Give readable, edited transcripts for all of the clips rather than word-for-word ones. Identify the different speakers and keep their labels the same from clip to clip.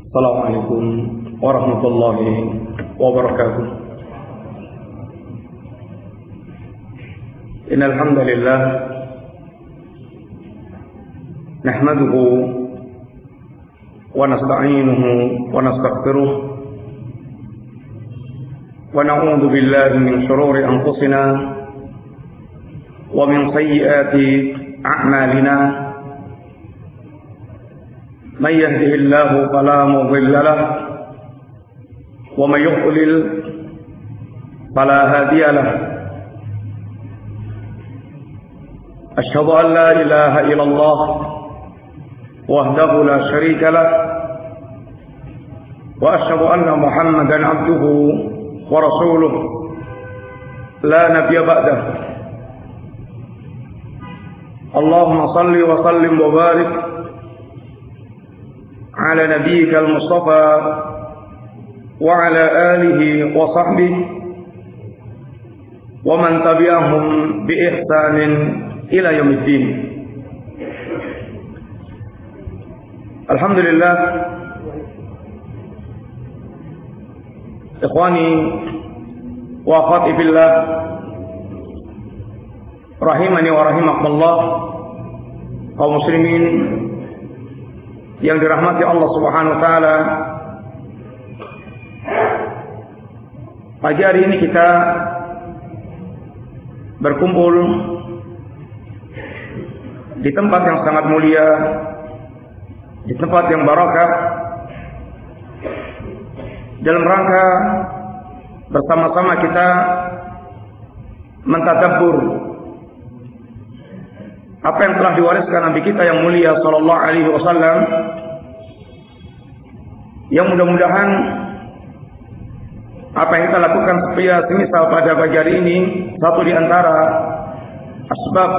Speaker 1: Assalamualaikum warahmatullahi wabarakatuh. Innal hamdalillah nahmaduhu wa nasta'inuhu wa nastaghfiruh wa na'udzu billahi min shururi anfusina wa min sayyiati a'malina. من يهده الله فلا مضل له ومن يضلل فلا هادي له أشهد أن لا إله إلا الله وحده لا شريك له وأشهد أن محمدا عبده ورسوله لا نبي بعده اللهم صل وسلم وبارك على نبيك المصطفى وعلى آله وصحبه ومن تبعهم بإحسان إلى يوم الدين. الحمد لله إخواني وأخواتي في الله rahimani wa rahimakumullah, kaum muslimin yang dirahmati Allah Subhanahu wa taala. Pagi hari ini kita berkumpul di tempat yang sangat mulia, di tempat yang barakah, dalam rangka bersama-sama kita mentadabbur apa yang telah diwariskan Nabi kita yang mulia sallallahu alaihi wasallam, yang mudah-mudahan apa yang kita lakukan semisal pada pagi hari ini satu di antara asbab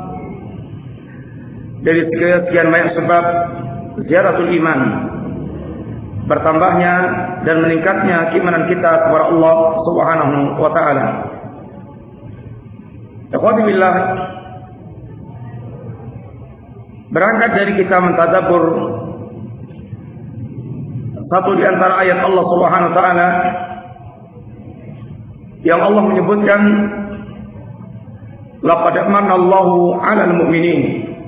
Speaker 1: dari sekian banyak sebab ziyaratul iman, bertambahnya dan meningkatnya keimanan kita kepada Allah Subhanahu wa taala. Ikhwati billah, berangkat dari kita mentadabbur satu di antara ayat Allah Subhanahu wa taala yang Allah menyebutkan laqad manallahu 'alal mu'minin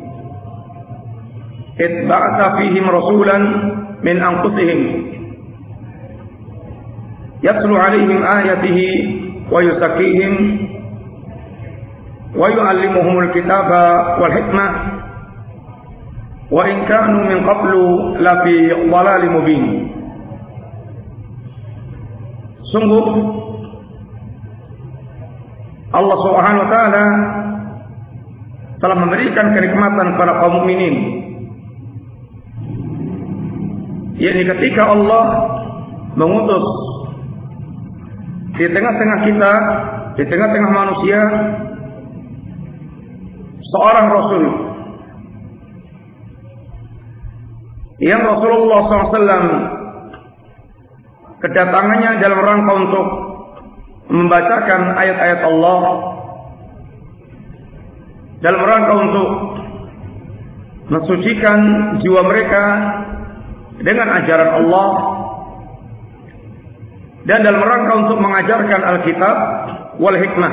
Speaker 1: id ba'atha fihim rasulan min anfusihim yatlu 'alaihim ayatihi wa yuzakkihim wa yu'allimuhumul kitaba wal hikmah wa in kanu min qablu la fi dhalalin mubin. Sungguh Allah Subhanahu wa taala telah memberikan kenikmatan kepada kaum mukminin, yakni ketika Allah mengutus di tengah-tengah kita, di tengah-tengah manusia, seorang rasul yang Rasulullah SAW kedatangannya dalam rangka untuk membacakan ayat-ayat Allah, dalam rangka untuk mensucikan jiwa mereka dengan ajaran Allah, dan dalam rangka untuk mengajarkan Alkitab wal hikmah,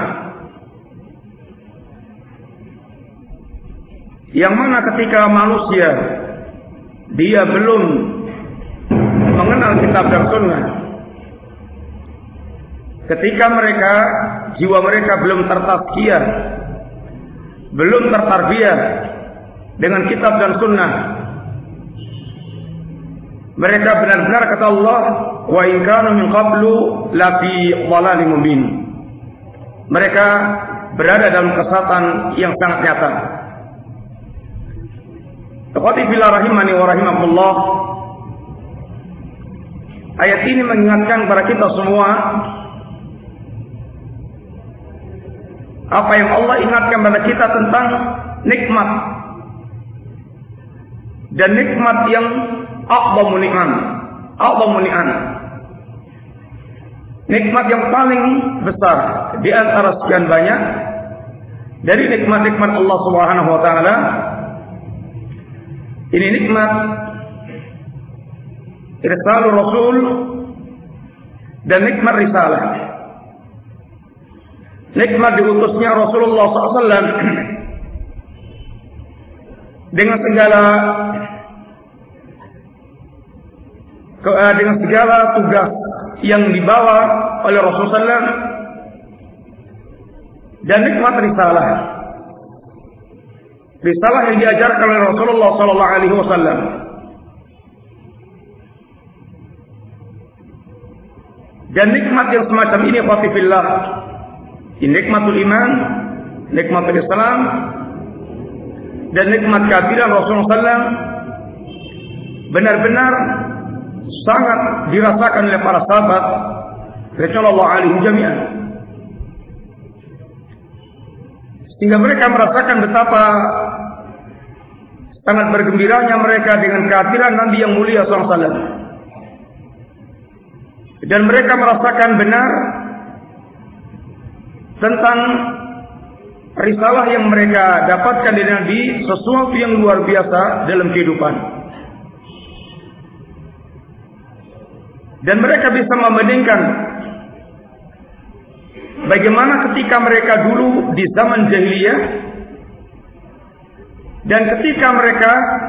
Speaker 1: yang mana ketika manusia dia belum mengenal kitab dan sunnah, ketika jiwa mereka belum tertazkiyah, belum tertarbiyah dengan kitab dan sunnah, mereka benar-benar kata Allah, wa in kanu min qablu la fi dhalalin mubin, mereka berada dalam kesesatan yang sangat nyata. Ikhwati fillah rahimani wa rahimakumullah, ayat ini mengingatkan kepada kita semua apa yang Allah ingatkan kepada kita tentang nikmat, dan nikmat yang a'dhamu ni'am, nikmat yang paling besar di antara sekian banyak dari nikmat-nikmat Allah Subhanahu wa taala. Ini nikmat irsalur rasul dan nikmat risalah. Nikmat diutusnya Rasulullah SAW dengan segala tugas yang dibawa oleh Rasulullah SAW, dan nikmat risalah yang diajarkan oleh Rasulullah SAW. Dan nikmat yang semacam ini fatifillah, nikmatul iman, nikmatul Islam, dan nikmat kehadiran Rasulullah SAW benar-benar sangat dirasakan oleh para sahabat radhiyallahu anhum jami'an, sehingga mereka merasakan betapa sangat bergembiranya mereka dengan kehadiran Nabi yang mulia SAW. Dan mereka merasakan benar tentang risalah yang mereka dapatkan dari Nabi, sesuatu yang luar biasa dalam kehidupan. Dan mereka bisa membandingkan bagaimana ketika mereka dulu di zaman jahiliyah dan ketika mereka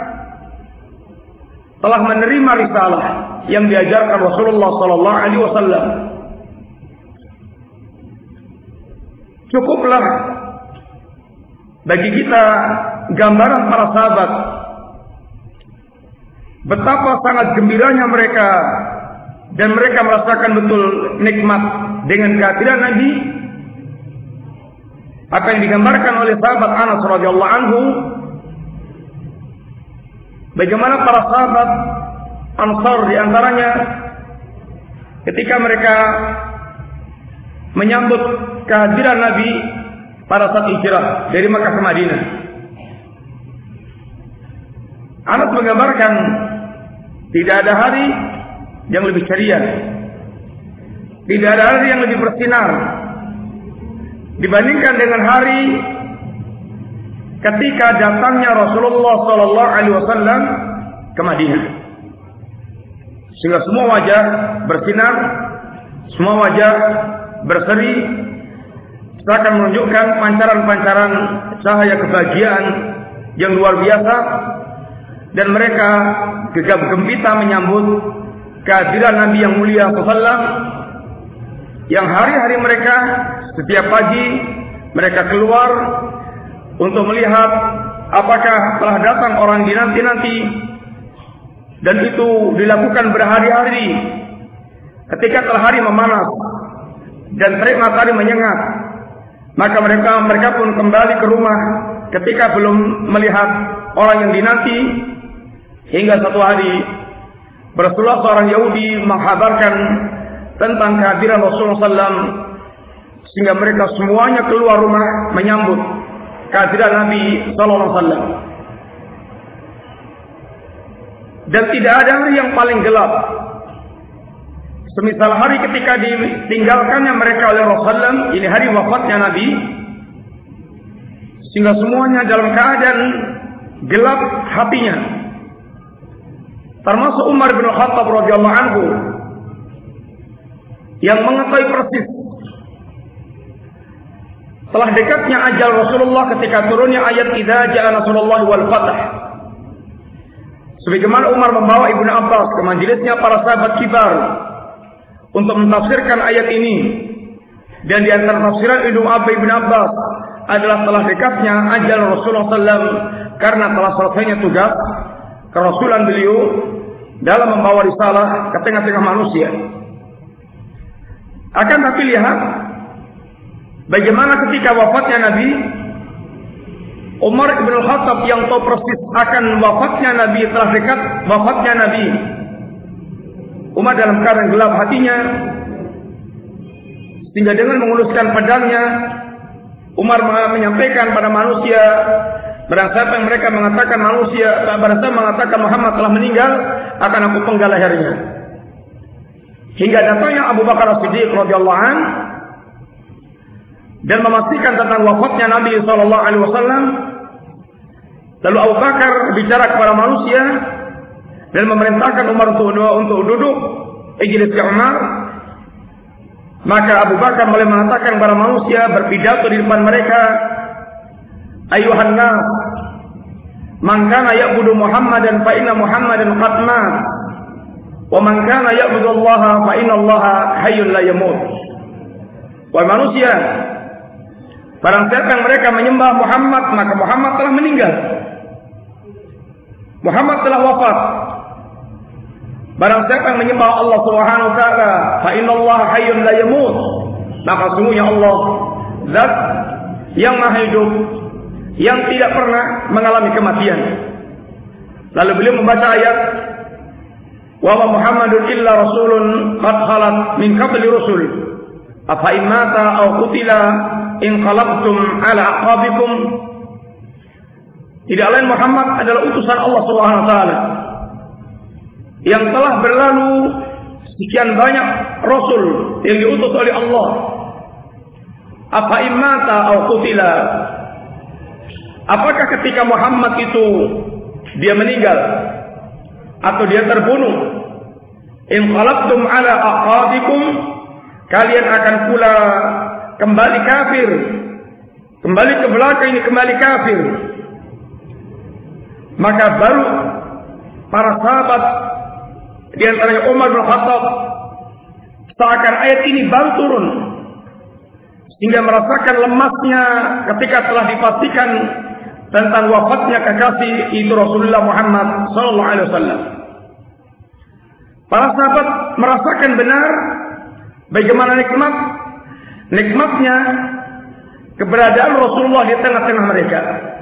Speaker 1: telah menerima risalah yang diajarkan Rasulullah sallallahu alaihi wasallam. Cukuplah bagi kita gambaran para sahabat betapa sangat gembiranya mereka, dan mereka merasakan betul nikmat dengan kehadiran Nabi. Apa yang digambarkan oleh sahabat Anas radhiyallahu anhu, bagaimana para sahabat Ansar di antaranya ketika mereka menyambut kehadiran Nabi pada saat hijrah dari Makkah ke Madinah. Anas menggambarkan tidak ada hari yang lebih ceria, tidak ada hari yang lebih bersinar dibandingkan dengan hari ketika datangnya Rasulullah sallallahu alaihi wasallam ke Madinah. Sehingga semua wajah bersinar, semua wajah berseri, seakan menunjukkan pancaran-pancaran cahaya kebahagiaan yang luar biasa, dan mereka gegap gempita menyambut kehadiran Nabi yang mulia sallallahu, yang hari-hari mereka setiap pagi mereka keluar untuk melihat apakah telah datang orang dinanti-nanti. Dan itu dilakukan berhari-hari. Ketika telah hari memanas dan terik matahari menyengat, maka mereka pun kembali ke rumah ketika belum melihat orang yang dinanti. Hingga satu hari Rasulullah seorang Yahudi menghabarkan tentang kehadiran Rasulullah SAW, sehingga mereka semuanya keluar rumah menyambut kehadiran Nabi SAW. Dan tidak ada hari yang paling gelap semisal hari ketika ditinggalkannya mereka oleh Rasulullah, ini hari wafatnya Nabi, sehingga semuanya dalam keadaan gelap hatinya, termasuk Umar bin Khattab radhiyallahu anhu yang mengetahui persis telah dekatnya ajal Rasulullah ketika turunnya ayat idza jaa nasrullahi wal fath. Sebagaimana Umar membawa Ibnu Abbas ke majelisnya para sahabat kibar untuk mentafsirkan ayat ini, dan di antara tafsiran Ibnu Abbas adalah telah dekatnya ajal Rasulullah SAW karena telah selesainya tugas kerasulan beliau dalam membawa risalah ke tengah-tengah manusia. Akan tapi lihat bagaimana ketika wafatnya Nabi, Umar bin Khattab yang tahu persis akan wafatnya Nabi, telah dekat wafatnya Nabi, Umar dalam keadaan gelap hatinya, sehingga dengan menguluskan pedangnya Umar menyampaikan pada manusia, barang siapa yang mereka mengatakan barang siapa mengatakan Muhammad telah meninggal, akan aku penggal lehernya. Hingga datangnya Abu Bakar As-Siddiq radhiyallahu anhu dan memastikan tentang wafatnya Nabi sallallahu alaihi wasallam. Lalu Abu Bakar bicara kepada manusia, dan memerintahkan Umar untuk duduk ijlis Umar, maka Abu Bakar mulai mengatakan kepada manusia, berpidato di depan mereka, ayuhan nas, man kana ya'budu Muhammadan fa inna Muhammadan qad mat, wa man kana ya'budu Allah fa inna Allah hayyun la yamut. Wahai manusia, barang siapa yang mereka menyembah Muhammad, maka Muhammad telah meninggal. Muhammad telah wafat. Barang siapa yang menyembah Allah Subhanahu wa taala, fa innallaha hayyun la yamut, maka sungguhnya Allah zat yang maha hidup, yang tidak pernah mengalami kematian. Lalu beliau membaca ayat, wa ma Muhammadun illa rasulun qad khalat min qabli rusul, afa in mata aw qutila in qalabtum ala aqabikum. Tidak lain Muhammad adalah utusan Allah Subhanahu wa taala yang telah berlalu sekian banyak rasul yang diutus oleh Allah. Apa imata au qutila, apakah ketika Muhammad itu dia meninggal atau dia terbunuh, in qalabtum ala aqabikum, kalian akan pula kembali kafir, kembali ke belakang, ini kembali kafir. Maka baru para sahabat, di antaranya Umar bin Khattab, seakan ayat ini baru turun, sehingga merasakan lemasnya ketika telah dipastikan tentang wafatnya kekasih itu Rasulullah Muhammad sallallahu alaihi wasallam. Para sahabat merasakan benar bagaimana nikmatnya keberadaan Rasulullah di tengah-tengah mereka.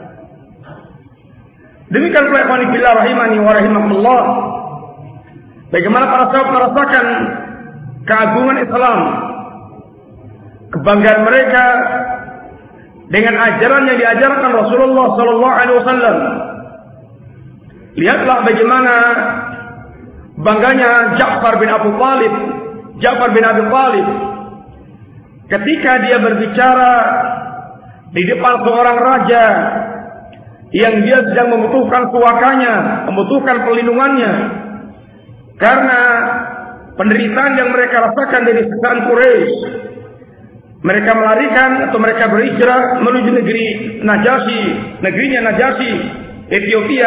Speaker 1: Demikian pula ikhwani fillah rahimani wa rahimakumullah, bagaimana para sahabat merasakan keagungan Islam, kebanggaan mereka dengan ajaran yang diajarkan Rasulullah sallallahu alaihi wasallam. Lihatlah bagaimana bangganya Ja'far bin Abi Thalib ketika dia berbicara di depan seorang raja yang dia sedang membutuhkan suakanya, membutuhkan perlindungannya karena penderitaan yang mereka rasakan dari siksaan Quraisy. Mereka melarikan atau mereka berhijrah menuju negerinya Najasyi, Ethiopia.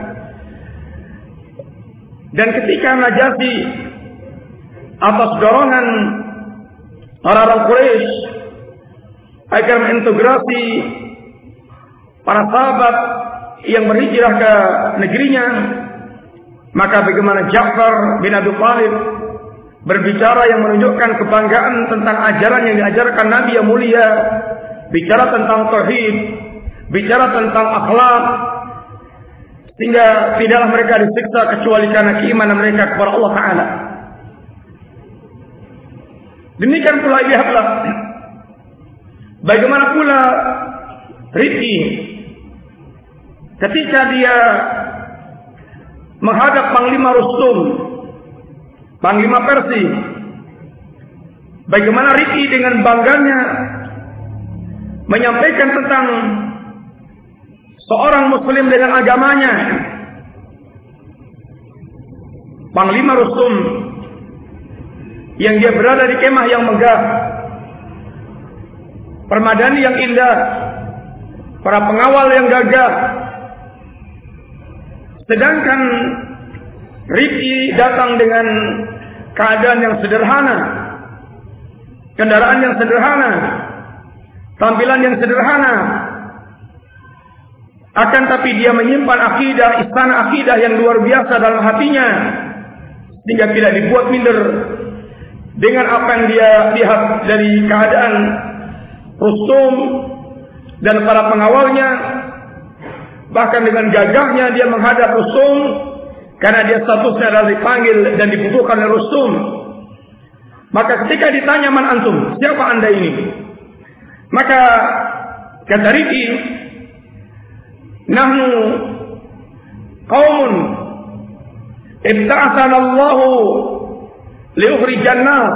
Speaker 1: Dan ketika Najasyi atas dorongan orang-orang Quraisy agar mengintegrasi para sahabat yang berhijrah ke negerinya, maka bagaimana Ja'far bin Abi Thalib berbicara yang menunjukkan kebanggaan tentang ajaran yang diajarkan Nabi yang mulia, bicara tentang tauhid, bicara tentang akhlak, sehingga tidaklah mereka disiksa kecuali karena keimanan mereka kepada Allah Ta'ala. Demikian pula lihatlah bagaimana pula Rifqi ketika dia menghadap Panglima Rustum, Panglima Persia, bagaimana Rifqi dengan bangganya menyampaikan tentang seorang muslim dengan agamanya. Panglima Rustum yang dia berada di kemah yang megah, permadani yang indah, para pengawal yang gagah. Sedangkan Rifqi datang dengan keadaan yang sederhana, kendaraan yang sederhana, tampilan yang sederhana. Akan tapi dia menyimpan akidah, istana akidah yang luar biasa dalam hatinya, sehingga tidak dibuat minder dengan apa yang dia lihat dari keadaan Rustum dan para pengawalnya. Bahkan dengan gagahnya dia menghadap Rustum, karena dia statusnya adalah dipanggil dan dibutuhkan oleh Rustum. Maka ketika ditanya, man antum, siapa anda ini? Maka kata Rifqi, nahnu qaumun ibta'athana Allahu liukhrijan nas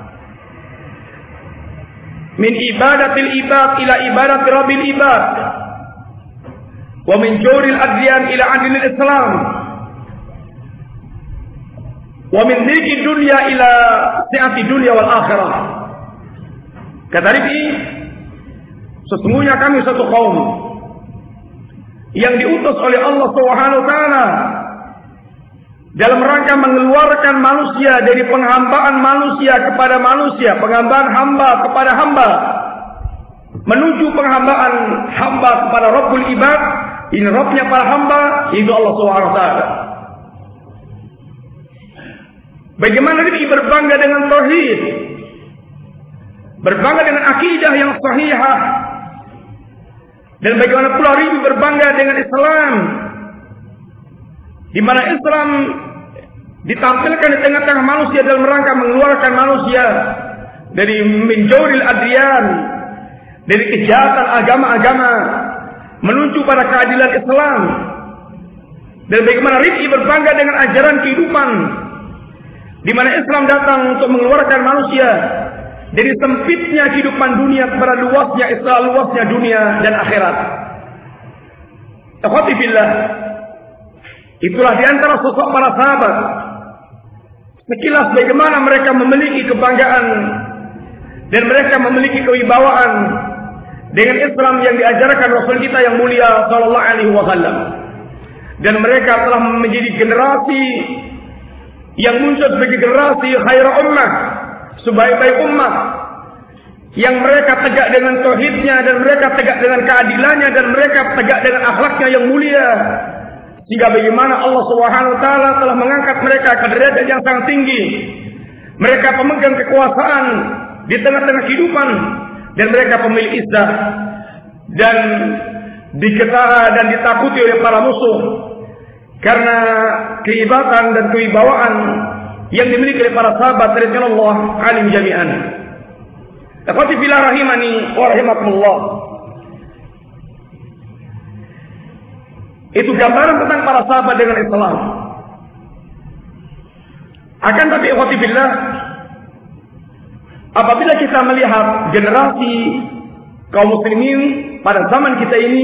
Speaker 1: min ibadatil ibad ila ibadati rabbil ibad wa min juril adyan ila adlil Islam. wa min dhiki dunya ila si'ati dunya wal akhirah. Kata Rif'i, sesungguhnya kami satu kaum yang diutus oleh Allah Subhanahu wa taala dalam rangka mengeluarkan manusia dari penghambaan manusia kepada manusia, penghambaan hamba kepada hamba, menuju penghambaan hamba kepada Rabbul Ibad. Ini Rabbnya para hamba, yaitu Allah Subhanahu wa taala. Bagaimana Rif'i berbangga dengan tauhid, berbangga dengan akidah yang sahihah, dan bagaimana pula Rif'i berbangga dengan Islam, di mana Islam ditampilkan di tengah-tengah manusia dalam rangka mengeluarkan manusia dari menjoril adrian, dari kejahatan agama-agama, menuju pada keadilan Islam. Dan bagaimana Rif'i berbangga dengan ajaran kehidupan, di mana Islam datang untuk mengeluarkan manusia dari sempitnya kehidupan dunia kepada luasnya Islam, luasnya dunia dan akhirat. Akhwati fillah, itulah di antara sosok para sahabat. Sekilas bagaimana mereka memiliki kebanggaan dan mereka memiliki kewibawaan dengan Islam yang diajarkan Rasul kita yang mulia sallallahu alaihi wasallam. Dan mereka telah menjadi generasi yang muncul sebagai generasi khairul ummah, sebaik-baik ummah, yang mereka tegak dengan tauhidnya, dan mereka tegak dengan keadilannya, dan mereka tegak dengan akhlaknya yang mulia. Sehingga bagaimana Allah Subhanahu wa taala telah mengangkat mereka ke derajat yang sangat tinggi. Mereka pemegang kekuasaan di tengah-tengah kehidupan, dan mereka pemilik izzah, dan diketahui dan ditakuti oleh para musuh karena kehebatan dan kewibawaan yang dimiliki oleh para sahabat radhiyallahu anhum jami'an. Akhwati fillah rahimani wa rahimakumullah. Itu gambaran tentang para sahabat dengan Islam. Akan tapi akhwati fillah, apabila kita melihat generasi kaum muslimin pada zaman kita ini,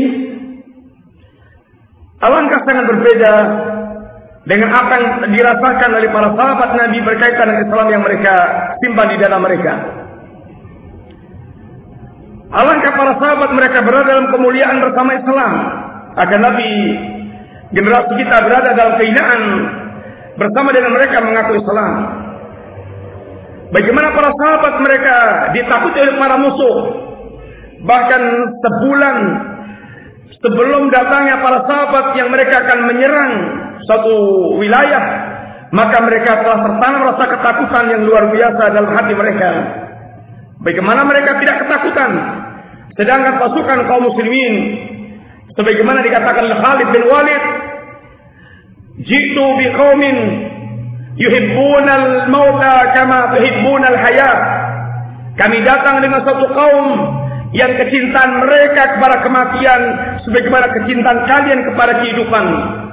Speaker 1: alangkah sangat berbeda dengan apa yang dirasakan oleh para sahabat Nabi berkaitan dengan Islam yang mereka simpan di dalam mereka. Alangkah para sahabat mereka berada dalam kemuliaan bersama Islam. Akan Nabi, generasi kita berada dalam kehinaan bersama dengan mereka mengaku Islam. Bagaimana para sahabat mereka ditakuti oleh para musuh. Bahkan sebulan sebelum datangnya para sahabat yang mereka akan menyerang satu wilayah, maka mereka telah tertanam rasa ketakutan yang luar biasa dalam hati mereka. Bagaimana mereka tidak ketakutan, sedangkan pasukan kaum muslimin, sebagaimana dikatakan oleh Khalid bin Walid, jitu biqaumin yuhibbunal mauta kama tuhibbunal hayat. Kami datang dengan satu kaum yang kecintaan mereka kepada kematian sebagaimana kecintaan kalian kepada kehidupan.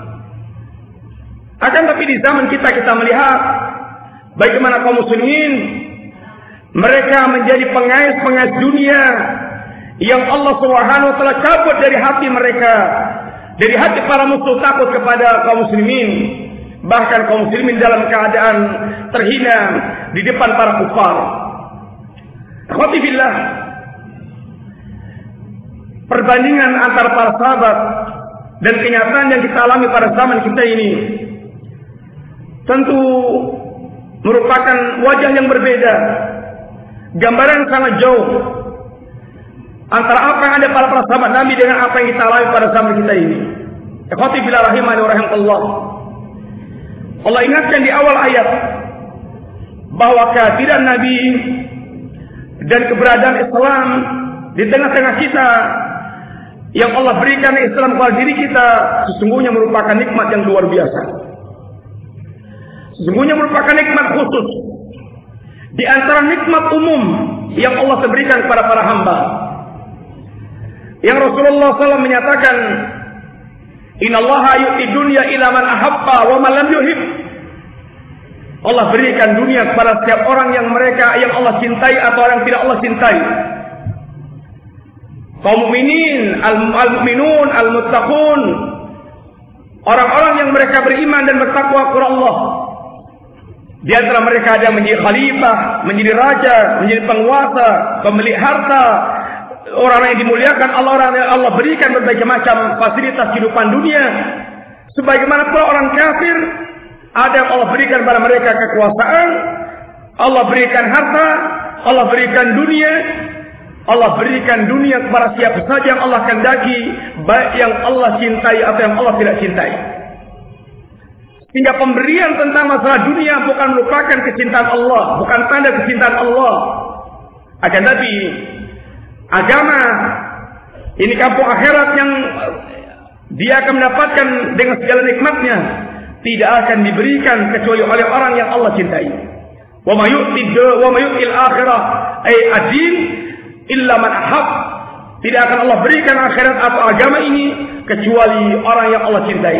Speaker 1: Akan tapi di zaman kita melihat bagaimana kaum muslimin mereka menjadi pengais-pengais dunia yang Allah Subhanahu wa taala cabut dari hati mereka, dari hati para musuh takut kepada kaum muslimin. Bahkan kaum muslimin dalam keadaan terhina di depan para kufar. Akhwati fillah, perbandingan antara para sahabat dan kenyataan yang kita alami pada zaman kita ini tentu merupakan wajah yang berbeda, gambaran yang sangat jauh antara apa yang ada pada para sahabat Nabi dengan apa yang kita alami pada zaman kita ini. Ikhwati fillah rahimani wa rahimakumullah. Allah ingatkan di awal ayat bahwa kehadiran Nabi dan keberadaan Islam di tengah-tengah kita yang Allah berikan Islam kepada diri kita sesungguhnya merupakan nikmat yang luar biasa. Sesungguhnya merupakan nikmat khusus di antara nikmat umum yang Allah berikan kepada para hamba. Yang Rasulullah SAW menyatakan, Innallaha yu'ti dunya ila man ahabba wa man lam yuhib. Allah berikan dunia kepada setiap orang yang Allah cintai atau yang tidak Allah cintai. Kaum mukminin, al-mu'minun, al-muttaqun, orang-orang yang mereka beriman dan bertakwa kepada Allah. Di antara mereka ada yang menjadi khalifah, menjadi raja, menjadi penguasa, pemilik harta, orang yang dimuliakan Allah, orang yang Allah berikan berbagai macam fasilitas kehidupan dunia. Sebagaimana pula orang kafir, ada yang Allah berikan pada mereka kekuasaan, Allah berikan harta, Allah berikan dunia. Allah berikan dunia kepada siapa saja yang Allah kehendaki, baik yang Allah cintai atau yang Allah tidak cintai. Sehingga pemberian tentang masalah dunia bukan merupakan kecintaan Allah, bukan tanda kecintaan Allah. Akan tapi agama ini kampung akhirat yang dia akan mendapatkan dengan segala nikmatnya, tidak akan diberikan kecuali oleh orang yang Allah cintai. Wa may yu'til akhirah ay ad-din illa man ahab. Tidak akan Allah berikan akhirat atau agama ini kecuali orang yang Allah cintai.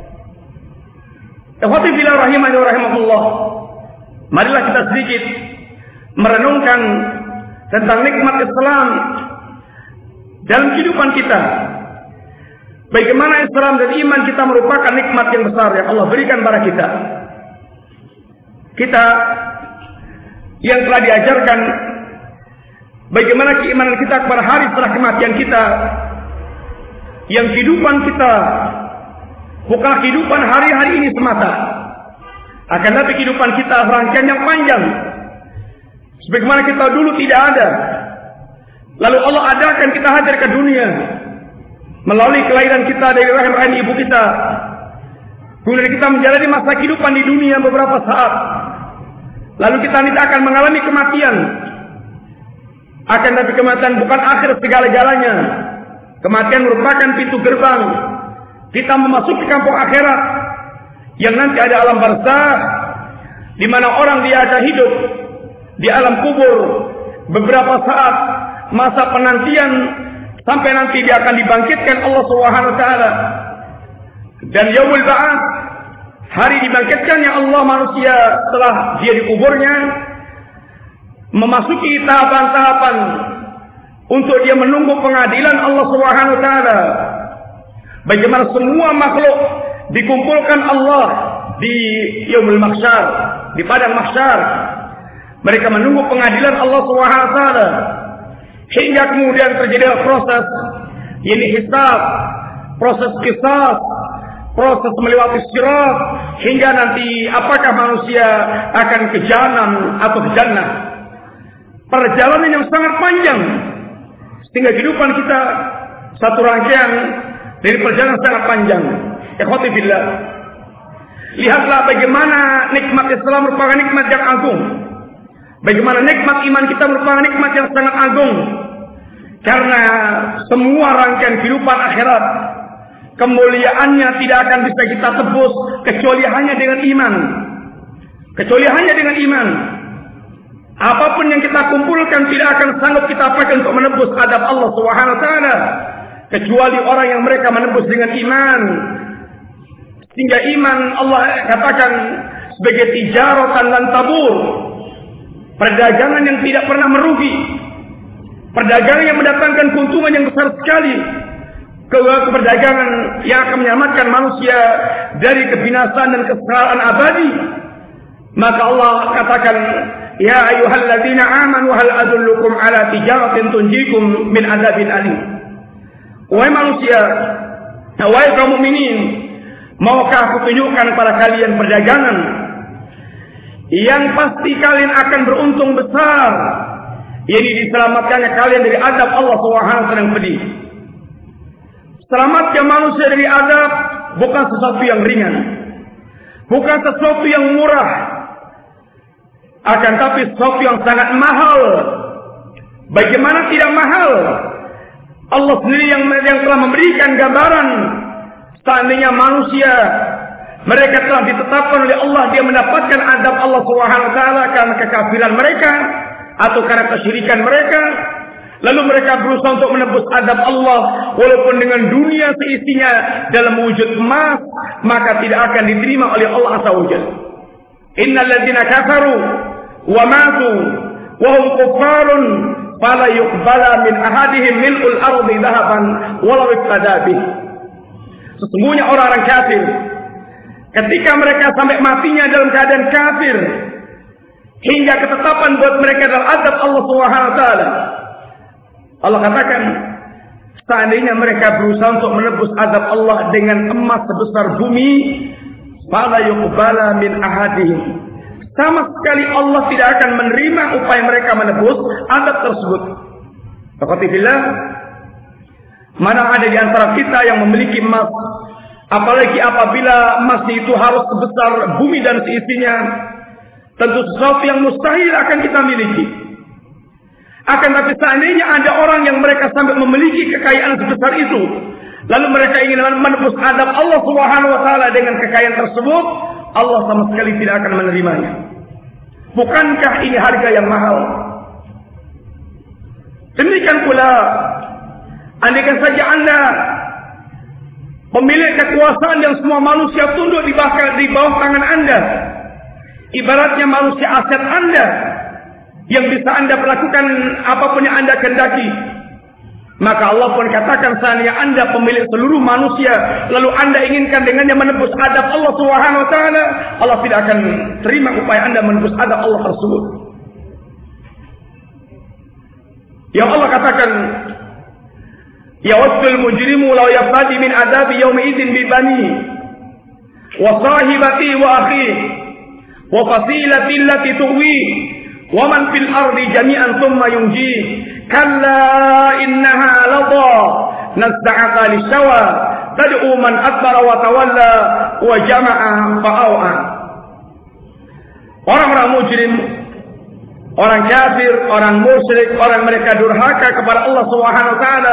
Speaker 1: Ikhwati fillah rahimani wa rahimakumullah. Marilah kita sedikit merenungkan tentang nikmat Islam dalam kehidupan kita. Bagaimana Islam dan iman kita merupakan nikmat yang besar yang Allah berikan pada kita. Kita yang telah diajarkan bagaimana keimanan kita kepada hari setelah kematian kita, yang kehidupan kita bukan kehidupan hari-hari ini semata, akan tapi kehidupan kita rangkaian yang panjang. Sebagaimana kita dulu tidak ada, lalu Allah adakan kita hadir ke dunia melalui kelahiran kita dari rahim ibu kita. Kemudian kita menjalani masa kehidupan di dunia beberapa saat, lalu kita nanti akan mengalami kematian. Akan tapi kematian bukan akhir segala-galanya. Kematian merupakan pintu gerbang kita memasuki kampung akhirat, yang nanti ada alam barzakh, di mana orang dia akan hidup di alam kubur beberapa saat masa penantian sampai nanti dia akan dibangkitkan Allah Subhanahu wa taala. Dan yaumul ba'ats, hari dibangkitkannya Allah manusia setelah dia di kuburnya, memasuki tahapan-tahapan untuk dia menunggu pengadilan Allah Subhanahu wa taala. Bagaimana semua makhluk dikumpulkan Allah di yaumul mahsyar, di padang mahsyar. Mereka menunggu pengadilan Allah Subhanahu wa taala hingga kemudian terjadi proses ini hisab, proses qisas, proses melewati sirat, hingga nanti apakah manusia akan ke jahanam atau ke jannah. Perjalanan yang sangat panjang, sehingga kehidupan kita satu rangkaian dari perjalanan sangat panjang. Ikhwati fillah, lihatlah bagaimana nikmat Islam merupakan nikmat yang agung, bagaimana nikmat iman kita merupakan nikmat yang sangat agung. Karena semua rangkaian kehidupan akhirat, kemuliaannya tidak akan bisa kita tebus kecuali hanya dengan iman. Kecuali hanya dengan iman. Apapun yang kita kumpulkan tidak akan sanggup kita pakai untuk menebus adab Allah Subhanahu wa taala, kecuali orang yang mereka menebus dengan iman. Sehingga iman Allah katakan sebagai tijaratan lan tabur, perdagangan yang tidak pernah merugi, perdagangan yang mendatangkan keuntungan yang besar sekali, keperdagangan yang akan menyelamatkan manusia dari kebinasaan dan kesalahan abadi. Maka Allah katakan, ya ayyuhalladzina amanu hal adullukum ala tijaratin tunjikum min adzabin alim. Wahai manusia, wahai kaum mukminin, maukah aku tunjukkan kepada kalian perdagangan yang pasti kalian akan beruntung besar, yakni diselamatkannya kalian dari azab Allah Subhanahu wa taala yang pedih. Selamatnya manusia dari azab bukan sesuatu yang ringan, bukan sesuatu yang murah, akan tapi sesuatu yang sangat mahal. Bagaimana tidak mahal? Allah sendiri yang telah memberikan gambaran. Seandainya manusia mereka telah ditetapkan oleh Allah, dia mendapatkan azab Allah Subhanahu wa taala karena kekafiran mereka atau karena kesyirikan mereka, lalu mereka berusaha untuk menebus azab Allah walaupun dengan dunia seisinya dalam wujud emas, maka tidak akan diterima oleh Allah Azza wa Jalla. Innal ladzina kafaru wa matu wa hum kuffarun fala yuqbala min ahadihim mil'ul ardi dhahaban walau iftada bih. Sesungguhnya orang-orang kafir, ketika mereka sampai matinya dalam keadaan kafir, hingga ketetapan buat mereka dalam azab Allah Subhanahu wa taala. Allah katakan, seandainya mereka berusaha untuk menebus azab Allah dengan emas sebesar bumi, fala yuqbala min ahadihim. Sama sekali Allah tidak akan menerima upaya mereka menebus azab tersebut. Alhamdulillah, mana ada di antara kita yang memiliki emas, apalagi apabila emas itu harus sebesar bumi dan seisinya, tentu sesuatu yang mustahil akan kita miliki. Akan tapi seandainya ada orang yang mereka sampai memiliki kekayaan sebesar itu, lalu mereka ingin menebus azab Allah Subhanahu wa taala dengan kekayaan tersebut, Allah sama sekali tidak akan menerimanya. Bukankah ini harga yang mahal? Demikian pula, andaikan saja Anda pemilik kekuasaan yang semua manusia tunduk di bawah tangan Anda, ibaratnya manusia aset Anda yang bisa Anda melakukan apapun yang Anda kehendaki, maka Allah pun katakan, seandainya Anda pemilik seluruh manusia, lalu Anda inginkan dengannya menebus adab Allah Subhanahu wa taala, Allah tidak akan terima upaya Anda menebus adab Allah tersebut. Yang Allah katakan, yawaddul mujrimu law yaftadi min adabi yawmi idzin bi bani wa sahibati wa akhi wa fasilati allati tuwi wa man fil ardi jami'an thumma yunji kalla innaha ladha nazda'aka lishawa tad'u man adbara wa tawalla wa jama'a fa'awa. Orang-orang mujrim, orang kafir, orang musyrik, orang mereka durhaka kepada Allah Subhanahu wa taala,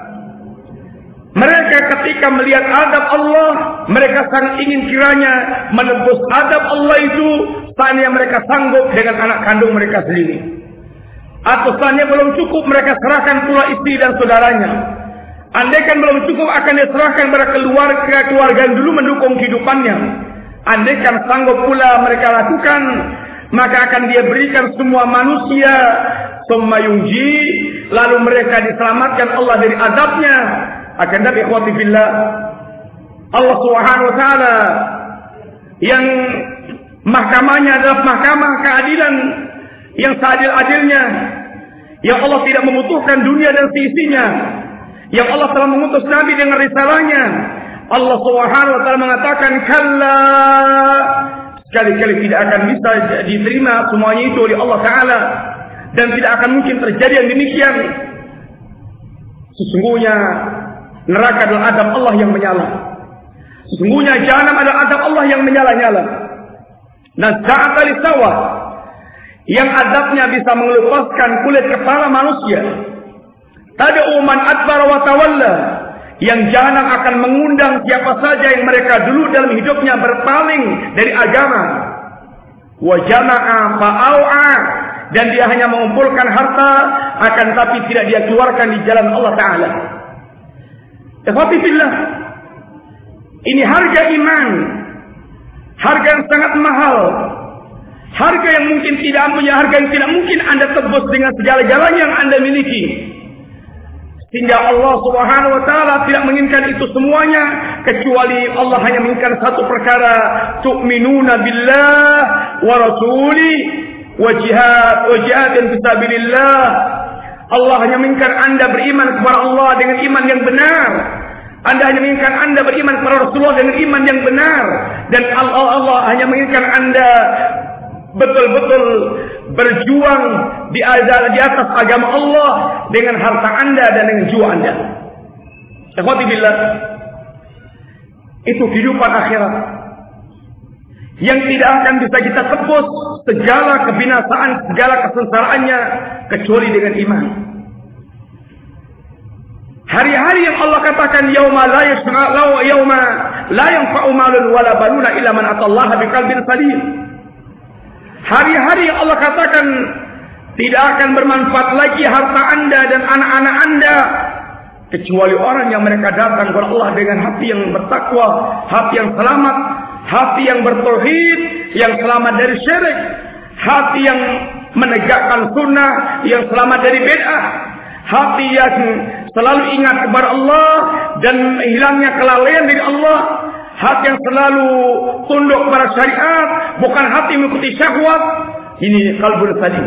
Speaker 1: mereka ketika melihat azab Allah, mereka sangat ingin kiranya menebus azab Allah itu, seandainya mereka sanggup dengan anak kandung mereka sendiri, atau seandainya belum cukup mereka serahkan pula istri dan saudaranya. Andaikan belum cukup akan diserahkan kepada keluarga yang dulu mendukung kehidupannya. Andaikan sanggup pula mereka lakukan, maka akan dia berikan semua manusia, summa yunji, lalu mereka diselamatkan Allah dari azabnya. Akan tapi ikhwati fillah, Allah Subhanahu wa taala yang mahkamahnya adalah mahkamah keadilan yang seadil-adilnya, yang Allah tidak membutuhkan dunia dan seisinya, yang Allah telah mengutus Nabi dengan risalahnya. Allah Subhanahu wa taala mengatakan, kalla, sekali-kali tidak akan bisa diterima semuanya itu oleh Allah taala, dan tidak akan mungkin terjadi yang demikian. Sesungguhnya neraka adalah azab Allah yang menyala. Sesungguhnya jahanam adalah azab Allah yang menyala-nyala. Nazza'aka lishawa, yang azabnya bisa mengelupaskan kulit kepala manusia. Tad'u man adbara wa tawalla, yang jahanam akan mengundang siapa saja yang mereka dulu dalam hidupnya berpaling dari agama. Wa jama'a fa'au'a, dan dia hanya mengumpulkan harta, akan tapi tidak dia keluarkan di jalan Allah Ta'ala. Ikhwati fillah, ini harga iman, harga yang sangat mahal, harga yang mungkin tidak punya, harga yang tidak mungkin Anda tebus dengan segala-galanya yang Anda miliki. Sehingga Allah Subhanahu wa taala tidak menginginkan itu semuanya, kecuali Allah hanya menginginkan satu perkara, tu'minuna billah wa rasuli wa jihadin fisabilillah. Allah hanya menginginkan Anda beriman kepada Allah dengan iman yang benar. Anda hanya menginginkan Anda beriman kepada Rasulullah dengan iman yang benar. Dan Allah hanya menginginkan Anda betul-betul berjuang di atas agama Allah dengan harta Anda dan dengan jiwa Anda. Ikhwati billah, itu kehidupan akhirat yang tidak akan bisa kita tebus segala kebinasaan, segala kesengsaraannya, kecuali dengan iman. Hari-hari yang Allah katakan yauma la yanfa'u malun wala banuna illa man atallaha biqalbin salim. Hari-hari yang Allah katakan tidak akan bermanfaat lagi harta Anda dan anak-anak Anda, kecuali orang yang mereka datang kepada Allah dengan hati yang bertakwa, hati yang selamat, hati yang bertauhid, yang selamat dari syirik, hati yang menegakkan sunnah, yang selamat dari bid'ah, hati yang selalu ingat kepada Allah dan hilangnya kelalaian dari Allah, hati yang selalu tunduk kepada syariat, bukan hati mengikuti syahwat, Ini qalbun salim.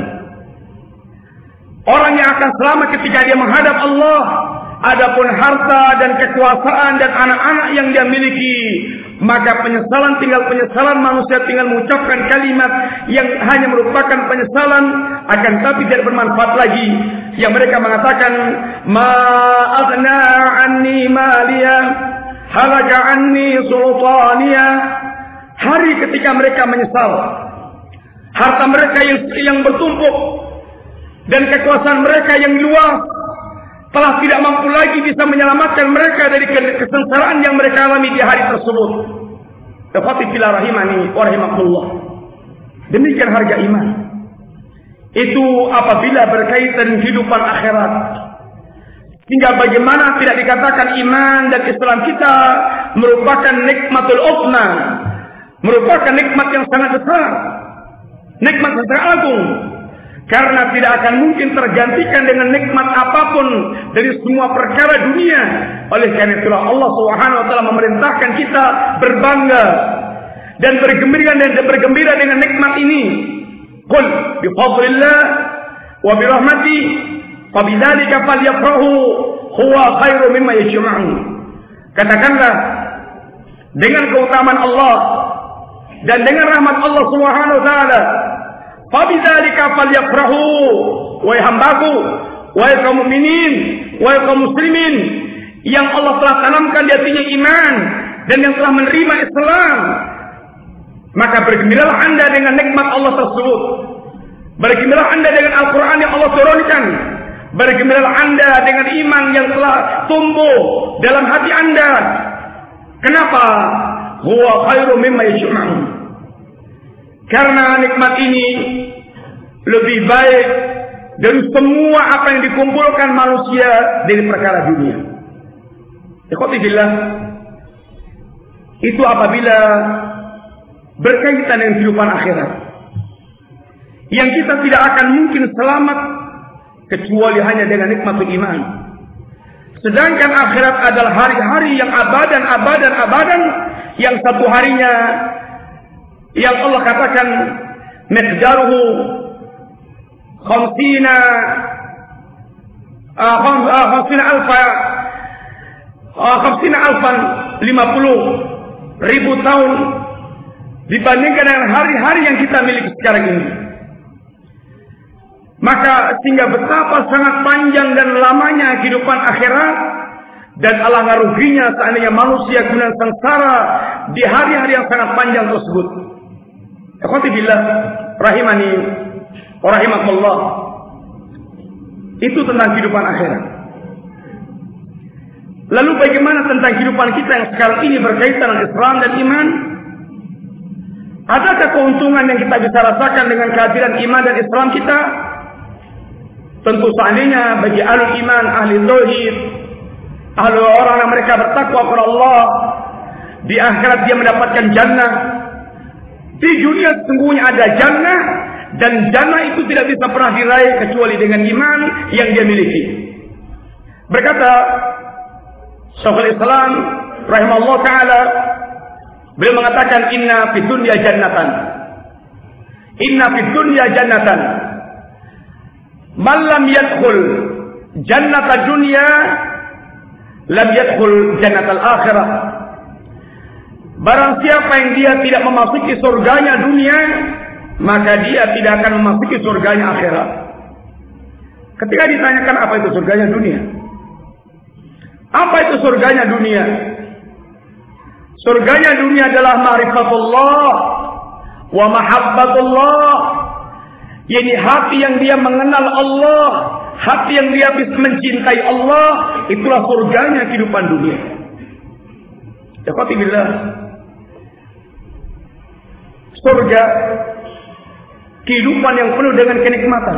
Speaker 1: Orang yang akan selamat ketika dia menghadap Allah. Adapun harta dan kekuasaan dan anak-anak yang dia miliki, maka penyesalan tinggal penyesalan. Manusia tinggal mengucapkan kalimat yang hanya merupakan penyesalan, akan tapi tidak bermanfaat lagi. Yang mereka mengatakan, ma aghna anni maliya, halaka anni sultaniya. Hari ketika mereka menyesal, harta mereka yang bertumpuk dan kekuasaan mereka yang luas telah tidak mampu lagi bisa menyelamatkan mereka dari kesengsaraan yang mereka alami di hari tersebut. Tafati fila rahimani wa rahimakumullah. Demikian harga iman. Itu apabila berkaitan kehidupan akhirat. Hingga bagaimana tidak dikatakan iman dan Islam kita merupakan nikmatul uzma, merupakan nikmat yang sangat besar, nikmat yang sangat agung. Karena tidak akan mungkin tergantikan dengan nikmat apapun dari semua perkara dunia. Oleh karena itulah Allah Subhanahu wa taala memerintahkan kita berbangga dan bergembira dengan nikmat ini. Qul bi fadlillah wa bi rahmati fa bidzalika falyafrahu huwa khairu mimma yajma'un. Katakanlah, dengan keutamaan Allah dan dengan rahmat Allah Subhanahu wa taala, fabidzalika falyafrahu, wahai hambaku, wahai kaum mukminin, wahai kaum muslimin yang Allah telah tanamkan di hatinya iman dan yang telah menerima Islam, maka bergembiralah Anda dengan nikmat Allah tersebut. Bergembiralah Anda dengan Al-Quran yang Allah turunkan. Bergembiralah Anda dengan iman yang telah tumbuh dalam hati Anda. Kenapa? Huwa khairu mimma yajma'un. Karena nikmat ini lebih baik dari semua apa yang dikumpulkan manusia dari perkara dunia. Ikhwatillah, itu apabila berkaitan dengan kehidupan akhirat, yang kita tidak akan mungkin selamat kecuali hanya dengan nikmatul iman. Sedangkan akhirat adalah hari-hari yang abadan, yang satu harinya yang Allah katakan miqdaruhu khamsina alfan 50.000 tahun dibandingkan dengan hari-hari yang kita miliki sekarang ini. Maka sehingga betapa sangat panjang dan lamanya kehidupan akhirat, dan alangkah ruginya seandainya manusia guna sengsara di hari-hari yang sangat panjang tersebut. Ikhwatillah rahimani wa rahimakumullah. Itu tentang kehidupan akhirat. Lalu bagaimana tentang kehidupan kita yang sekarang ini berkaitan dengan Islam dan iman? Adakah keuntungan yang kita bisa rasakan dengan kehadiran iman dan Islam kita? Tentu seandainya bagi ahli iman, ahli tauhid, ahli orang yang mereka bertakwa kepada Allah, di akhirat dia mendapatkan jannah. Di dunia sesungguhnya ada jannah, dan jannah itu tidak bisa pernah diraih kecuali dengan iman yang dia miliki. Berkata Syekhul Islam rahimahullah taala, beliau mengatakan inna fid dunya jannatan. Inna fid dunya jannatan. Man lam yadkhul jannata dunya lam yadkhul jannatal akhirah. Barang siapa yang dia tidak memasuki surganya dunia, maka dia tidak akan memasuki surganya akhirat. Ketika ditanyakan apa itu surganya dunia, apa itu surganya dunia? Surganya dunia adalah ma'rifatullah wa mahabbatullah. Yani hati yang dia mengenal Allah, hati yang dia bisa mencintai Allah, itulah surganya kehidupan dunia. Alhamdulillah. Surga, kehidupan yang penuh dengan kenikmatan.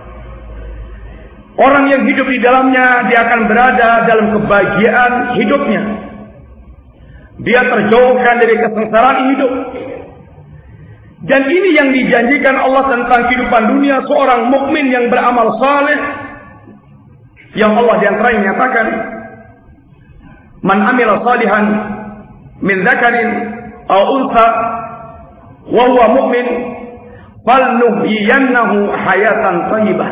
Speaker 1: Orang yang hidup di dalamnya, dia akan berada dalam kebahagiaan hidupnya. Dia terjauhkan dari kesengsaraan hidup. Dan ini yang dijanjikan Allah tentang kehidupan dunia seorang mukmin yang beramal saleh. Yang Allah di antaranya menyatakan, "Man amila salihan min dzakarin aw untha wa huwa mu'min falnuhyiyannahu hayatan thayyibah.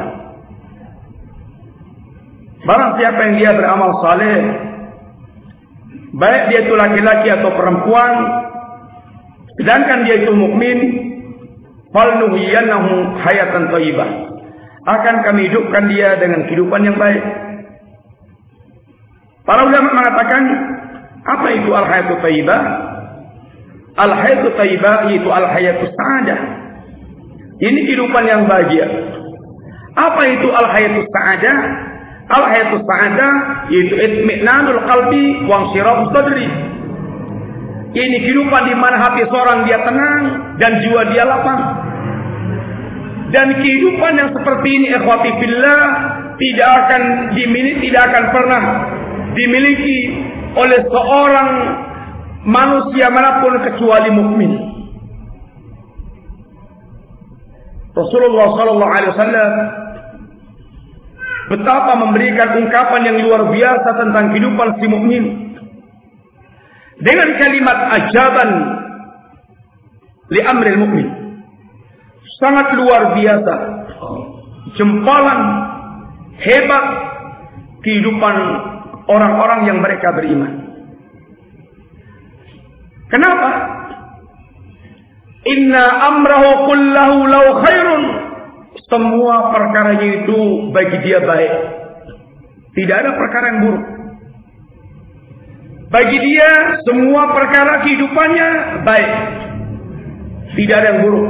Speaker 1: Barang siapa yang dia beramal saleh, baik dia itu laki-laki atau perempuan, sedangkan dia itu mukmin, falnuhyiyannahu hayatan thayyibah, akan kami hidupkan dia dengan kehidupan yang baik. Para ulama mengatakan, apa itu al-hayatu thayyibah? Al-hayatu thayyibah itu al-hayatu sa'adah. Ini kehidupan yang bahagia. Apa itu al-hayatu sa'adah? Al-hayatu sa'adah yaitu itmi'nanul qalbi wa insyirahus sadri. Ini kehidupan di mana hati seorang dia tenang dan jiwa dia lapang. Dan kehidupan yang seperti ini, ikhwati fillah, tidak akan pernah dimiliki oleh seorang manusia manapun kecuali mukmin. Rasulullah sallallahu alaihi wasallam betapa memberikan ungkapan yang luar biasa tentang kehidupan si mukmin dengan kalimat ajaban li amril mukmin. Sangat luar biasa, jempalan hebat kehidupan orang-orang yang mereka beriman. Kenapa? Inna amrahu kullahu lau khairun. Semua perkaranya itu bagi dia baik. Tidak ada perkara yang buruk. Bagi dia semua perkara kehidupannya baik. Tidak ada yang buruk.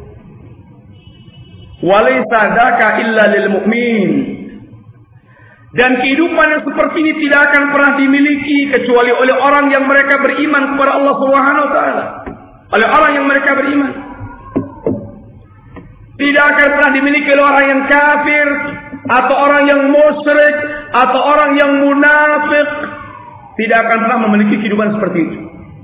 Speaker 1: Walaysa dzaka illa lil mu'min. Dan kehidupan yang seperti ini tidak akan pernah dimiliki kecuali oleh orang yang mereka beriman kepada Allah Subhanahu wa taala. Oleh orang yang mereka beriman. Tidak akan pernah dimiliki oleh orang yang kafir atau orang yang musyrik atau orang yang munafik. Tidak akan pernah memiliki kehidupan seperti itu.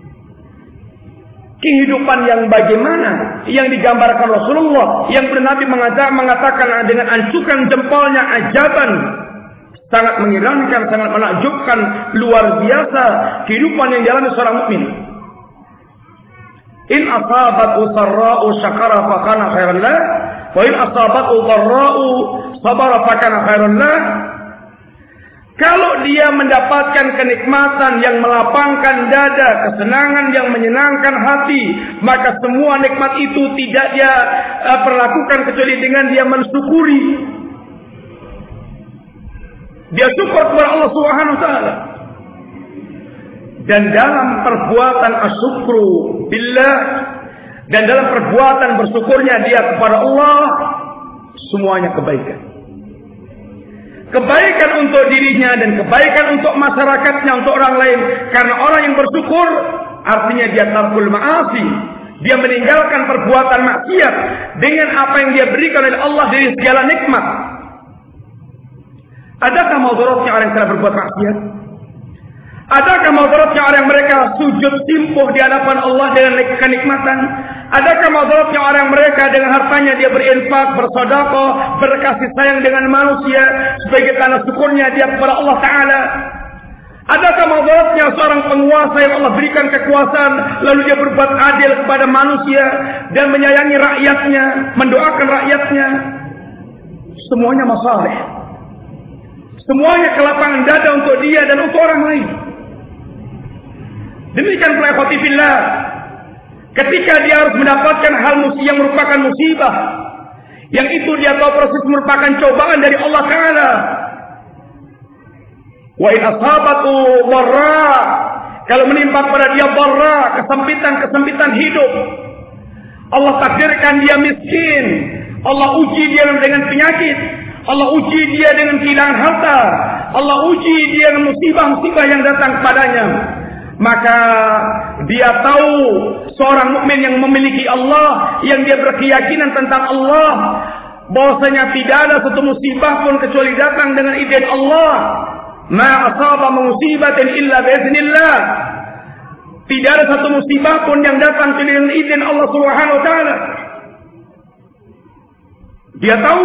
Speaker 1: Kehidupan yang bagaimana yang digambarkan Rasulullah, yang Nabi mengatakan dengan ancukan jempolnya ajaban, sangat mengirankan, sangat menakjubkan, luar biasa kehidupan yang dialami seorang mukmin. In asabathu sarra'u syakara fa kana khairan lah, wa in asabathu dharra'u sabara fa kana khairan lah. Kalau dia mendapatkan kenikmatan yang melapangkan dada, kesenangan yang menyenangkan hati, maka semua nikmat itu tidak dia perlakukan kecuali dengan dia mensyukuri. Dia syukur kepada Allah Subhanahu wa taala. Dan dalam perbuatan asyukru billah, dan dalam perbuatan bersyukurnya dia kepada Allah, semuanya kebaikan. Kebaikan untuk dirinya dan kebaikan untuk masyarakatnya, untuk orang lain. Karena orang yang bersyukur artinya dia tarkul ma'asi. Dia meninggalkan perbuatan maksiat dengan apa yang dia berikan oleh Allah dari segala nikmat. Adakah madaratnya orang yang telah berbuat maksiat? Adakah madaratnya orang yang mereka sujud simpuh di hadapan Allah dengan kenikmatan? Adakah madaratnya orang yang mereka dengan hartanya dia berinfak, bersedekah, berkasih sayang dengan manusia sebagai tanda syukurnya dia kepada Allah Ta'ala? Adakah madaratnya seorang penguasa yang Allah berikan kekuasaan lalu dia berbuat adil kepada manusia dan menyayangi rakyatnya, mendoakan rakyatnya? Semuanya masalih. Semuanya kelapangan dada untuk dia dan untuk orang lain. Demikian pula ikhwati fillah, ketika dia harus mendapatkan hal yang merupakan musibah, yang itu dia tahu proses merupakan cobaan dari Allah Ta'ala. Wa in asabatu dharra, kalau menimpa pada dia dharra, kesempitan hidup, Allah takdirkan dia miskin, Allah uji dia dengan penyakit, Allah uji dia dengan kehilangan harta, Allah uji dia dengan musibah-musibah yang datang kepadanya. Maka dia tahu seorang mukmin yang memiliki Allah, yang dia berkeyakinan tentang Allah, bahwasanya tidak ada satu musibah pun kecuali datang dengan izin Allah. Ma asaba musibatin illa biiznillah. Tidak ada satu musibah pun yang datang dengan izin Allah Subhanahu wa taala. Dia tahu,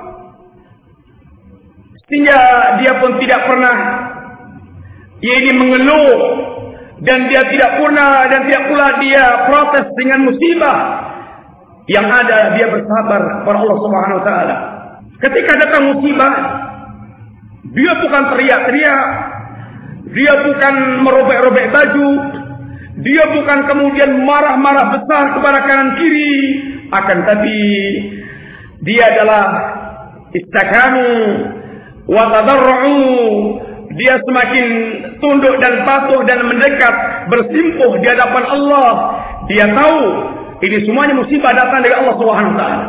Speaker 1: sehingga dia pun tidak pernah ini mengeluh, dan dia tidak pernah dan tidak pula dia protes dengan musibah. Yang ada dia bersabar kepada Allah Subhanahu wa taala. Ketika datang musibah, dia bukan teriak-teriak, dia bukan merobek-robek baju, dia bukan kemudian marah-marah besar kepada kanan kiri, akan tapi dia adalah istakanu wa tadarru'u. Dia semakin tunduk dan patuh dan mendekat, bersimpuh di hadapan Allah. Dia tahu ini semuanya musibah datang dari Allah Subhanahu wa taala.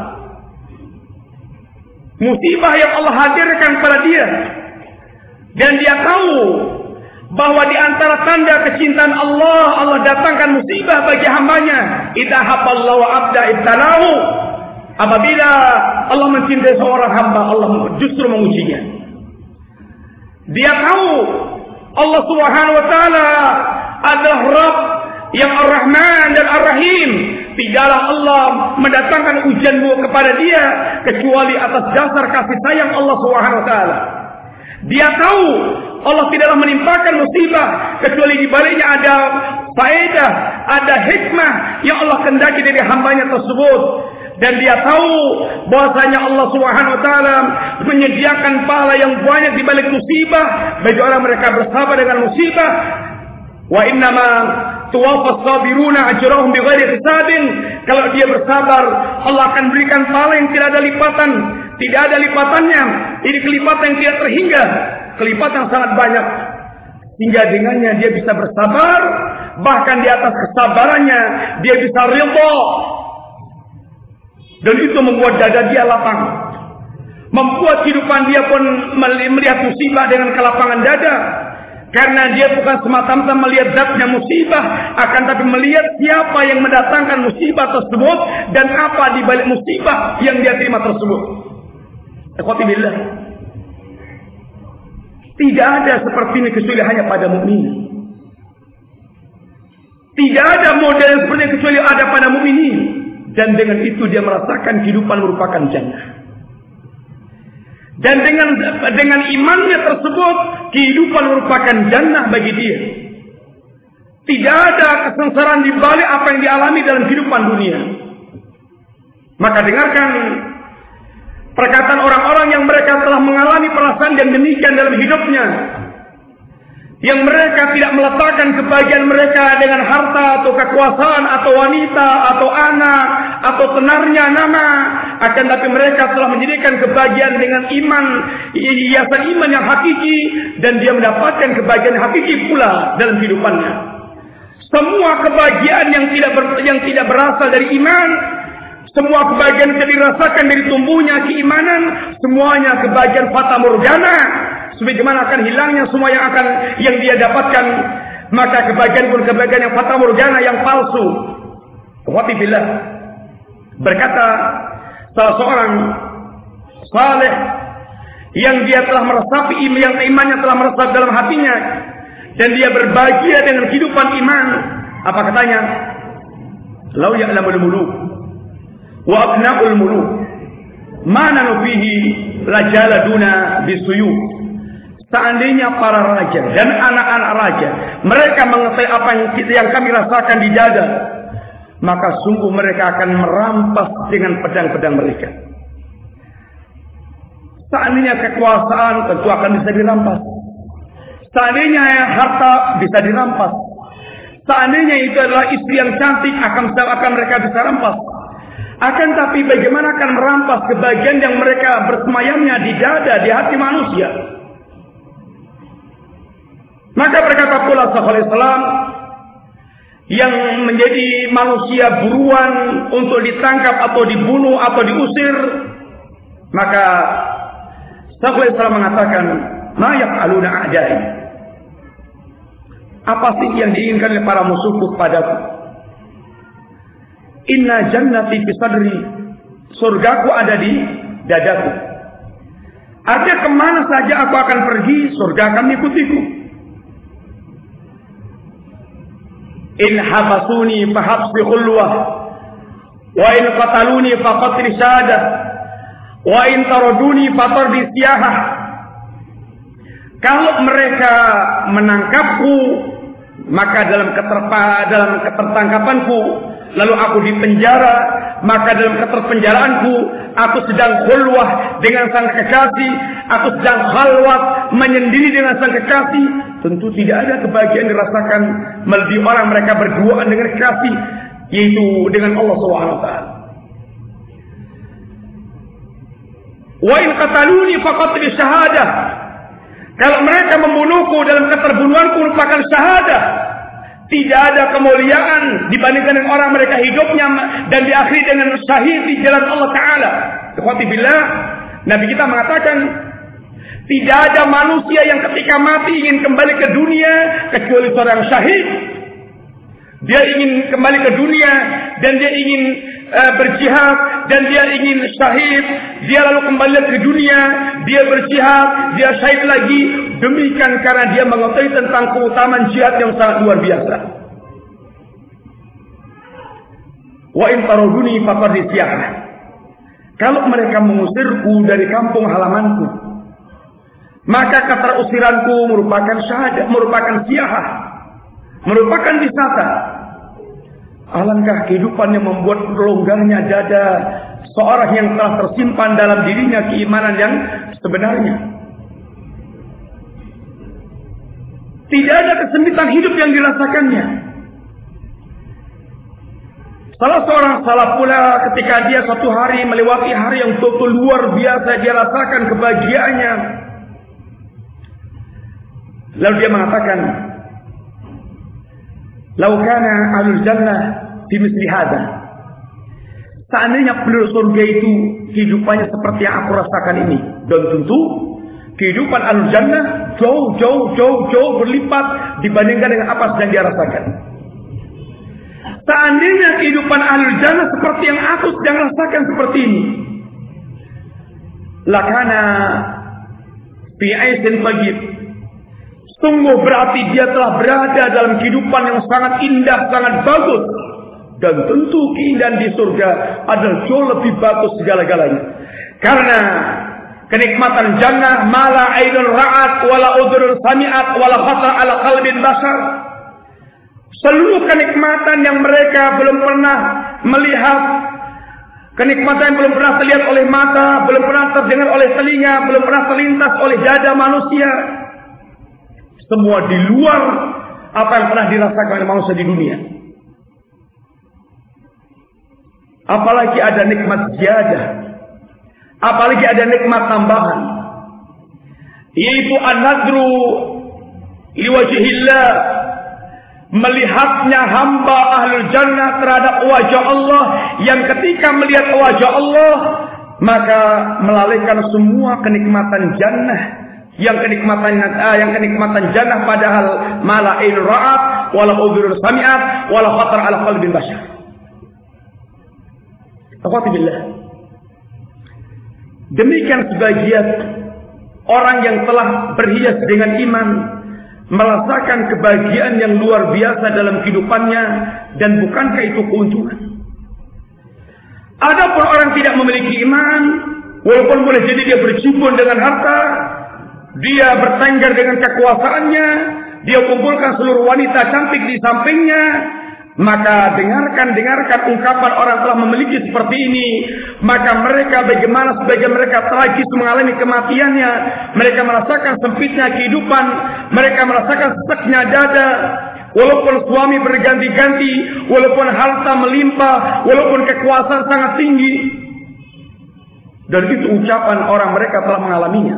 Speaker 1: Musibah yang Allah hadirkan pada dia. Dan dia tahu bahwa di antara tanda kecintaan Allah, Allah datangkan musibah bagi hambanya. Idza haballahu 'abda ibtalahu. Apabila Allah mencintai seorang hamba, Allah justru mengujinya. Dia tahu Allah Subhanahu wa taala adalah Rabb yang Ar-Rahman dan Ar-Rahim. Tidaklah Allah mendatangkan ujianmu kepada dia kecuali atas dasar kasih sayang Allah Subhanahu wa taala. Dia tahu Allah tidaklah menimpakan musibah kecuali di baliknya ada faedah, ada hikmah yang Allah kehendaki dari hambanya tersebut. Dan dia tahu bahwasanya Allah Subhanahu wa taala menyediakan pahala yang banyak di balik musibah bagi orang mereka bersabar dengan musibah. Wa innama tuwaffas sabiruna ajrahum bighairi hisabin. Kalau dia bersabar, Allah akan berikan pahala yang tidak ada lipatan, tidak ada lipatannya. Ini kelipatan yang tidak terhingga, kelipatan yang sangat banyak. Hingga dengannya dia bisa bersabar, bahkan di atas kesabarannya dia bisa ridha. Dan itu membuat dada dia lapang. Membuat kehidupan dia pun melihat musibah dengan kelapangan dada. Karena dia bukan semata-mata melihat zatnya musibah, akan tapi melihat siapa yang mendatangkan musibah tersebut dan apa di balik musibah yang dia terima tersebut. Ikhwati billah. Tidak ada seperti ini kecuali hanya pada mukmin. Tidak ada model yang seperti ini kecuali ada pada mukminin. Dan dengan itu dia merasakan kehidupan merupakan jannah. Dan dengan imannya tersebut, kehidupan merupakan jannah bagi dia. Tidak ada kesengsaraan di balik apa yang dialami dalam kehidupan dunia. Maka dengarkan perkataan orang-orang yang mereka telah mengalami perasaan yang demikian dalam hidupnya. Yang mereka tidak meletakkan kebahagiaan mereka dengan harta atau kekuasaan atau wanita atau anak atau tenarnya nama, akan tapi mereka telah menjadikan kebahagiaan dengan iman, hiasan iman yang hakiki, dan dia mendapatkan kebahagiaan hakiki pula dalam kehidupannya. Semua kebahagiaan yang tidak berasal dari iman, semua kebahagiaan yang dirasakan dari tumbuhnya keimanan, semuanya kebahagiaan fata morgana. Sebagaimana akan hilangnya semua yang dia dapatkan, maka kebahagiaan pun kebahagiaan yang fata morgana, yang palsu. Ikhwati billah. Berkata salah seorang saleh yang dia telah meresapi yang imannya telah meresap dalam hatinya dan dia berbahagia dengan kehidupan iman. Apa katanya? Lau ya'lamul muluk wa abna'ul muluk ma nanu fihi lajaladuna bisuyuf. Seandainya para raja dan anak-anak raja mereka mengetahui apa yang kami rasakan di dada, maka sungguh mereka akan merampas dengan pedang-pedang mereka. Seandainya kekuasaan tentu akan bisa dirampas. Seandainya harta bisa dirampas. Seandainya itu adalah istri yang cantik akan mereka bisa rampas. Akan tapi bagaimana akan merampas kebahagiaan yang mereka bersemayamnya di dada, di hati manusia. Maka berkata pula Syekhul Islam, yang menjadi manusia buruan untuk ditangkap atau dibunuh atau diusir, maka Syekhul Islam mengatakan, ma yaf'aluna a'dai. Apa sih yang diinginkan oleh para musuhku kepadaku? Inna jannati fi sadri. Surgaku ada di dadaku. Artinya kemana saja aku akan pergi, surga akan mengikutiku. In habasuni fahabsi khulwah, wa in qataluni faqatli syahadah, wa in taraduni fatardi siyahah. Kalau mereka menangkapku, maka dalam ketertangkapanku, lalu aku dipenjara, maka dalam keterpenjaraanku aku sedang khulwah dengan sang kekasih, aku sedang khalwat menyendiri dengan sang kekasih. Tentu tidak ada kebahagiaan dirasakan melebihi orang mereka berduaan dengan kekasih, yaitu dengan Allah SWT. Wa in qataluni faqad bi syahadah. Kalau mereka membunuhku, dalam keterbunuhanku merupakan syahadah. Tidak ada kemuliaan dibandingkan dengan orang mereka hidupnya dan diakhiri dengan syahid di jalan Allah Ta'ala. Ikhwati billah, Nabi kita mengatakan, tidak ada manusia yang ketika mati ingin kembali ke dunia kecuali seorang syahid. Dia ingin kembali ke dunia dan dia ingin berjihad dan dia ingin syahid. Dia lalu kembali ke dunia, dia berjihad, dia syahid lagi. Demikian karena dia mengetahui tentang keutamaan jihad yang sangat luar biasa. Wa in taraduni faqad siyah. Kalau mereka mengusirku dari kampung halamanku, maka keterusiranku merupakan syahadah, merupakan siyahah, merupakan wisata. Alangkah kehidupan yang membuat longgarnya dada seorang yang telah tersimpan dalam dirinya keimanan yang sebenarnya. Tidak ada kesempitan hidup yang dirasakannya. Salah seorang salaf pula ketika dia suatu hari melewati hari yang betul luar biasa, dia rasakan kebahagiaannya. Lalu dia mengatakan, "Lau kana ahlul jannah fi misli hadza." Seandainya penduduk surga itu kehidupannya seperti yang aku rasakan ini, dan tentu kehidupan ahlul jannah jauh berlipat dibandingkan dengan apa sedang dia rasakan. Seandainya kehidupan ahlul jannah seperti yang aku sedang rasakan seperti ini, lakana fi aisin thayyib. Sungguh berarti dia telah berada dalam kehidupan yang sangat indah, sangat bagus. Dan tentu keindahan di surga adalah jauh lebih bagus segala-galanya. Karena kenikmatan jannah mala ainun ra'at wala udhurun sami'at wala khatar ala qalbin bashar. Seluruh kenikmatan yang mereka belum pernah melihat, kenikmatan yang belum pernah terlihat oleh mata, belum pernah terdengar oleh telinga, belum pernah terlintas oleh dada manusia, semua di luar apa yang pernah dirasakan oleh manusia di dunia. Apalagi ada nikmat ziyadah, apalagi ada nikmat tambahan, yaitu an-nadru liwajhillah, melihatnya hamba ahlul jannah terhadap wajah Allah, yang ketika melihat wajah Allah maka melalaikan semua kenikmatan jannah, yang kenikmatan jannah padahal mala ain ra'at wala udhur sami'at wala khatar ala qalbin bashar. Alhamdulillah. Demikian sebagian orang yang telah berhias dengan iman merasakan kebahagiaan yang luar biasa dalam kehidupannya, dan bukankah itu keuntungan? Adapun orang tidak memiliki iman, walaupun boleh jadi dia berjibun dengan harta, dia bertengger dengan kekuasaannya, dia kumpulkan seluruh wanita cantik di sampingnya, maka dengarkan ungkapan orang telah memiliki seperti ini, maka mereka bagaimana sebagian mereka tragis mengalami kematiannya, mereka merasakan sempitnya kehidupan, mereka merasakan seseknya dada, walaupun suami berganti-ganti, walaupun harta melimpah, walaupun kekuasaan sangat tinggi, dan itu ucapan orang mereka telah mengalaminya.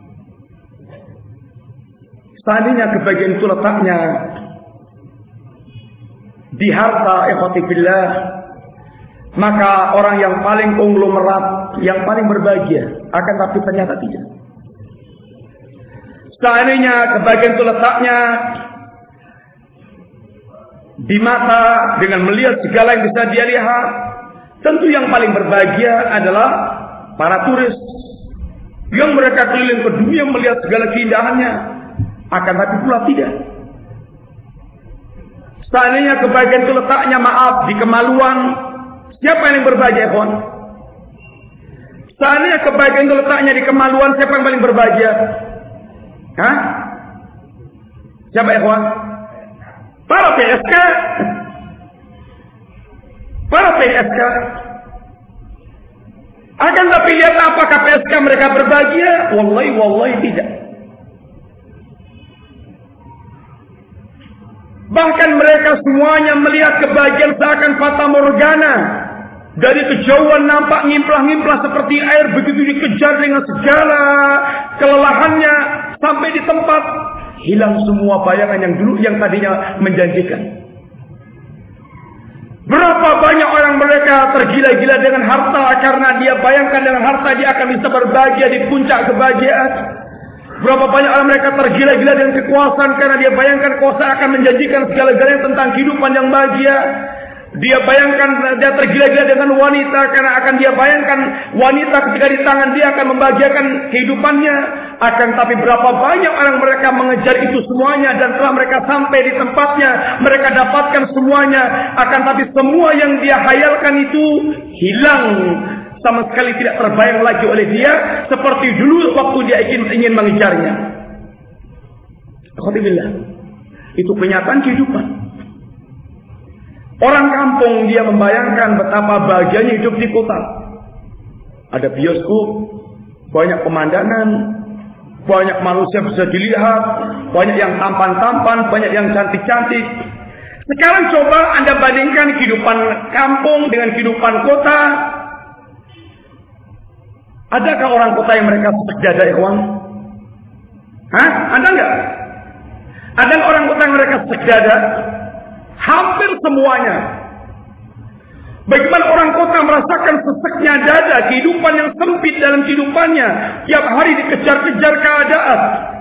Speaker 1: Seandainya kebahagiaan itu letaknya di harta, ikhwati billah, maka orang yang paling konglomerat, yang paling berbahagia, akan tapi ternyata tidak. Seandainya kebahagiaan itu letaknya di mata dengan melihat segala yang bisa dia lihat, tentu yang paling berbahagia adalah para turis yang mereka keliling ke dunia melihat segala keindahannya, akan tapi pula tidak. Seandainya kebahagiaan itu letaknya di kemaluan, siapa yang berbahagia, kawan? Seandainya kebahagiaan itu letaknya di kemaluan, siapa yang paling berbahagia? Hah? Siapa, kawan? Para PSK. Akan tapi lihat apakah PSK mereka berbahagia? Wallahi tidak. Bahkan mereka semuanya melihat kebahagiaan seakan fata morgana. Dari kejauhan nampak ngimplah-ngimplah seperti air, begitu dikejar dengan segala kelelahannya, sampai di tempat hilang semua bayangan yang dulu yang tadinya menjanjikan. Berapa banyak orang mereka tergila-gila dengan harta karena dia bayangkan dengan harta dia akan bisa berbahagia di puncak kebahagiaan. Berapa banyak orang mereka tergila-gila dengan kekuasaan karena dia bayangkan kekuasaan akan menjanjikan segala-galanya tentang kehidupan yang bahagia. Dia bayangkan dia tergila-gila dengan wanita karena akan dia bayangkan wanita ketika di tangan dia akan membahagiakan kehidupannya. Akan tapi berapa banyak orang mereka mengejar itu semuanya dan setelah mereka sampai di tempatnya mereka dapatkan semuanya. Akan tapi semua yang dia hayalkan itu hilang, sama sekali tidak terbayang lagi oleh dia seperti dulu waktu dia ingin mengejarnya. Alhamdulillah, itu kenyataan kehidupan. Orang kampung dia membayangkan betapa bahagianya hidup di kota. Ada bioskop, banyak pemandangan, banyak manusia bisa dilihat, banyak yang tampan-tampan, banyak yang cantik-cantik. Sekarang coba Anda bandingkan kehidupan kampung dengan kehidupan kota. Adakah orang kota yang mereka sesak dada, ikhwan? Ada enggak? Ada orang kota yang mereka sesak dada? Hampir semuanya. Bagaimana orang kota merasakan seseknya dada, kehidupan yang sempit dalam kehidupannya, tiap hari dikejar-kejar keadaan.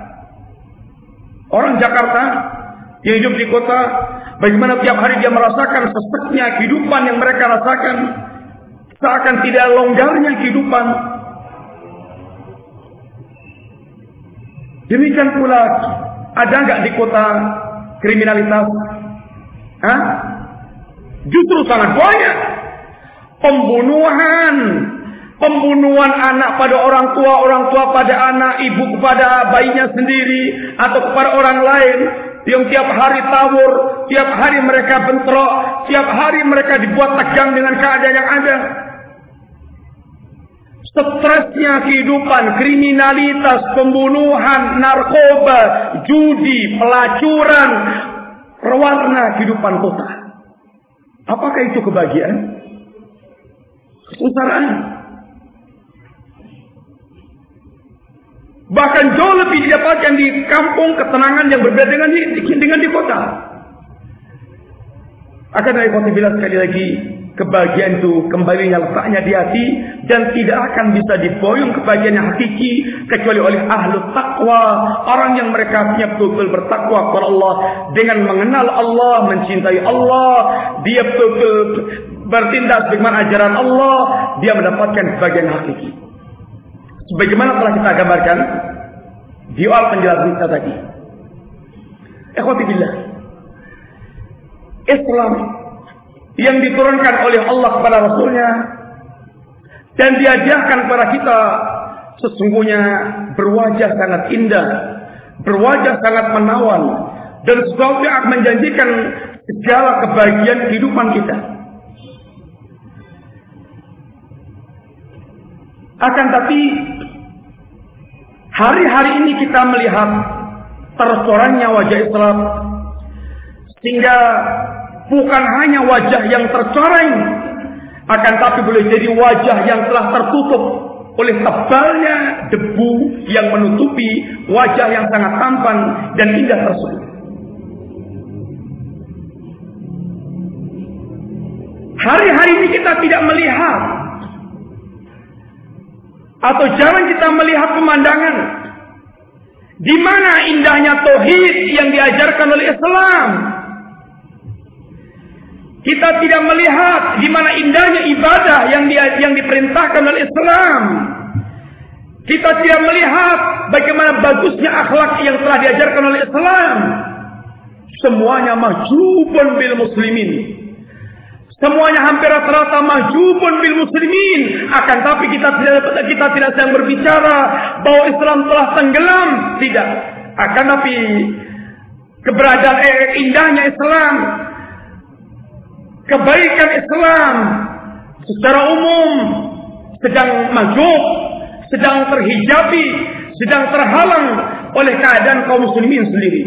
Speaker 1: Orang Jakarta yang hidup di kota, bagaimana tiap hari dia merasakan seseknya kehidupan yang mereka rasakan, seakan tidak longgarnya kehidupan. Demikian pula, ada nggak di kota kriminalitas? Justru sangat banyak. Pembunuhan anak pada orang tua pada anak, ibu kepada bayinya sendiri atau kepada orang lain, yang tiap hari tawur, tiap hari mereka bentrok, tiap hari mereka dibuat tegang dengan keadaan yang ada. Stresnya kehidupan, kriminalitas, pembunuhan, narkoba, judi, pelacuran, pewarna kehidupan kota. Apakah itu kebahagiaan? Kesengsaraan. Bahkan jauh lebih didapatkan di kampung ketenangan yang berbeda dengan di kota. Akan dari bila sekali lagi, kebahagiaan itu kembalinya letaknya di hati dan tidak akan bisa diboyong kebahagiaan yang hakiki kecuali oleh ahlu taqwa, orang yang mereka betul-betul bertakwa kepada Allah dengan mengenal Allah, mencintai Allah, dia betul-betul bertindak sebagaimana ajaran Allah, dia mendapatkan kebahagiaan hakiki. Sebagaimana telah kita gambarkan di awal penjelasan kita tadi. Ikhwati billah, Islam yang diturunkan oleh Allah kepada Rasulnya dan diajarkan kepada kita sesungguhnya berwajah sangat indah, berwajah sangat menawan, dan sesuatu yang akan menjanjikan segala kebahagiaan kehidupan kita. Akan tapi hari-hari ini kita melihat tercorengnya wajah Islam, sehingga bukan hanya wajah yang tercoreng, akan tapi boleh jadi wajah yang telah tertutup oleh tebalnya debu yang menutupi wajah yang sangat tampan dan indah tersebut. Hari-hari ini kita tidak melihat atau jarang kita melihat pemandangan di mana indahnya tauhid yang diajarkan oleh Islam. Kita tidak melihat di mana indahnya ibadah yang diperintahkan oleh Islam. Kita tidak melihat bagaimana bagusnya akhlak yang telah diajarkan oleh Islam. Semuanya mahjubun bil muslimin. Semuanya hampir rata-rata mahjubun bil muslimin. Akan tapi kita tidak sedang berbicara bahwa Islam telah tenggelam. Tidak. Akan tapi keberadaan indahnya Islam, kebaikan Islam secara umum sedang majub, sedang terhijabi, sedang terhalang oleh keadaan kaum muslimin sendiri.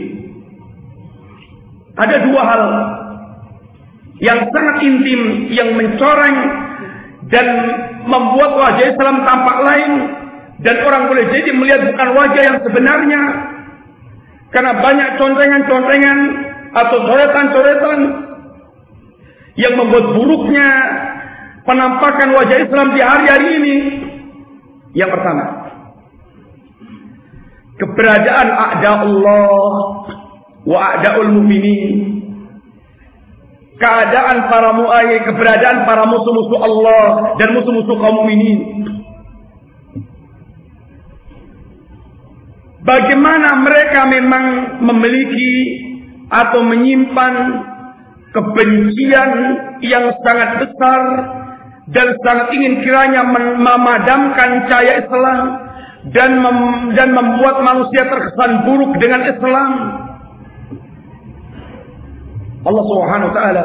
Speaker 1: Ada dua hal yang sangat intim yang mencoreng dan membuat wajah Islam tampak lain, dan orang boleh jadi melihat bukan wajah yang sebenarnya karena banyak contengan-contengan atau coretan-coretan yang membuat buruknya penampakan wajah Islam di hari-hari ini. Yang pertama, keberadaan a'da'ullah wa a'da'ul mu'minin. Keberadaan para musuh-musuh Allah dan musuh-musuh kaum mukminin. Bagaimana mereka memang memiliki atau menyimpan kebencian yang sangat besar dan sangat ingin kiranya memadamkan cahaya Islam dan membuat manusia terkesan buruk dengan Islam. Allah Subhanahu wa taala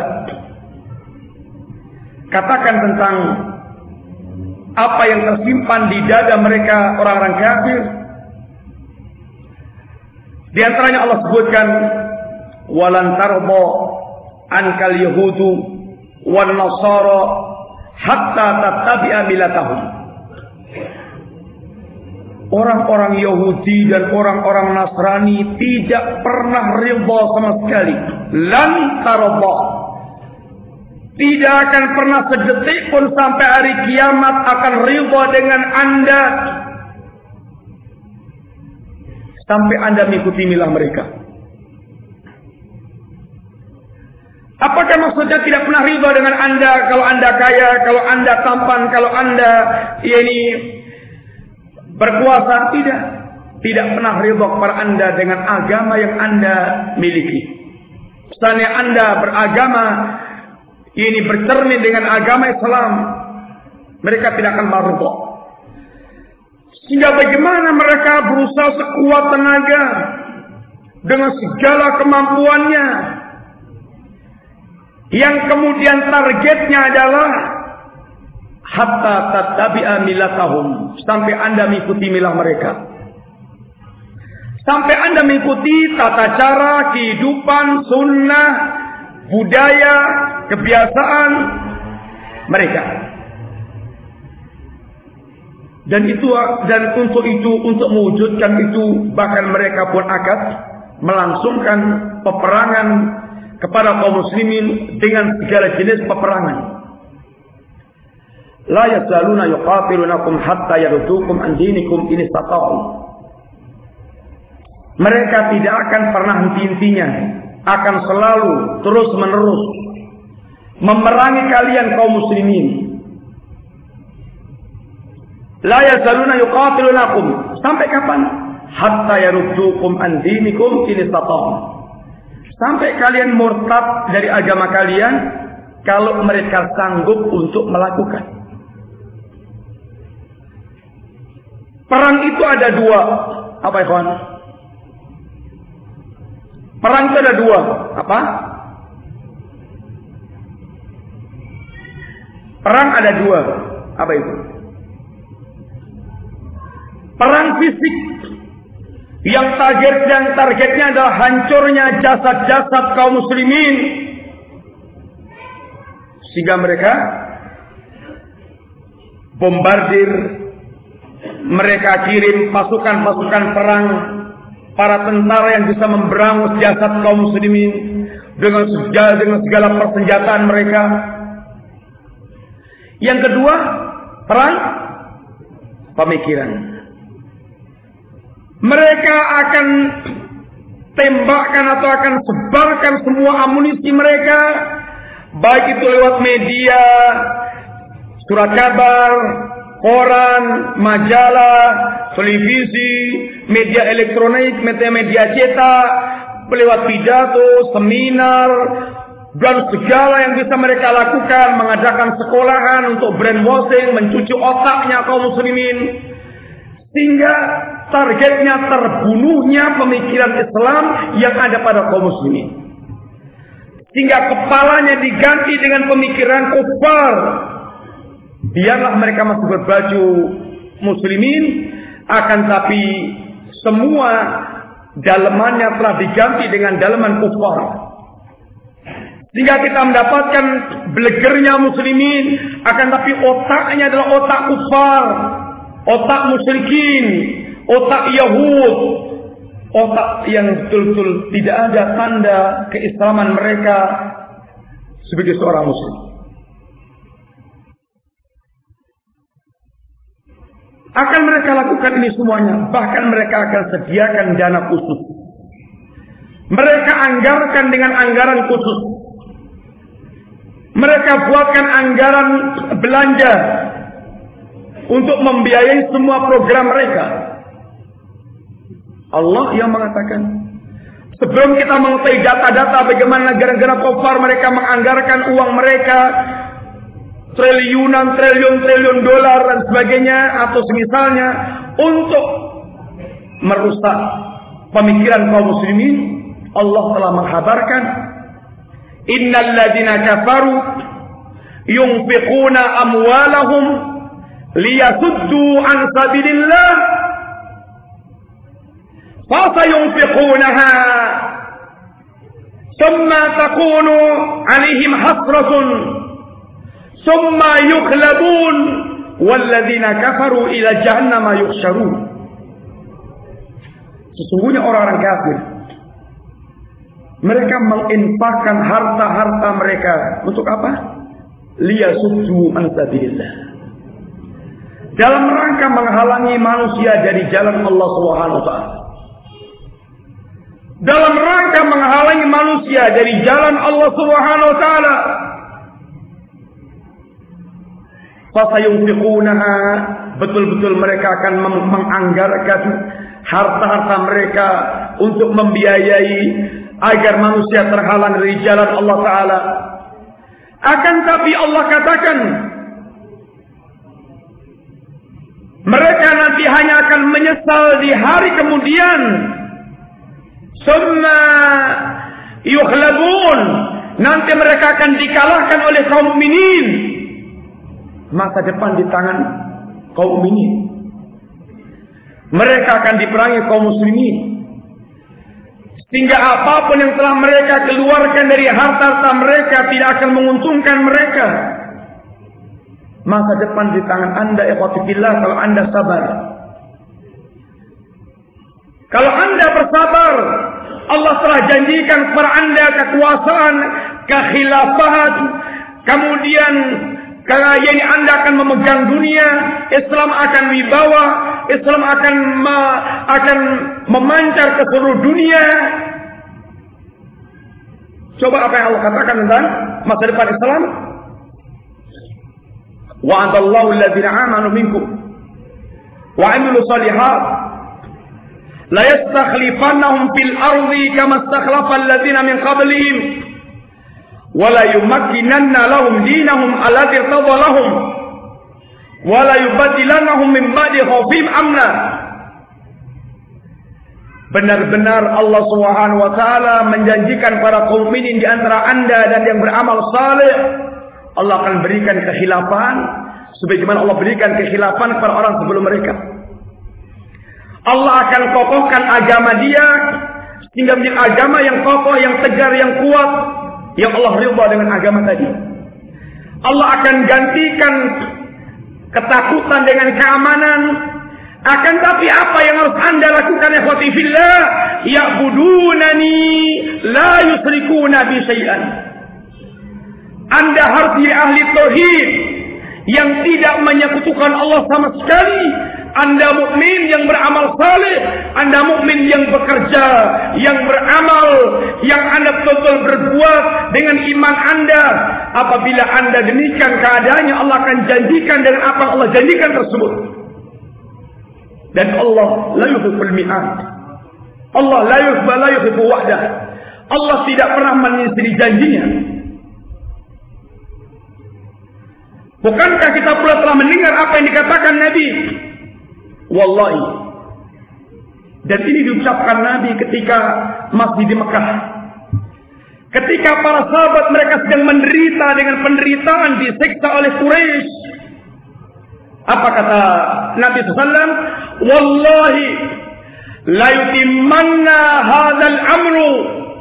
Speaker 1: katakan tentang apa yang tersimpan di dada mereka orang-orang kafir. Di antaranya Allah sebutkan walan tarda ankal yahudu wan nasara hatta tattabi'a millatahum. Orang-orang Yahudi dan orang-orang Nasrani tidak pernah ridha sama sekali. Lan tarda. Tidak akan pernah sedetik pun sampai hari kiamat akan ridha dengan Anda sampai Anda mengikuti milah mereka. Apakah maksudnya tidak pernah ridha dengan Anda kalau Anda kaya, kalau Anda tampan, kalau Anda berkuasa? Tidak pernah ridha kepada Anda dengan agama yang Anda miliki. Misalnya Anda beragama bercermin dengan agama Islam, mereka tidak akan ridha. Sehingga bagaimana mereka berusaha sekuat tenaga dengan segala kemampuannya, yang kemudian targetnya adalah hatta tattabi'a millatahum, sampai Anda mengikuti milah mereka, sampai Anda mengikuti tata cara kehidupan, sunnah, budaya, kebiasaan mereka. Dan untuk mewujudkan itu, bahkan mereka pun akan melangsungkan peperangan kepada kaum muslimin dengan segala jenis peperangan. La yazaluna yuqatilunakum hatta yardukum an dinikum in istata'u. Mereka tidak akan pernah henti-hentinya, akan selalu terus-menerus memerangi kalian kaum muslimin. La yazaluna yuqatilunakum, sampai kapan? Hatta yardukum an dinikum in istata'u. Sampai kalian murtad dari agama kalian kalau mereka sanggup untuk melakukan. Perang itu ada dua. Apa ikhwan? Perang itu ada dua. Apa? Perang ada dua. Apa itu? Perang fisik yang targetnya adalah hancurnya jasad-jasad kaum muslimin, sehingga mereka bombardir, mereka kirim pasukan-pasukan perang, para tentara yang bisa memberangus jasad kaum muslimin dengan segala persenjataan mereka. Yang kedua, perang pemikiran. Mereka akan tembakkan atau akan sebarkan semua amunisi mereka, baik itu lewat media, surat kabar, koran, majalah, televisi, media elektronik, media cetak, lewat pidato, seminar, dan segala yang bisa mereka lakukan, mengadakan sekolahan untuk brainwashing, mencuci otaknya kaum muslimin, sehingga targetnya terbunuhnya pemikiran Islam yang ada pada kaum muslimin. Sehingga kepalanya diganti dengan pemikiran kufar. Biarlah mereka masih berbaju muslimin, akan tapi semua dalemannya telah diganti dengan daleman kufar. Sehingga kita mendapatkan blegernya muslimin, akan tapi otaknya adalah otak kufar, otak musyrikin, otak Yahud, otak yang betul-betul tidak ada tanda keislaman mereka sebagai seorang muslim. Akan mereka lakukan ini semuanya. Bahkan mereka akan sediakan dana khusus. Mereka anggarkan dengan anggaran khusus. Mereka buatkan anggaran belanja untuk membiayai semua program mereka. Allah yang mengatakan, sebelum kita mengetahui data-data bagaimana negara-negara kafir mereka menganggarkan uang mereka triliun dolar dan sebagainya atau semisalnya untuk merusak pemikiran kaum muslimin, Allah telah menghabarkan, innal ladzina kafaru yunfiquna amwalahum liyasuddu an sabilillah fasayunfiqunaha thumma takunu alaihim hasratun thumma yukhlabun walladzina kafaru ila jahannama yuhsyarun. Sesungguhnya orang-orang kafir mereka menginfakkan harta-harta mereka untuk apa? Liyasuddu an sabilillah, dalam rangka menghalangi manusia dari jalan Allah Subhanahu wa taala. Dalam rangka menghalangi manusia dari jalan Allah Subhanahu wa taala. Fasayunfiqunaha, betul-betul mereka akan menganggarkan harta-harta mereka untuk membiayai agar manusia terhalang dari jalan Allah taala. Akan tapi Allah katakan, mereka nanti hanya akan menyesal di hari kemudian. Summa yukhlabun, nanti mereka akan dikalahkan oleh kaum mukminin. Masa depan di tangan kaum mukminin. Mereka akan diperangi kaum muslimin. Sehingga apapun yang telah mereka keluarkan dari harta-harta mereka tidak akan menguntungkan mereka. Masa depan di tangan Anda, ikhwati fillah, kalau Anda sabar. Kalau Anda bersabar, Allah telah janjikan kepada Anda kekuasaan, kekhilafahan, kemudian yang Anda akan memegang dunia, Islam akan wibawa, Islam akan memancar ke seluruh dunia. Coba apa yang Allah katakan tentang masa depan Islam? Wa'adallahu alladhina amanu minkum wa 'amilus shalihat la yastakhlifannahum fil ardi kama istakhlafa alladhina min qablihim wa la yumakkinanna lahum dinahum alladhi irtadha lahum wa la yubaddilannahum min ba'di khawfihim amna. Benar-benar Allah Subhanahu wa taala menjanjikan para kaum mukminin di antara Anda dan yang beramal saleh, Allah akan berikan kekhilafan sebagaimana Allah berikan kekhilafan kepada orang sebelum mereka. Allah akan kokohkan agama Dia sehingga menjadi agama yang kokoh, yang tegar, yang kuat, yang Allah ridha dengan agama tadi. Allah akan gantikan ketakutan dengan keamanan. Akan tapi apa yang harus Anda lakukan, ikhwati fillah? Ya'budunani la yusyrikuna bi syai'an. Anda harus jadi ahli tauhid yang tidak menyekutukan Allah sama sekali. Anda mukmin yang beramal saleh, Anda mukmin yang bekerja, yang beramal, yang Anda betul-betul berbuat dengan iman Anda. Apabila Anda demikian keadaannya, Allah akan janjikan dengan apa yang Allah janjikan tersebut. Dan Allah la yuhibbul mi'ad. Allah la yuhibbu wahdah. Allah tidak pernah menyelisihi janjinya. Bukankah kita pula telah mendengar apa yang dikatakan Nabi? Wallahi, Dan ini diucapkan Nabi ketika masih di Mekah. Ketika para sahabat mereka sedang menderita dengan penderitaan, disiksa oleh Quraisy. Apa kata Nabi SAW? Wallahi la yutimmanna hadzal amru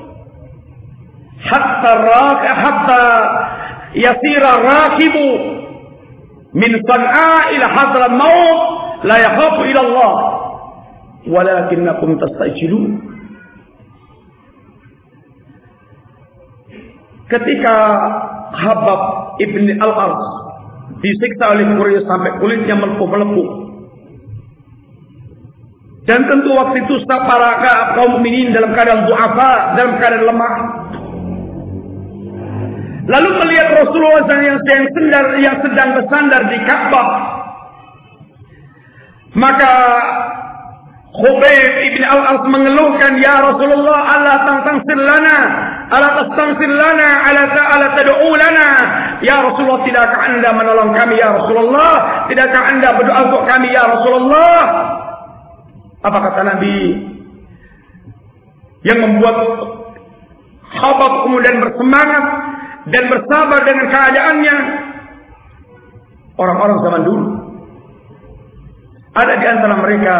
Speaker 1: hatta yasira rakibu min San'a ila Hadramaut la yakhafu ila Allah walakinnakum tastajilun. Ketika Habab ibn al-Ars disiksa oleh Quraisy sampai kulitnya melepuh-melepuh, dan tentu waktu itu para kaum mukminin dalam keadaan du'afa, dalam keadaan lemah, lalu melihat Rasulullah yang sedang bersandar di Ka'bah, maka Khubayb ibn al-Ars mengeluhkan, ya Rasulullah, ala tastansir lana, ala tad'u lana, ya Rasulullah, tidakkah anda menolong kami ya Rasulullah, tidakkah anda berdoa untuk kami ya Rasulullah? Apa kata Nabi yang membuat Khabbab kemudian bersemangat dan bersabar dengan keadaannya? Orang-orang zaman dulu, ada di antara mereka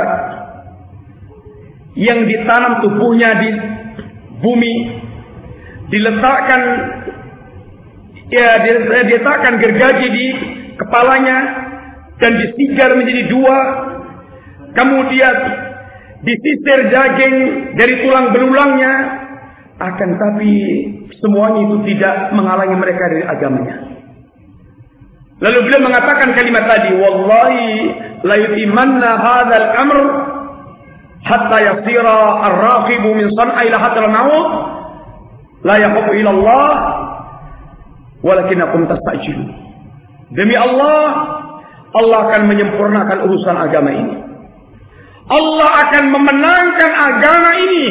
Speaker 1: yang ditanam tubuhnya di bumi, diletakkan gergaji di kepalanya dan disigar menjadi dua, kemudian disisir daging dari tulang belulangnya, akan tapi semuanya itu tidak menghalangi mereka dari agamanya. Lalu beliau mengatakan kalimat tadi, wallahi la yutimanna hadzal amr hatta yasira ar-raqibu min San'a ila Hadramaut la yakhafu ila Allah walakinnakum tastajilun. Demi Allah, Allah akan menyempurnakan urusan agama ini. Allah akan memenangkan agama ini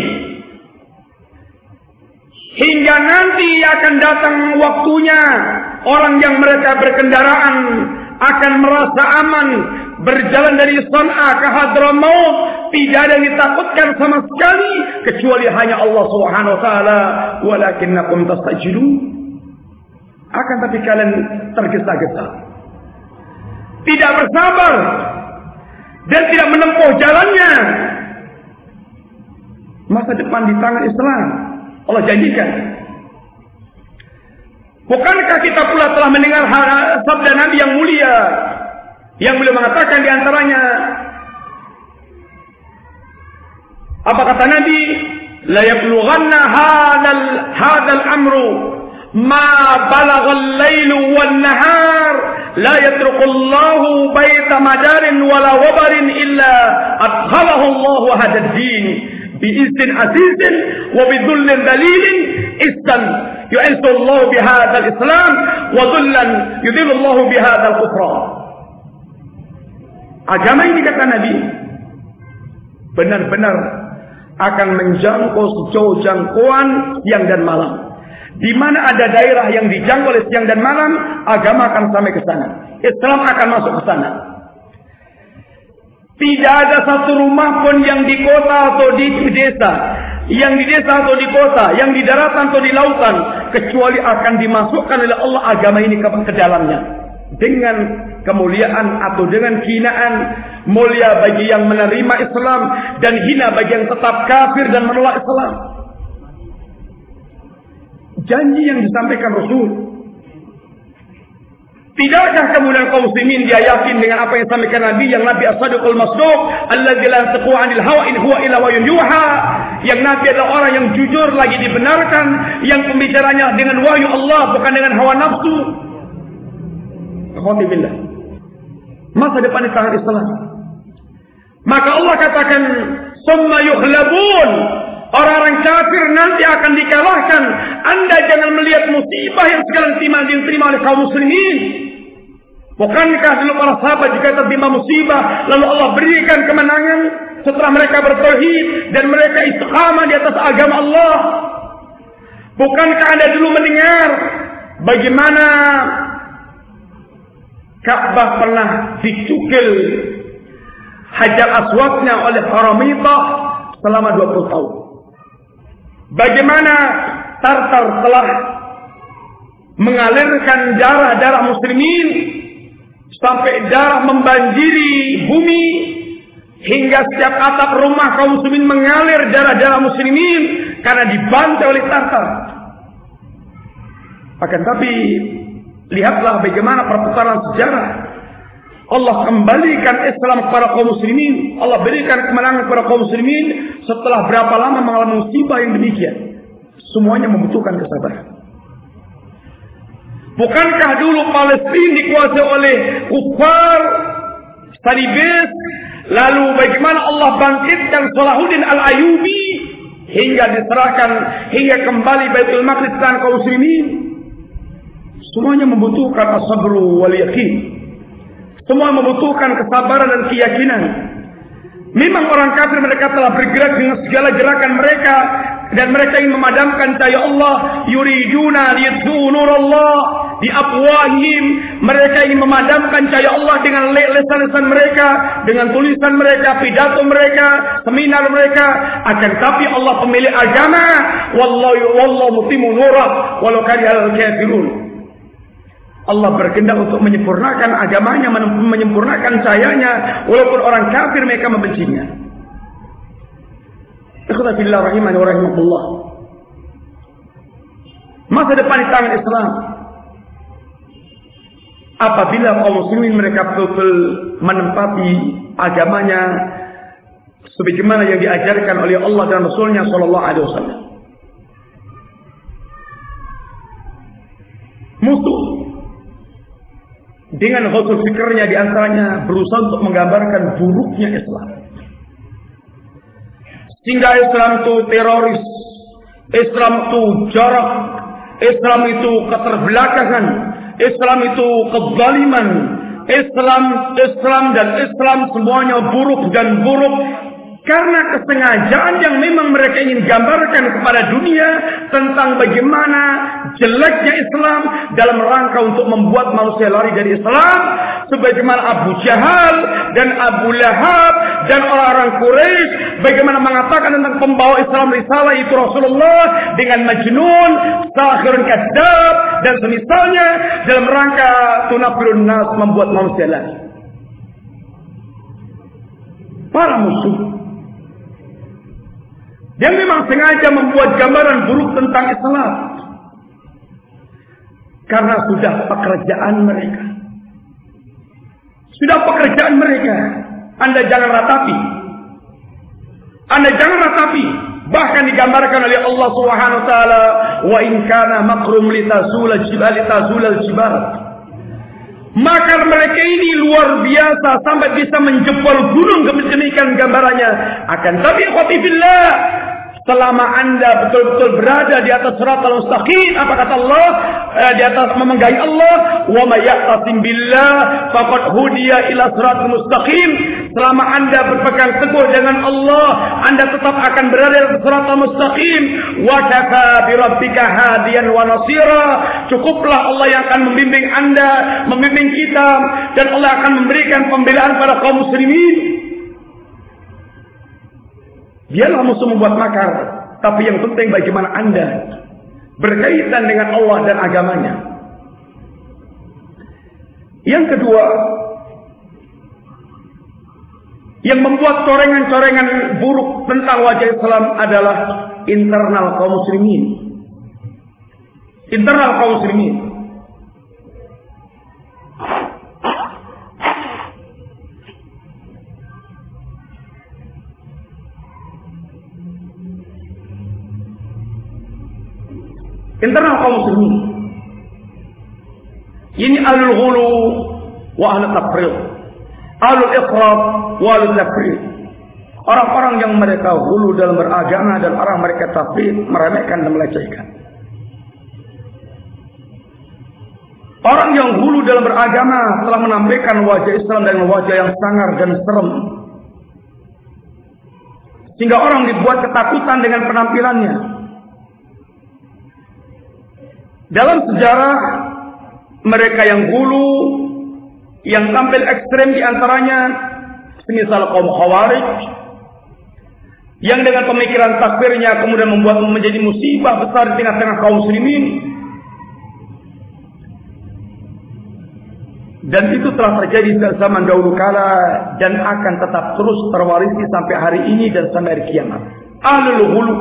Speaker 1: hingga nanti akan datang waktunya orang yang mereka berkendaraan akan merasa aman berjalan dari San'a ke Hadramaut, tidak ada yang ditakutkan sama sekali kecuali hanya Allah Subhanahu wa taala. Walakinnakum tastajilun, akan tapi kalian tergesa-gesa, tidak bersabar dan tidak menempuh jalannya. Masa depan di tangan Islam Allah janjikan. Bukankah kita pula telah mendengar sabda Nabi yang mulia yang beliau mengatakan di antaranya, apa kata Nabi? La yablughanna hadzal amru ma balagha al-lailu wan-nahar la yatruku Allahu baita madarin wala wabarin illa adkhalahu Allahu hadzal din bi'izzin azizin wa bidhullin dalilin istan yu'izzu Allahu bihadzal Islam wa dhullan yudhillu Allahu bihadzal kufran. Agama ini, kata Nabi, benar-benar akan menjangkau sejauh jangkauan siang dan malam. Di mana ada daerah yang dijangkau oleh siang dan malam, agama akan sampai ke sana. Islam akan masuk ke sana. Tidak ada satu rumah pun yang di kota atau di desa, yang di desa atau di kota, yang di daratan atau di lautan, kecuali akan dimasukkan oleh Allah agama ini ke dalamnya. Dengan kemuliaan atau dengan kehinaan, mulia bagi yang menerima Islam dan hina bagi yang tetap kafir dan menolak Islam. Janji yang disampaikan Rasul. Tidakkah kemudian kaum muslimin dia yakin dengan apa yang disampaikan Nabi, yang Nabi as-sadiqul masduq alladzi la yantiqu 'anil hawa in huwa illa wahyun yuha, yang Nabi adalah orang yang jujur lagi dibenarkan, yang pembicaranya dengan wahyu Allah bukan dengan hawa nafsu. Alhamdulillah, masa depan di tangan Islam. Maka Allah katakan, summa yughlabun, orang-orang kafir nanti akan dikalahkan. Anda jangan melihat musibah yang sekarang diterima oleh kaum muslimin. Bukankah dulu para sahabat jika tertimpa musibah lalu Allah berikan kemenangan setelah mereka bertauhid dan mereka istiqamah di atas agama Allah? Bukankah Anda dulu mendengar bagaimana Ka'bah pernah dicukil Hajar Aswadnya oleh Haramithah selama 20 tahun. Bagaimana Tartar telah mengalirkan darah-darah muslimin sampai darah membanjiri bumi, hingga setiap atap rumah kaum muslimin mengalir darah-darah muslimin karena dibantai oleh Tartar. Akan tapi lihatlah bagaimana perputaran sejarah. Allah kembalikan Islam kepada kaum muslimin. Allah berikan kemenangan kepada kaum muslimin setelah berapa lama mengalami musibah yang demikian. Semuanya membutuhkan kesabaran. Bukankah dulu Palestina dikuasai oleh kufar, Salibis, lalu bagaimana Allah bangkitkan Salahuddin Al-Ayyubi hingga diserahkan, hingga kembali Baitul Maqdis dan kaum muslimin? Semuanya membutuhkan as-sabru wal yaqin. Semua membutuhkan kesabaran dan keyakinan. Memang orang kafir mereka telah bergerak dengan segala gerakan mereka, dan mereka ingin memadamkan cahaya Allah. Yuriduna liyutfi'u nurallah bi afwahihim. Mereka ingin memadamkan cahaya Allah dengan lisan-lisan mereka, dengan tulisan mereka, pidato mereka, seminar mereka. Akan tapi Allah pemilik agama. Wallahu mutimmu nurah walau karihal kafirun. Allah berkehendak untuk menyempurnakan agamanya, menyempurnakan cahayanya, walaupun orang kafir mereka membencinya. Ikhwata fillah rahimani wa rahimakumullah. Masa depan di tangan Islam. Apabila kaum muslimin mereka betul-betul menempati agamanya sebagaimana yang diajarkan oleh Allah dan Rasulnya sallallahu alaihi wasallam. Musuh dengan khusus fikirnya diantaranya berusaha untuk menggambarkan buruknya Islam. Sehingga Islam itu teroris, Islam itu jarak, Islam itu keterbelakangan, Islam itu kezaliman, Islam semuanya buruk dan buruk. Karena kesengajaan yang memang mereka ingin gambarkan kepada dunia tentang bagaimana jeleknya Islam dalam rangka untuk membuat manusia lari dari Islam, sebagaimana Abu Jahal dan Abu Lahab dan orang-orang Quraisy bagaimana mengatakan tentang pembawa Islam risalah itu Rasulullah dengan majnun, sahirun kadzdzab dan semisalnya dalam rangka tunafirun nas, membuat manusia lari. Para musuh yang memang sengaja membuat gambaran buruk tentang Islam karena sudah pekerjaan mereka. Sudah pekerjaan mereka. Anda jangan ratapi. Anda jangan ratapi. Bahkan digambarkan oleh Allah Subhanahu wa taala, wa in kana makrum litazula al-jibal. Maka mereka ini luar biasa sampai bisa menjebol gunung, demikian gambarannya. Akan tapi khotifillah, selama Anda betul-betul berada di atas siratal mustaqim, apa kata Allah? Di atas memenggahi Allah, wa may ya'tasim billah faqad hudiya ila siratal mustaqim. Selama Anda berpegang teguh dengan Allah, Anda tetap akan berada di atas siratal mustaqim. Wa kafa bi rabbika hadiyan wa nasira. Cukuplah Allah yang akan membimbing Anda, membimbing kita, dan Allah akan memberikan pembelaan pada kaum muslimin. Biarlah musuh membuat makar, tapi yang penting bagaimana Anda berkaitan dengan Allah dan agamanya. Yang kedua, yang membuat corengan-corengan buruk tentang wajah Islam adalah internal kaum muslimin. Internal kaum muslimin. Internal kaum muslimin. Ini ahlul ghulu wa ahlul tafriq, ahlul iqrab wa ahlul tafriq. Orang-orang yang mereka ghulu dalam beragama dan orang mereka tafriq, meremehkan dan melecehkan. Orang yang ghulu dalam beragama telah menampilkan wajah Islam dengan wajah yang sangar dan serem, sehingga orang dibuat ketakutan dengan penampilannya. Dalam sejarah, mereka yang ghulu, yang tampil ekstrem diantaranya semisal kaum Khawarij, yang dengan pemikiran takfirnya kemudian membuat menjadi musibah besar di tengah-tengah kaum muslimin. Dan itu telah terjadi sejak zaman dahulu kala dan akan tetap terus terwarisi sampai hari ini dan sampai hari kiamat. Ahlul ghulu.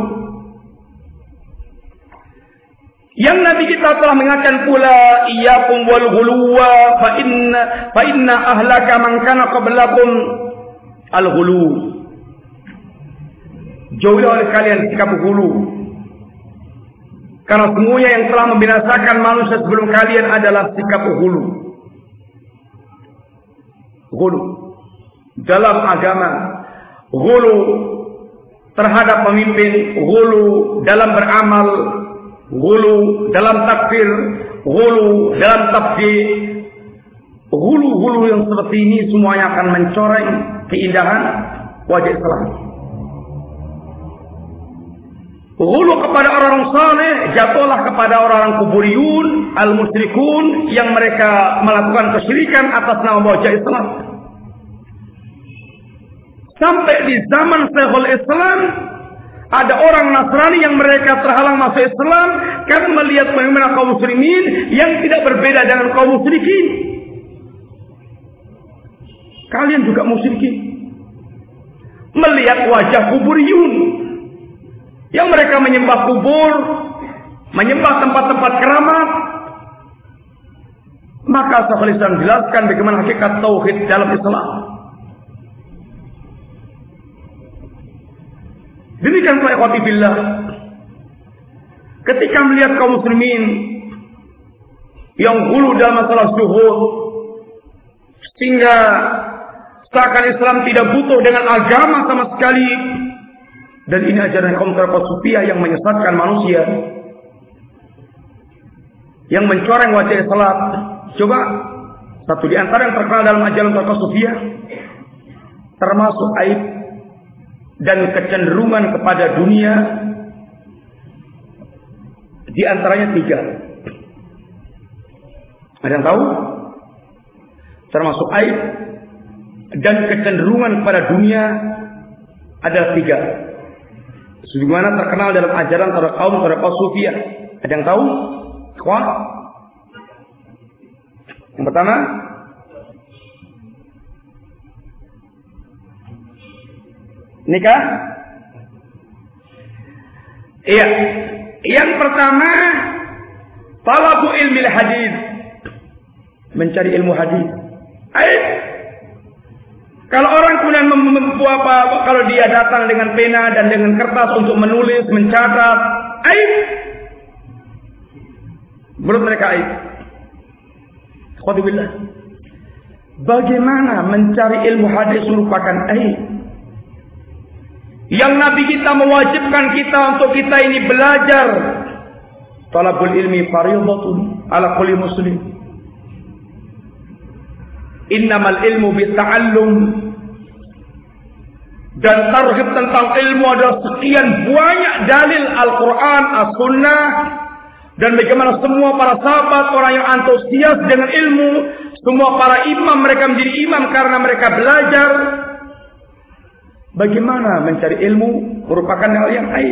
Speaker 1: Yang Nabi kita telah mengingatkan pula, iyyakum wal ghuluwa fa inna ahlaka man kana qablakum al ghulu. Jauhilah oleh kalian sikap ghulu. Karena semuanya yang telah membinasakan manusia sebelum kalian adalah sikap ghulu. Ghulu dalam agama, ghulu terhadap pemimpin, ghulu dalam beramal, ghulu dalam takfir, ghulu dalam tafsir. Ghulu-ghulu yang seperti ini semuanya akan mencoreng keindahan wajah Islam. Ghulu kepada orang saleh, jatuhlah kepada orang kuburiyun, al-musyrikun yang mereka melakukan kesyirikan atas nama wajah Islam. Sampai di zaman Syekhul Islam ada orang Nasrani yang mereka terhalang masuk Islam karena melihat bagaimana kaum muslimin yang tidak berbeda dengan kaum musyrikin. Kalian juga musyrikin. Melihat wajah kuburiyun yang mereka menyembah kubur, menyembah tempat-tempat keramat. Maka Syekhul Islam jelaskan bagaimana hakikat tauhid dalam Islam. Demikian pula ikhwati billah, ketika melihat kaum muslimin yang ghulu dalam masalah zuhud, sehingga seakan Islam tidak butuh dengan agama sama sekali. Dan ini ajaran kaum tariqah sufiyah yang menyesatkan manusia, yang mencoreng wajah Islam. Coba satu di antara yang terkenal dalam ajaran tariqah sufiyah termasuk aib dan kecenderungan kepada dunia, di antaranya 3. Ada yang tahu? Termasuk aib dan kecenderungan kepada dunia adalah 3. Sebagaimana terkenal dalam ajaran kaum tariqah sufiyah. Ada yang tahu? Ikhwan? Yang pertama, nikah? Iya. Yang pertama, talabu ilmi hadis. Mencari ilmu hadis. Aib. Kalau orang kemudian kalau dia datang dengan pena dan dengan kertas untuk menulis, mencatat, aib. Menurut mereka aib. Alhamdulillah. Bagaimana mencari ilmu hadis merupakan aib? Yang Nabi kita mewajibkan kita untuk kita ini belajar. Talabul ilmi fardhatun ala kulli muslim. Innamal ilmu bita'allum. Dan tarhib tentang ilmu adalah sekian banyak dalil Al-Quran, As-Sunnah. Dan bagaimana semua para sahabat, orang yang antusias dengan ilmu. Semua para imam, mereka menjadi imam karena mereka belajar. Bagaimana mencari ilmu merupakan hal yang aib.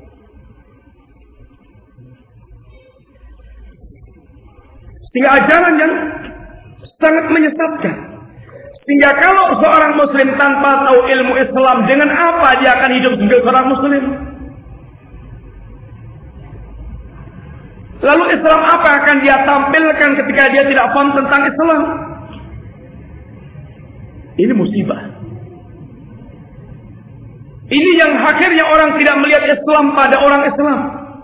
Speaker 1: Sehingga ajaran yang sangat menyesatkan. Sehingga kalau seorang muslim tanpa tahu ilmu Islam, dengan apa dia akan hidup sebagai seorang muslim? Lalu Islam apa akan dia tampilkan ketika dia tidak paham tentang Islam? Ini musibah. Ini yang akhirnya orang tidak melihat Islam pada orang Islam.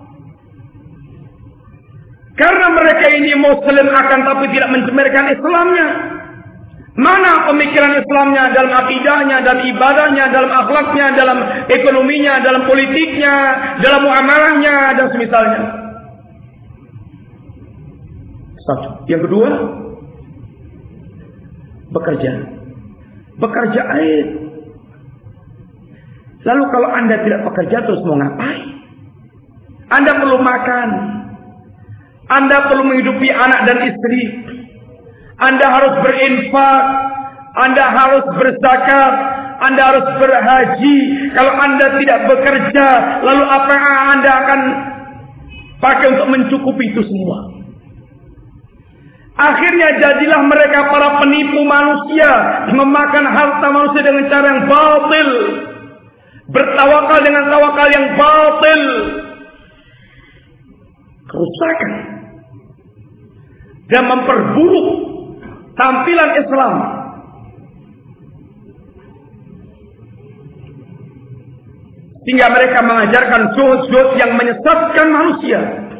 Speaker 1: Karena mereka ini muslim akan tapi tidak mencemarkan Islamnya. Mana pemikiran Islamnya dalam akidahnya, dalam ibadahnya, dalam akhlaknya, dalam ekonominya, dalam politiknya, dalam muamalahnya dan semisalnya. Satu. Yang kedua, bekerja. Bekerja aib. Lalu kalau Anda tidak bekerja terus mau ngapain? Anda perlu makan. Anda perlu menghidupi anak dan istri. Anda harus berinfak. Anda harus berzakat. Anda harus berhaji. Kalau Anda tidak bekerja, lalu apa yang Anda akan pakai untuk mencukupi itu semua? Akhirnya jadilah mereka para penipu manusia, memakan harta manusia dengan cara yang batil, bertawakal dengan tawakal yang batil. Kerusakan dan memperburuk tampilan Islam. Sehingga mereka mengajarkan zuhud yang menyesatkan manusia,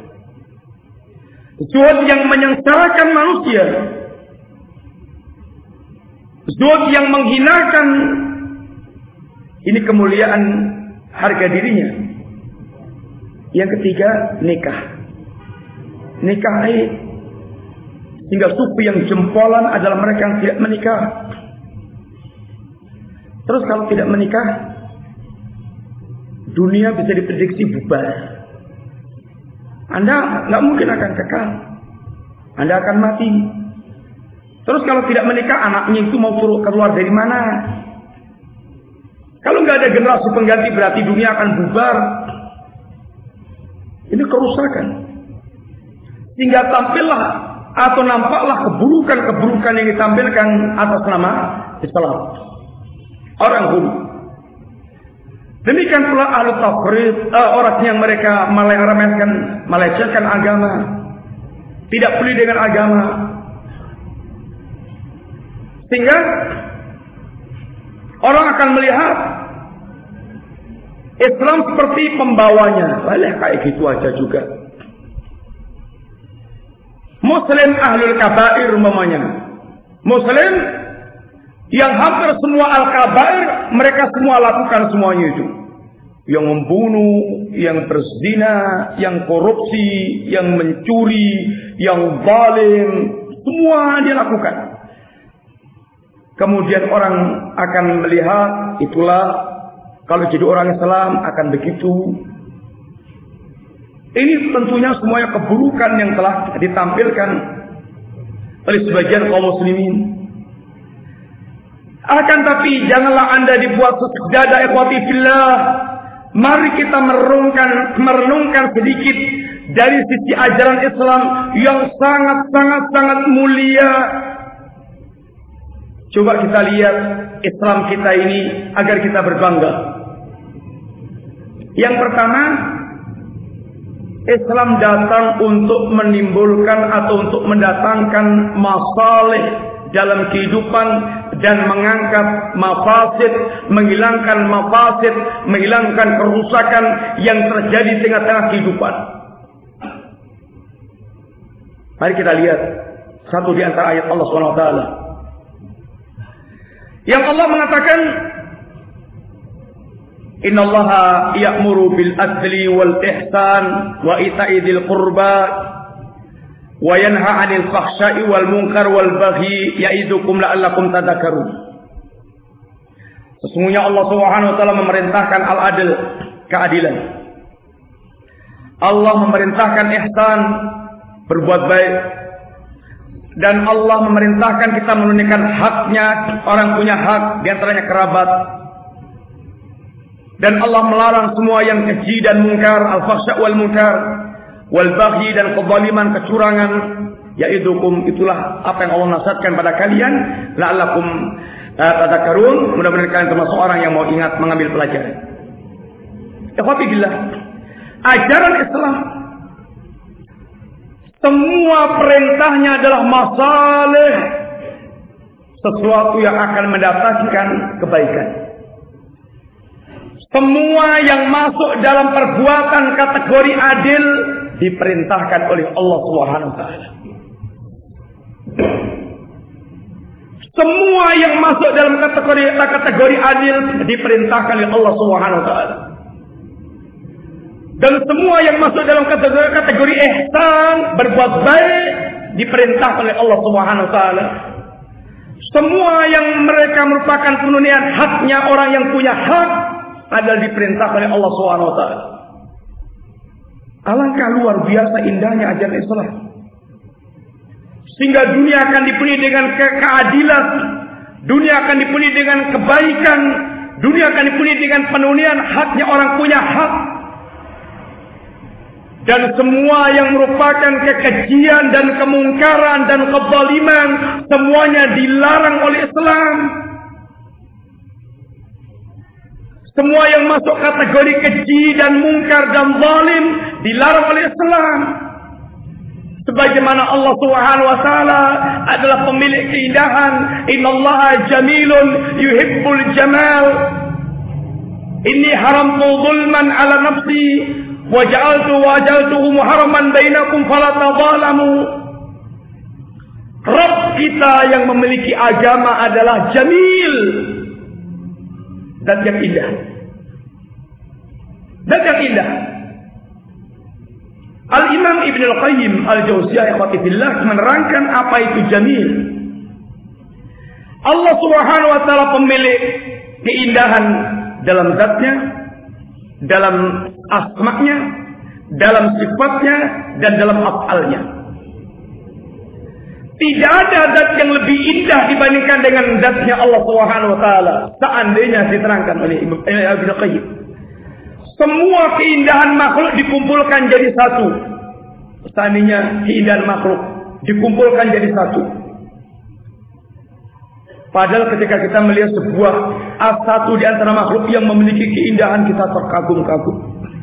Speaker 1: zuhud yang menyengsarakan manusia, zuhud yang menghinakan ini kemuliaan harga dirinya. Yang ketiga, nikah. Nikah aib. Hingga sufi yang jempolan adalah mereka yang tidak menikah. Terus kalau tidak menikah, dunia bisa diprediksi bubar. Anda nggak mungkin akan kekal. Anda akan mati. Terus kalau tidak menikah, anaknya itu mau suruh keluar dari mana? Kalau nggak ada generasi pengganti, berarti dunia akan bubar. Ini kerusakan. Sehingga tampillah atau nampaklah keburukan-keburukan yang ditampilkan atas nama Islam. Orang hulu. Demikian pula ahlu tafrid, orang yang mereka melecehkan agama, tidak peduli dengan agama, sehingga orang akan melihat Islam seperti pembawanya. Boleh kayak gitu aja juga. Muslim ahlul kabair umpamanya. Muslim yang hampir semua al-kabair mereka semua lakukan semuanya itu. Yang membunuh, yang berzina, yang korupsi, yang mencuri, yang zalim, semua dia lakukan. Kemudian orang akan melihat, itulah kalau jadi orang Islam akan begitu. Ini tentunya semuanya keburukan yang telah ditampilkan oleh sebagian kaum muslimin. Akan tapi janganlah Anda dibuat dada ikhwati fillah. Mari kita merenungkan sedikit dari sisi ajaran Islam yang sangat mulia. Coba kita lihat Islam kita ini agar kita berbangga. Yang pertama, Islam datang untuk menimbulkan atau untuk mendatangkan masalih dalam kehidupan dan mengangkat mafasid, menghilangkan mafasid, menghilangkan kerusakan yang terjadi di tengah-tengah kehidupan. Mari kita lihat satu di antara ayat Allah SWT. Yang Allah mengatakan, Innallaha ya'muru bil adli wal ihsan wa ita'i dzil qurba wa yanha 'anil fahsya'i wal munkar wal baghi ya'idukum la'allakum tadhakkarun. Sesungguhnya Allah Subhanahu wa taala memerintahkan al-adl, keadilan. Allah memerintahkan ihsan, berbuat baik. Dan Allah memerintahkan kita menunaikan haknya, orang punya hak, di antaranya kerabat. Dan Allah melarang semua yang keji dan mungkar, al-fahsya' wal munkar, wal baghi dan kezaliman, kecurangan. Ya'idukum, itulah apa yang Allah nasihatkan pada kalian, la'allakum tadhakkarun, mudah-mudahan kalian termasuk orang yang mau ingat mengambil pelajaran. Ikhwati billah, ajaran Islam semua perintahnya adalah masalih, sesuatu yang akan mendatangkan kebaikan. Semua yang masuk dalam perbuatan kategori adil diperintahkan oleh Allah Subhanahu wa taala. Semua yang masuk dalam kategori adil diperintahkan oleh Allah Subhanahu wa taala. Dan semua yang masuk dalam kategori ihsan, berbuat baik, diperintahkan oleh Allah Subhanahu wa taala. Semua yang mereka merupakan penunaian haknya orang yang punya hak adalah diperintahkan oleh Allah Subhanahu wa taala. Alangkah luar biasa indahnya ajaran Islam. Sehingga dunia akan dipenuhi dengan keadilan, dunia akan dipenuhi dengan kebaikan, dunia akan dipenuhi dengan penunian haknya orang punya hak. Dan semua yang merupakan kekejian dan kemungkaran dan kezaliman, semuanya dilarang oleh Islam. Semua yang masuk kategori keji dan mungkar dan zalim dilarang oleh Islam. Sebagaimana Allah Subhanahu wa taala adalah pemilik keindahan, innallaha jamilun yuhibbul jamal. Inni haramtu zulman ala nafsi waja'altuhu muharraman bainakum fala tadhalamu. Rabb kita yang memiliki agama adalah jamil, dan yang indah. Dan yang indah. Al-Imam Ibn Al-Qayyim Al-Jauziyah ikhwatifillah menerangkan apa itu jamil. Allah Subhanahu wa taala pemilik keindahan dalam zatnya, dalam asma'nya, dalam sifatnya, dan dalam af'alnya. Tidak ada zat yang lebih indah dibandingkan dengan zatnya Allah Subhanahu wa taala. Seandainya diterangkan oleh Ibnu Qayyim, semua keindahan makhluk dikumpulkan jadi satu. Seandainya keindahan makhluk dikumpulkan jadi satu. Padahal ketika kita melihat sebuah satu di antara makhluk yang memiliki keindahan, kita terkagum-kagum.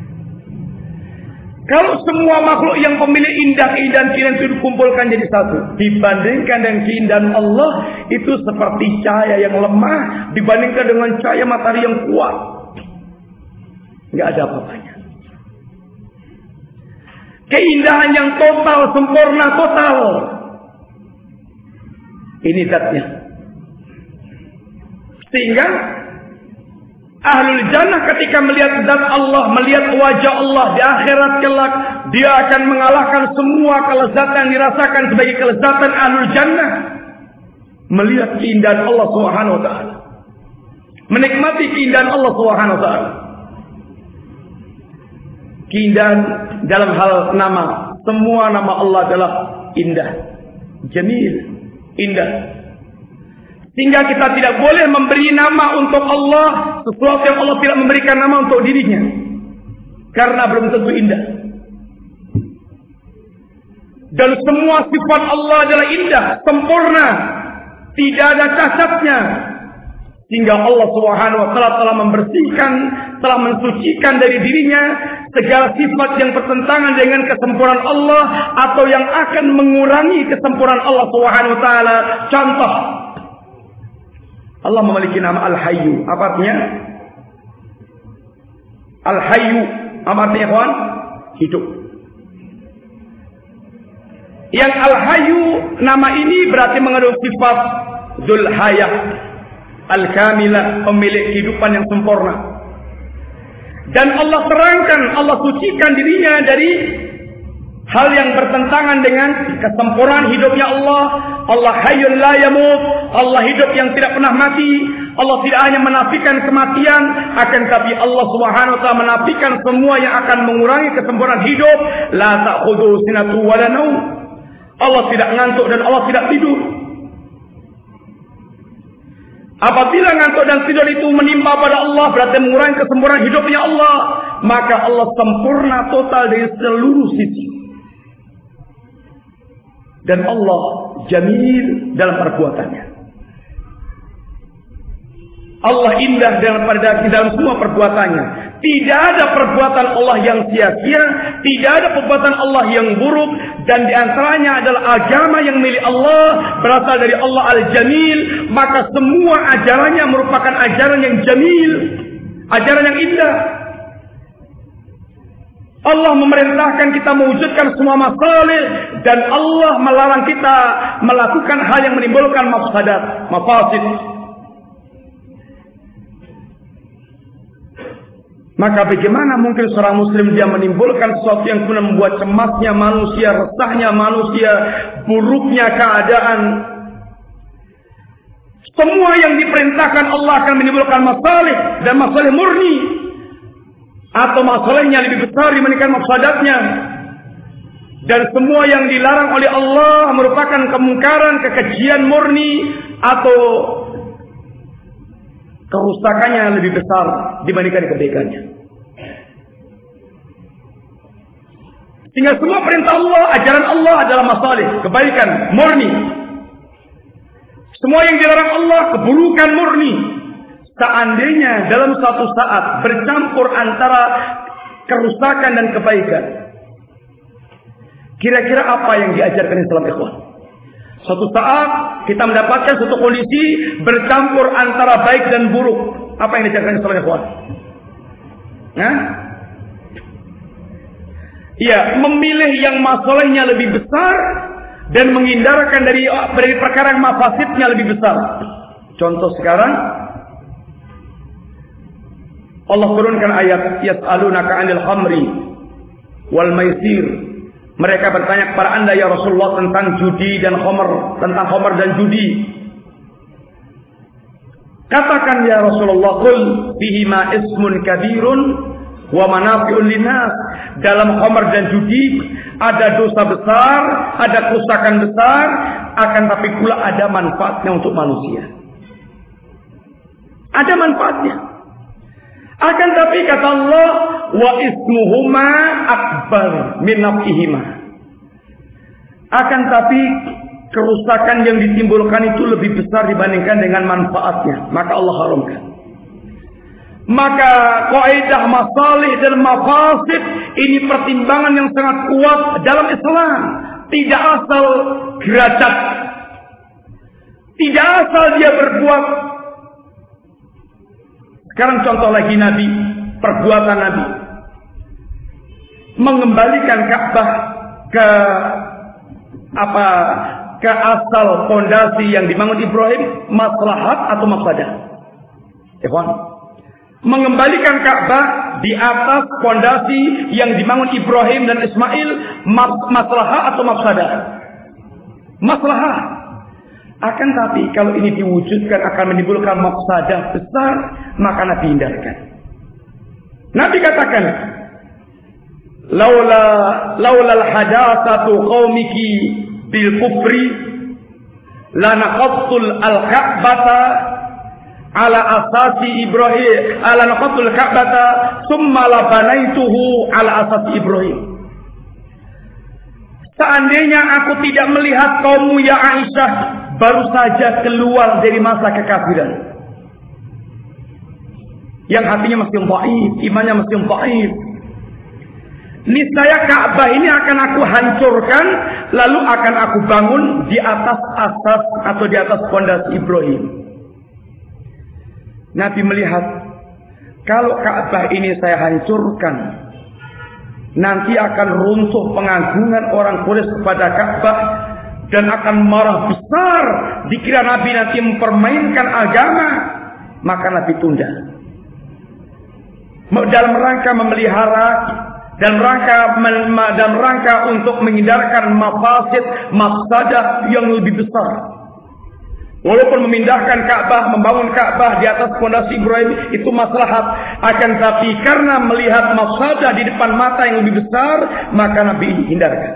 Speaker 1: Kalau semua makhluk yang memiliki keindahan itu dikumpulkan jadi satu, dibandingkan dengan keindahan Allah, itu seperti cahaya yang lemah dibandingkan dengan cahaya matahari yang kuat. Nggak ada apa-apanya. Keindahan yang total, sempurna total. Ini zatnya. Sehingga ahlul jannah ketika melihat zat Allah, melihat wajah Allah di akhirat kelak, dia akan mengalahkan semua kelezatan yang dirasakan sebagai kelezatan ahlul jannah. Melihat keindahan Allah Subhanahu wa taala. Menikmati keindahan Allah Subhanahu wa taala. Keindahan dalam hal nama. Semua nama Allah adalah indah, jamil, indah. Sehingga kita tidak boleh memberi nama untuk Allah sesuatu yang Allah tidak memberikan nama untuk dirinya, karena belum tentu indah. Dan semua sifat Allah adalah indah, sempurna, tidak ada cacatnya. Sehingga Allah Subhanahu wa taala telah membersihkan, telah mensucikan dari dirinya segala sifat yang bertentangan dengan kesempurnaan Allah atau yang akan mengurangi kesempurnaan Allah Subhanahu wa taala. Contoh, Allah memiliki nama Al-Hayyu. Apa artinya? Al-Hayyu apa artinya, kawan? Hidup. Yang Al-Hayyu, nama ini berarti mengandung sifat Dzul Hayah, Al-Kamilah, pemilik kehidupan yang sempurna. Dan Allah terangkan, Allah sucikan dirinya dari hal yang bertentangan dengan kesempurnaan hidupnya Allah. Allah Hayyul la yamut, Allah hidup yang tidak pernah mati. Allah tidak hanya menafikan kematian, akan tapi Allah Subhanahu wa taala menafikan semua yang akan mengurangi kesempurnaan hidup. La ta'khudhu sinatu wa la naum. Allah tidak ngantuk dan Allah tidak tidur. Apabila ngantuk dan tidur itu menimpa pada Allah, berarti mengurangi kesempurnaan hidupnya Allah. Maka Allah sempurna total dari seluruh sisi. Dan Allah jamil dalam perbuatannya. Allah indah dalam semua perbuatannya. Tidak ada perbuatan Allah yang sia-sia, tidak ada perbuatan Allah yang buruk, dan di antaranya adalah agama yang milik Allah, berasal dari Allah Al-Jamil. Maka semua ajarannya merupakan ajaran yang jamil, ajaran yang indah. Allah memerintahkan kita mewujudkan semua masalih, dan Allah melarang kita melakukan hal yang menimbulkan mafsadat, mafasid. Maka bagaimana mungkin seorang muslim dia menimbulkan sesuatu yang kemudian membuat cemasnya manusia, resahnya manusia, buruknya keadaan. Semua yang diperintahkan Allah akan menimbulkan masalih, dan masalih murni, atau masalahnya lebih besar dibandingkan mafsadatnya. Dan semua yang dilarang oleh Allah merupakan kemungkaran, kekejian murni, atau kerusakannya lebih besar dibandingkan kebaikannya. Sehingga semua perintah Allah, ajaran Allah adalah masalih, kebaikan murni. Semua yang dilarang Allah, keburukan murni. Seandainya dalam suatu saat bercampur antara kerusakan dan kebaikan, kira-kira apa yang diajarkan Islam, ikhwan? Suatu saat kita mendapatkan suatu kondisi bercampur antara baik dan buruk. Apa yang diajarkan Islam, ikhwan? Ya, memilih yang masalahnya lebih besar dan menghindarkan dari perkara yang mafasidnya lebih besar. Contoh sekarang, Allah turunkan ayat yas'alunaka 'anil khamri wal maisir. Mereka bertanya kepada Anda ya Rasulullah tentang judi dan khamr, tentang khamr dan judi. Katakan ya Rasulullah, qul fihima ismun kabirun wa manafi'un linnas. Dalam khamr dan judi ada dosa besar, ada kerusakan besar, akan tapi pula ada manfaatnya untuk manusia. Ada manfaatnya. Akan tapi kata Allah, wa ismuhuma akbar min naf'ihima. Akan tapi kerusakan yang ditimbulkan itu lebih besar dibandingkan dengan manfaatnya, maka Allah haramkan. Maka kaidah masalih dan mafasid ini pertimbangan yang sangat kuat dalam Islam. Tidak asal geracet, tidak asal dia berbuat. Sekarang contoh lagi Nabi, perbuatan Nabi mengembalikan Ka'bah ke asal fondasi yang dibangun Ibrahim, maslahat atau mafsadah? Mengembalikan Ka'bah di atas fondasi yang dibangun Ibrahim dan Ismail, maslahat atau mafsadah? Maslahat. Akan tapi kalau ini diwujudkan akan menimbulkan mafsadah besar, maka Nabi hindarkan. Nabi katakan, laula al-hadatsatu qaumiki bil kufri lanaqattul al-ka'bata ala asasi Ibrahim, ala naqattul ka'bata thumma labanaituhu ala asasi Ibrahim. Seandainya aku tidak melihat kaummu ya Aisyah baru saja keluar dari masa kekafiran, yang hatinya masih dhaif, imannya masih dhaif, niscaya Ka'bah ini akan aku hancurkan, lalu akan aku bangun di atas asas atau di atas fondasi Ibrahim. Nabi melihat, kalau Ka'bah ini saya hancurkan, nanti akan runtuh pengagungan orang Quraisy kepada Ka'bah dan akan marah besar dikira Nabi nanti mempermainkan agama, maka Nabi tunda. Dalam rangka memelihara, dalam rangka untuk menghindarkan mafasid, mafsadah yang lebih besar. Walaupun memindahkan Ka'bah, membangun Ka'bah di atas fondasi Ibrahim itu maslahat, akan tapi karena melihat mafsadah di depan mata yang lebih besar, maka Nabi hindarkan.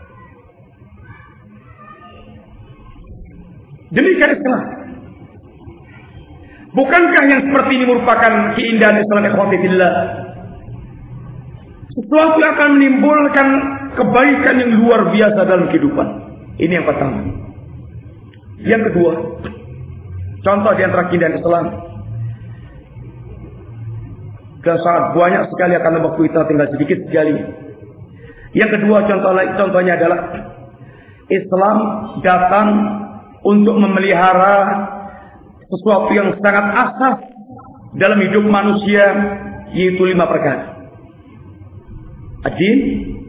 Speaker 1: Demikian Islam. Bukankah yang seperti ini merupakan keindahan Islam, ikhwati fillah? Sesuatu yang akan menimbulkan kebaikan yang luar biasa dalam kehidupan. Ini yang pertama. Yang kedua, contoh di antara keindahan Islam, dan sangat banyak sekali, akan waktu kita tinggal sedikit sekali. Yang kedua, contohnya adalah Islam datang untuk memelihara sesuatu yang sangat asas dalam hidup manusia, yaitu 5 perkara: ad-din,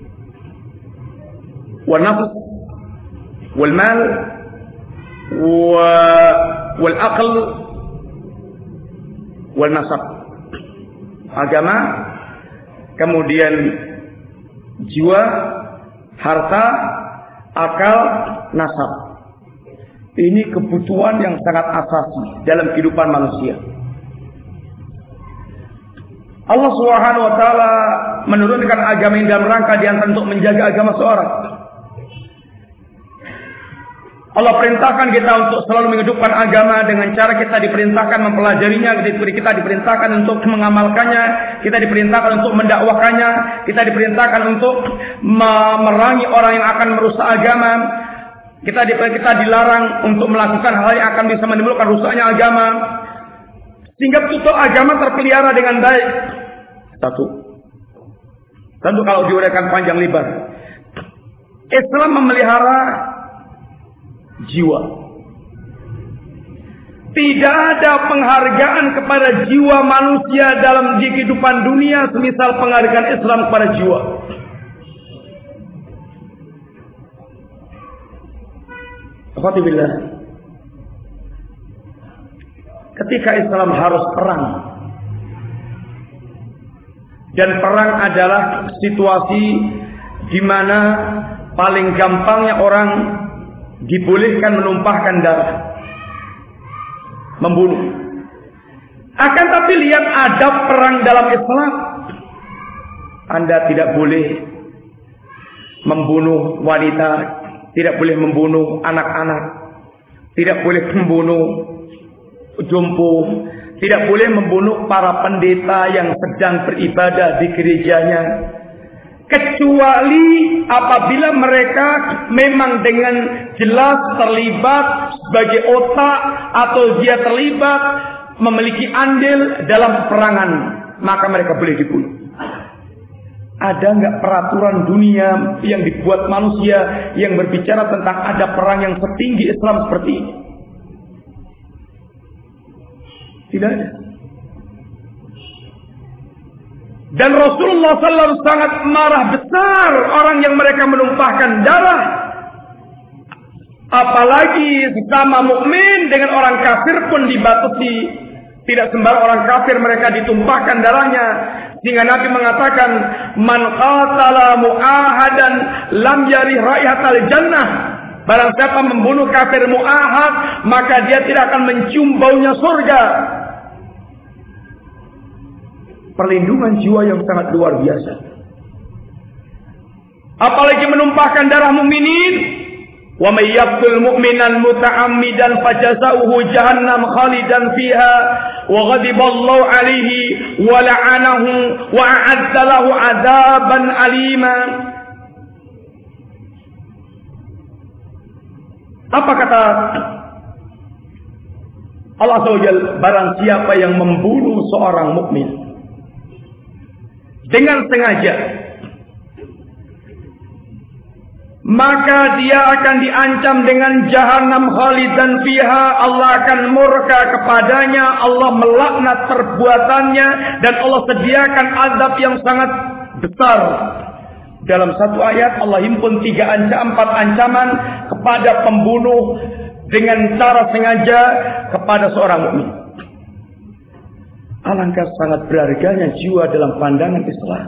Speaker 1: wal-nafs, wal-mal, wal-aql, wal-nasab. Agama, kemudian jiwa, harta, akal, nasab. Ini kebutuhan yang sangat asasi dalam kehidupan manusia. Allah Subhanahu wa taala menurunkan agama ini dalam rangka diantara untuk menjaga agama seorang. Allah perintahkan kita untuk selalu menghidupkan agama dengan cara kita diperintahkan mempelajarinya, kita diperintahkan untuk mengamalkannya, kita diperintahkan untuk mendakwahkannya, kita diperintahkan untuk memerangi orang yang akan merusak agama. Kita dilarang untuk melakukan hal yang akan bisa menimbulkan rusaknya agama, sehingga betul agama terpelihara dengan baik. Satu, tentu kalau diuraikan panjang lebar, Islam memelihara jiwa. Tidak ada penghargaan kepada jiwa manusia dalam kehidupan dunia semisal penghargaan Islam kepada jiwa. Alhamdulillah. Ketika Islam harus perang, dan perang adalah situasi di mana paling gampangnya orang dibolehkan menumpahkan darah, membunuh. Akan tapi lihat adab perang dalam Islam. Anda tidak boleh membunuh wanita, tidak boleh membunuh anak-anak, tidak boleh membunuh jompo, tidak boleh membunuh para pendeta yang sedang beribadah di gerejanya, kecuali apabila mereka memang dengan jelas terlibat sebagai otak atau dia terlibat memiliki andil dalam peperangan, maka mereka boleh dibunuh. Ada nggak peraturan dunia yang dibuat manusia yang berbicara tentang ada perang yang setinggi Islam seperti ini? Tidak ada. Dan Rasulullah SAW sangat marah besar orang yang mereka menumpahkan darah. Apalagi sesama mukmin dengan orang kafir pun dibatasi. Tidak sembarang orang kafir mereka ditumpahkan darahnya. Sehingga Nabi mengatakan, man qatala mu'ahadan lam yarih raihatal jannah. Barang siapa membunuh kafir mu'ahad, maka dia tidak akan mencium baunya surga. Perlindungan jiwa yang sangat luar biasa. Apalagi menumpahkan darah mukminin. Wa may yaqtul mu'minan muta'ammidan fajazauhu jahannam khalidan fiha wa ghadiballahu alaihi wa la'anahu wa a'adda lahu 'adaban alima. Apa kata Allah SWT? Barang siapa yang membunuh seorang mukmin dengan sengaja, maka dia akan diancam dengan jahanam khalidan fiha. Allah akan murka kepadanya, Allah melaknat perbuatannya, dan Allah sediakan azab yang sangat besar. Dalam satu ayat Allah himpun 4 ancaman kepada pembunuh dengan cara sengaja kepada seorang mukmin. Alangkah sangat berharganya jiwa dalam pandangan Islam.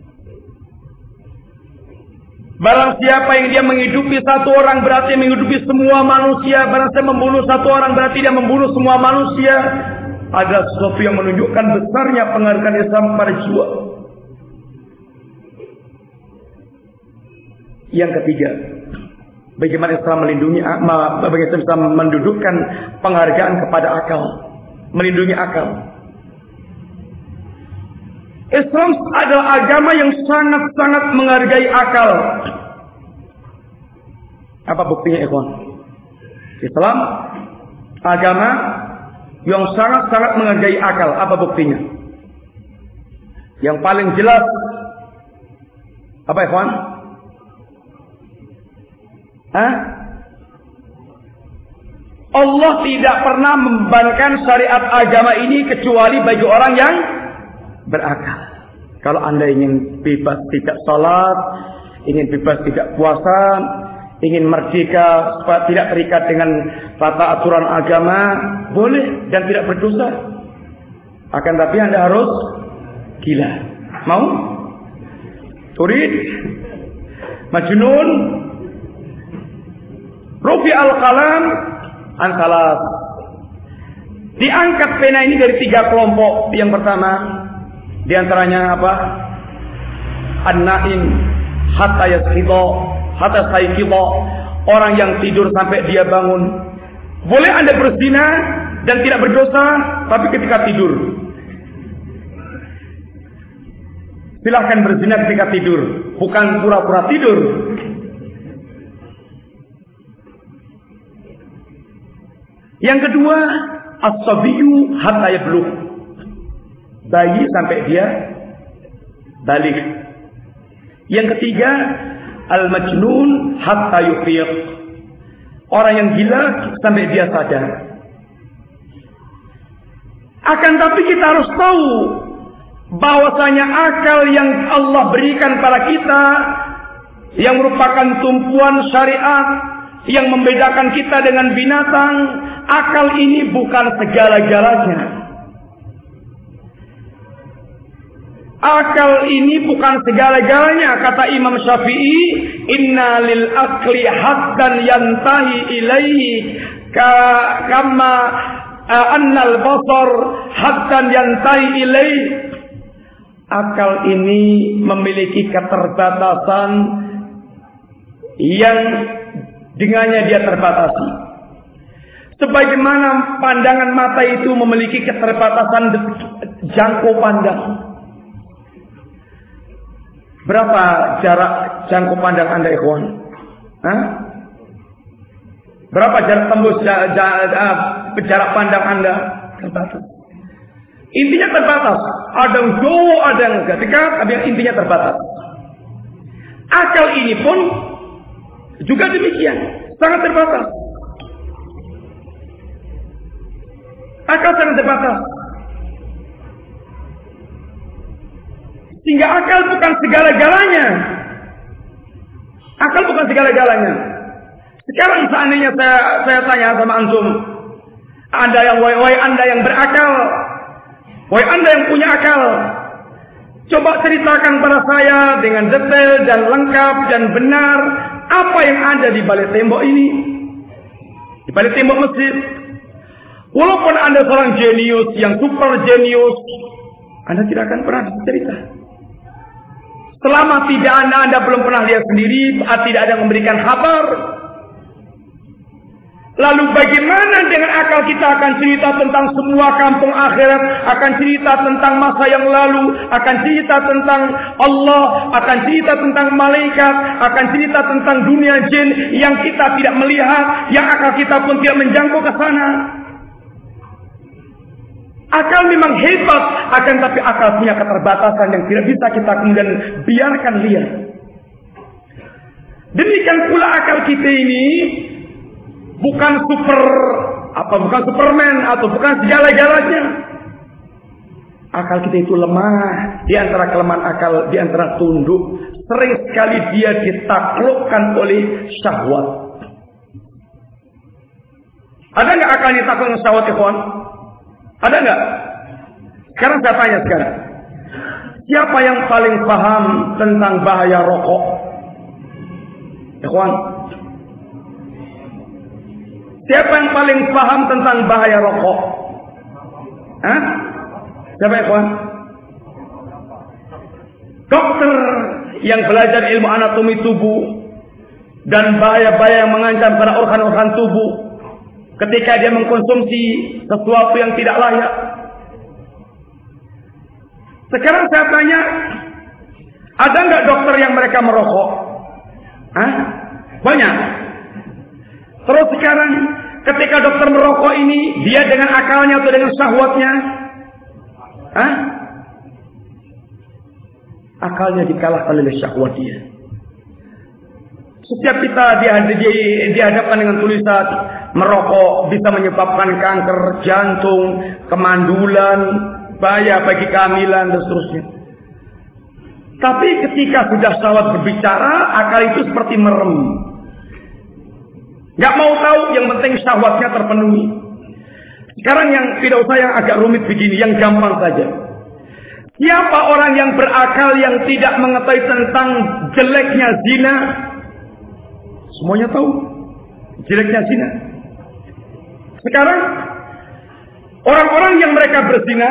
Speaker 1: Barang siapa yang dia menghidupi satu orang berarti menghidupi semua manusia. Barang siapa membunuh satu orang berarti dia membunuh semua manusia. Ada sesuatu yang menunjukkan besarnya penghargaan Islam kepada jiwa. Yang ketiga, bagaimana Islam melindungi, bagaimana Islam mendudukkan penghargaan kepada akal, melindungi akal. Islam adalah agama yang sangat-sangat menghargai akal. Apa buktinya, ikhwan? Islam agama yang sangat-sangat menghargai akal. Apa buktinya? Yang paling jelas apa, ikhwan? Allah tidak pernah membebankan syariat agama ini kecuali bagi orang yang berakal. Kalau Anda ingin bebas tidak salat, ingin bebas tidak puasa, ingin merdeka tidak terikat dengan tata aturan agama, boleh dan tidak berdosa. Akan tapi Anda harus gila. Mau? Turid? Majnun? Rufi al-qalam an salat. Diangkat pena ini dari 3 kelompok. Yang pertama, di antaranya apa? An-naim hatta yaskhidha, hatta sayqidha. orang yang tidur sampai dia bangun. Boleh Anda berzina dan tidak berdosa, tapi ketika tidur. Silahkan berzina ketika tidur, bukan pura-pura tidur. Yang kedua, as-sabiyyu hatta yablugh. Bayi sampai dia balik. Yang ketiga, al-majnun hatta yufiq. Orang yang gila sampai dia sadar. Akan tapi kita harus tahu bahwasanya akal yang Allah berikan pada kita, yang merupakan tumpuan syariat, yang membedakan kita dengan binatang, akal ini bukan segala-galanya. Akal ini bukan segala-galanya, kata Imam Syafi'i, inna lil aqli haddan yantahi ilaihi kama annal basar haddan yantahi ilaihi. Akal ini memiliki keterbatasan yang dengannya dia terbatasi. Sebagaimana pandangan mata itu memiliki keterbatasan jangkau pandang. Berapa jarak jangkau pandang Anda, ikhwan? Berapa jarak tembus jarak pandang Anda? Terbatas. Intinya terbatas. Ada yang jauh, ada yang dekat, tapi yang intinya terbatas. Akal ini pun juga demikian, sangat terbatas. Akal sangat terbatas. Sehingga akal bukan segala-galanya. Akal bukan segala-galanya. Sekarang seandainya saya tanya sama antum, Anda yang wahai Anda yang berakal, wahai Anda yang punya akal, coba ceritakan pada saya dengan detail dan lengkap dan benar apa yang ada di balik tembok ini, di balik tembok masjid. Walaupun Anda seorang jenius yang super jenius, Anda tidak akan pernah cerita. Selama tidak Anda belum pernah lihat sendiri, tidak ada yang memberikan kabar. Lalu bagaimana dengan akal kita akan cerita tentang semua kampung akhirat, akan cerita tentang masa yang lalu, akan cerita tentang Allah, akan cerita tentang malaikat, akan cerita tentang dunia jin yang kita tidak melihat, yang akal kita pun tidak menjangkau ke sana. Akal memang hebat, akan tapi akal punya keterbatasan yang tidak bisa kita kemudian biarkan liar. Demikian pula akal kita ini bukan bukan Superman atau bukan segala-galanya. Akal kita itu lemah. Di antara kelemahan akal, di antara tunduk, sering sekali dia ditaklukkan oleh syahwat. Ada nggak akal ditakluk oleh syahwat, ikhwan? Ada nggak? Sekarang saya tanya sekarang. Siapa yang paling paham tentang bahaya rokok? Ikhwan. Siapa yang paling paham tentang bahaya rokok? Siapa, ikhwan? Dokter yang belajar ilmu anatomi tubuh dan bahaya-bahaya yang mengancam pada organ-organ tubuh ketika dia mengkonsumsi sesuatu yang tidak layak. Sekarang saya tanya, ada nggak dokter yang mereka merokok? Banyak. Terus sekarang ketika dokter merokok ini, dia dengan akalnya atau dengan syahwatnya? Akalnya dikalahkan oleh syahwat dia. Setiap kita dihadapkan dengan tulisan merokok bisa menyebabkan kanker jantung, kemandulan, bahaya bagi kehamilan dan seterusnya. Tapi ketika sudah syahwat berbicara, akal itu seperti merem. Gak mau tahu, yang penting syahwatnya terpenuhi. Sekarang yang tidak usah yang agak rumit begini, yang gampang saja. Siapa orang yang berakal yang tidak mengetahui tentang jeleknya zina? Semuanya tahu jeleknya zina. Sekarang orang-orang yang mereka berzina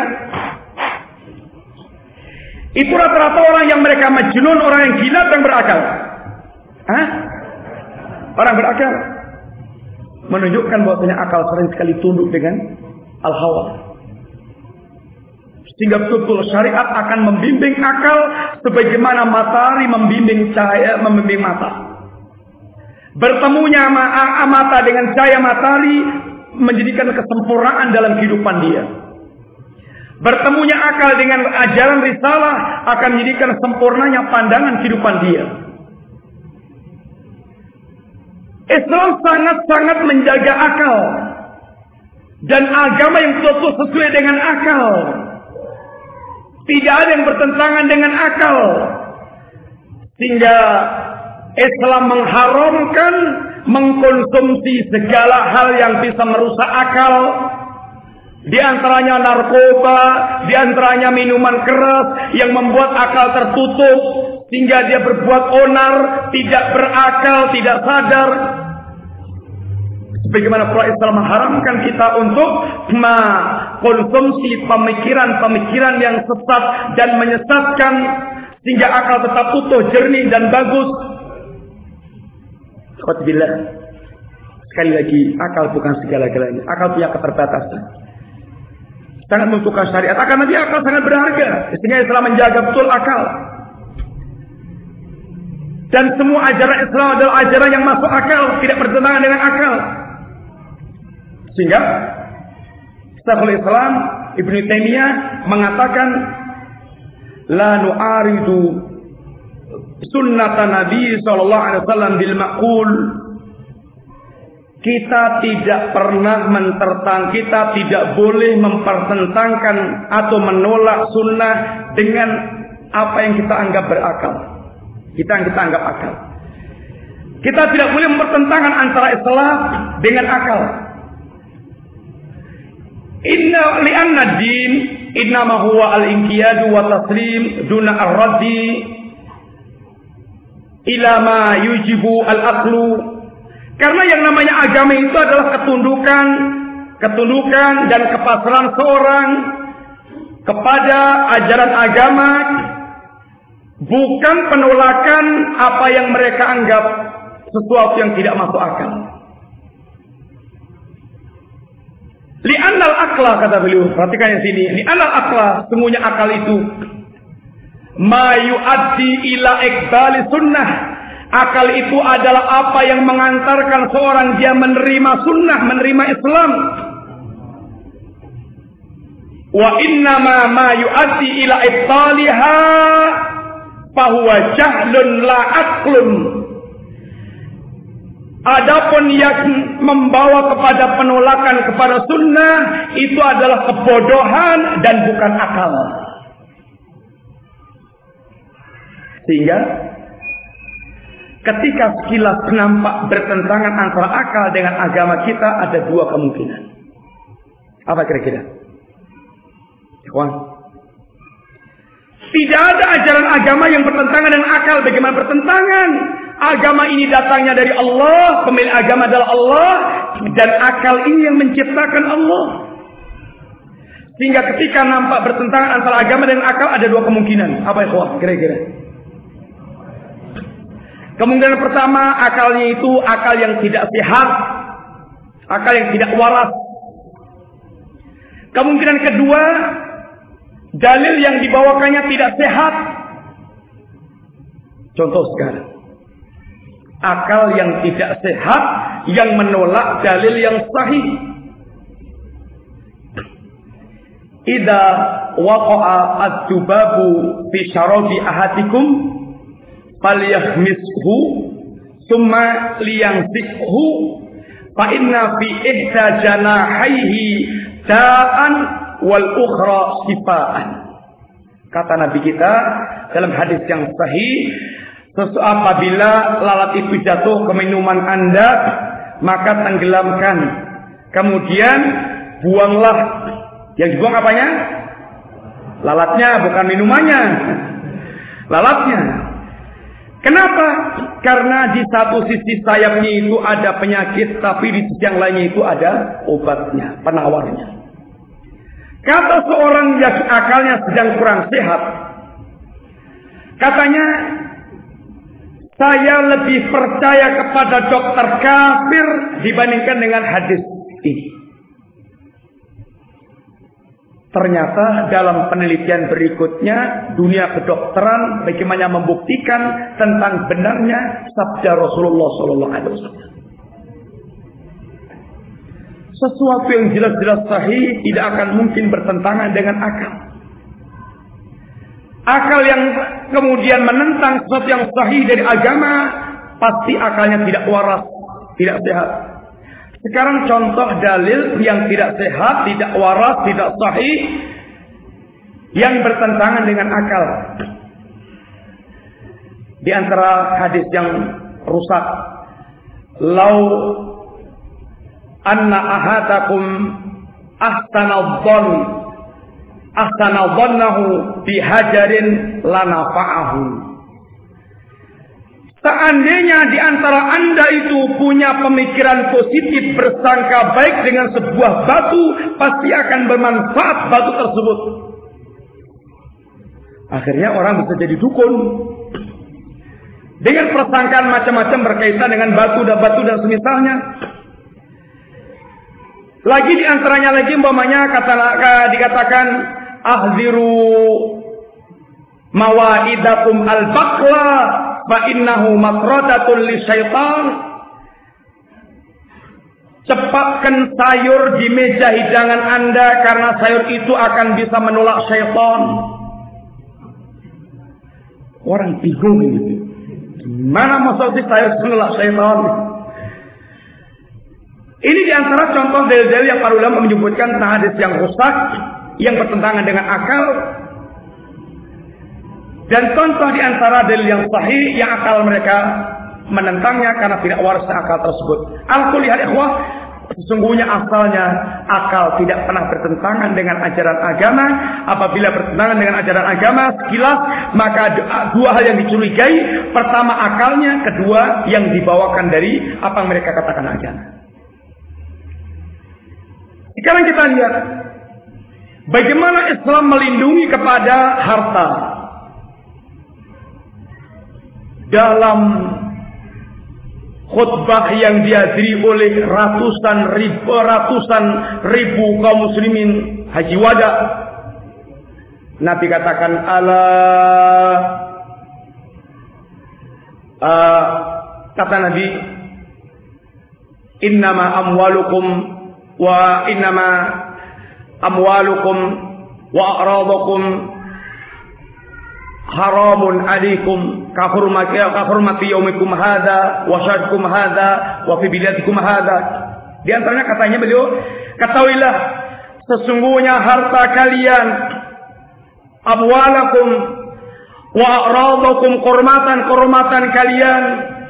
Speaker 1: itu rata-rata orang yang mereka majnun, orang yang gila, yang berakal. orang berakal. Menunjukkan bahwasanya akal sering sekali tunduk dengan al-hawa. Sehingga betul syariat akan membimbing akal sebagaimana matahari membimbing cahaya, membimbing mata. Bertemunya mata dengan cahaya matahari menjadikan kesempurnaan dalam kehidupan dia. Bertemunya akal dengan ajaran risalah akan menjadikan sempurnanya pandangan kehidupan dia. Islam sangat-sangat menjaga akal. Dan agama yang betul-betul sesuai dengan akal. Tidak ada yang bertentangan dengan akal. Sehingga Islam mengharamkan mengkonsumsi segala hal yang bisa merusak akal. Di antaranya narkoba, di antaranya minuman keras yang membuat akal tertutup sehingga dia berbuat onar, tidak berakal, tidak sadar. Bagaimana pula Islam mengharamkan kita untuk mengkonsumsi pemikiran-pemikiran yang sesat dan menyesatkan sehingga akal tetap utuh, jernih dan bagus. Alhamdulillah. Sekali lagi, akal bukan segala-galanya. Akal punya keterbatasan. Sangat membutuhkan syariat. Akan nanti akal sangat berharga. Sehingga Islam menjaga betul akal. Dan semua ajaran Islam adalah ajaran yang masuk akal, tidak bertentangan dengan akal. Sehingga Syekhul Islam Ibnu Taimiyah mengatakan, la nu'aridu sunnata Nabi sallallahu alaihi wasallam bil maqul. Kita tidak pernah kita tidak boleh mempertentangkan atau menolak sunnah dengan apa yang kita anggap berakal. Kita anggap akal. Kita tidak boleh mempertentangkan antara Islam dengan akal. Inna li'anna din innama huwa al-inqiyadu wa taslim duna ar-raddi ila ma yujibu al-aqlu. Karena yang namanya agama itu adalah ketundukan dan kepasrahan seorang kepada ajaran agama, bukan penolakan apa yang mereka anggap sesuatu yang tidak masuk akal. Li'annal aqla, kata beliau, perhatikan yang sini. Li'annal aqla, semuanya akal itu ma yu'addi ila iqbali sunnah. Akal itu adalah apa yang mengantarkan seorang dia menerima sunnah, menerima Islam. Wa innama ma yu'addi ila ibtaliha fahuwa jahlun la aqlun. Adapun yang membawa kepada penolakan kepada sunnah itu adalah kebodohan dan bukan akal. Sehingga ketika sekilas nampak bertentangan antara akal dengan agama kita, ada dua kemungkinan. Apa kira-kira? Tidak ada ajaran agama yang bertentangan dengan akal. Bagaimana bertentangan? Agama ini datangnya dari Allah, pemilik agama adalah Allah, dan akal ini yang menciptakan Allah. Sehingga ketika nampak bertentangan antara agama dan akal, ada dua kemungkinan. Apa ikhwah? Kira-kira. Kemungkinan pertama, akalnya itu akal yang tidak sehat, akal yang tidak waras. Kemungkinan kedua, dalil yang dibawakannya tidak sehat. Contoh sekarang, akal yang tidak sehat yang menolak dalil yang sahih. Idza waqa'a ad-dubabu fi syarabi ahadikum falyahmishu summa liyansikhu fa inna fi ihda janahaihi da'an wal ukhra sifaan. Kata Nabi kita dalam hadis yang sahih, apabila lalat itu jatuh ke minuman Anda, maka tenggelamkan. Kemudian buanglah. Yang dibuang apanya? Lalatnya, bukan minumannya. Lalatnya. Kenapa? Karena di satu sisi sayapnya itu ada penyakit, tapi di sisi yang lainnya itu ada obatnya, penawarnya. Kata seorang yang akalnya sedang kurang sehat, katanya, Saya lebih percaya kepada dokter kafir dibandingkan dengan hadis ini. Ternyata dalam penelitian berikutnya, dunia kedokteran bagaimana membuktikan tentang benarnya sabda Rasulullah SAW. Sesuatu yang jelas-jelas sahih tidak akan mungkin bertentangan dengan akal. Akal yang kemudian menentang sesuatu yang sahih dari agama, pasti akalnya tidak waras, tidak sehat. Sekarang contoh dalil yang tidak sehat, tidak waras, tidak sahih, yang bertentangan dengan akal. Di antara hadis yang rusak, lau anna ahadakum ahsana dhannahu bihajarin lanafa'ahu. Seandainya di antara Anda itu punya pemikiran positif, bersangka baik dengan sebuah batu, pasti akan bermanfaat batu tersebut. Akhirnya orang bisa jadi dukun dengan persangkaan macam-macam berkaitan dengan batu dan semisalnya. Lagi di antaranya lagi umpamanya dikatakan ahziru mawaidakum al-baqla fa innahu matradatun lisyaitan. Cepatkan sayur di meja hidangan Anda karena sayur itu akan bisa menolak syaitan. Orang bingung gitu. Mana maksudnya sayur menolak syaitan? Ini diantara contoh dalil-dalil yang para ulama menyebutkan hadis yang rusak, yang bertentangan dengan akal. Dan contoh diantara dalil yang sahih, yang akal mereka menentangnya karena tidak waras akal tersebut. Al-Qulihal ikhwah, sesungguhnya asalnya akal tidak pernah bertentangan dengan ajaran agama. Apabila bertentangan dengan ajaran agama sekilas, maka dua hal yang dicurigai. Pertama akalnya, kedua yang dibawakan dari apa yang mereka katakan agama. Sekarang kita lihat bagaimana Islam melindungi kepada harta. Dalam khutbah yang dihadiri oleh ratusan ribu kaum muslimin haji wada, Nabi katakan kata Nabi, innama amwalukum wa a'radakum haramun alaikum kahurmati yaumikum hadha wa syadkum hadha wa fi biladikum hadha. Di antaranya katanya beliau, ketahuilah sesungguhnya harta kalian, amwalakum wa a'radakum, kehormatan kalian,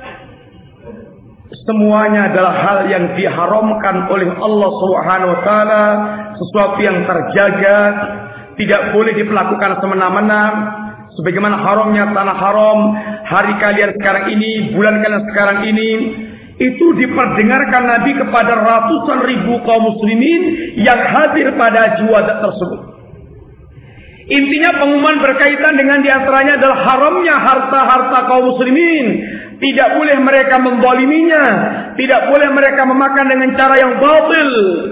Speaker 1: semuanya adalah hal yang diharamkan oleh Allah Subhanahu wa taala, sesuatu yang terjaga, tidak boleh diperlakukan semena-mena. Sebagaimana haramnya tanah haram, hari kalian sekarang ini, bulan kalian sekarang ini, itu diperdengarkan Nabi kepada ratusan ribu kaum muslimin yang hadir pada haji wada tersebut. Intinya pengumuman berkaitan dengan diantaranya adalah haramnya harta-harta kaum muslimin. Tidak boleh mereka menzaliminya, tidak boleh mereka memakan dengan cara yang batil.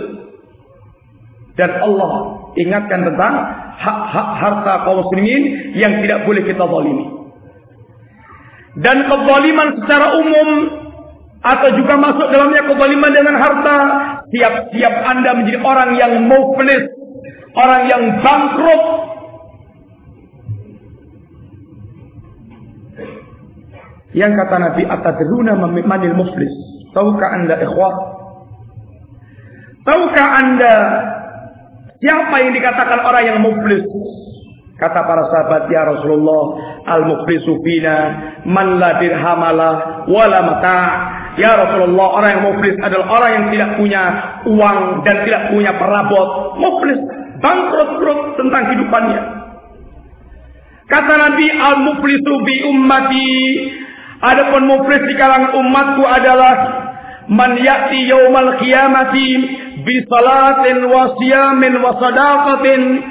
Speaker 1: Dan Allah ingatkan tentang hak-hak harta kaum muslimin yang tidak boleh kita zalimi. Dan kezaliman secara umum atau juga masuk dalamnya kezaliman dengan harta, siap-siap Anda menjadi orang yang muflis, orang yang bangkrut. Yang kata Nabi, atadruna manil muflis? Tahukah Anda ikhwah? Tahukah Anda siapa yang dikatakan orang yang muflis? Kata para sahabat, ya Rasulullah, al-muflisu fina man la dirhamala wala mata'. Ya Rasulullah, orang yang muflis adalah orang yang tidak punya uang dan tidak punya perabot. Muflis, bangkrut tentang hidupannya. Kata Nabi, al-muflisu bi ummati, adapun muflis di kalangan umatku adalah man ya'ti yaumal qiyamati bi salatin wa siyamin wa sadaqatin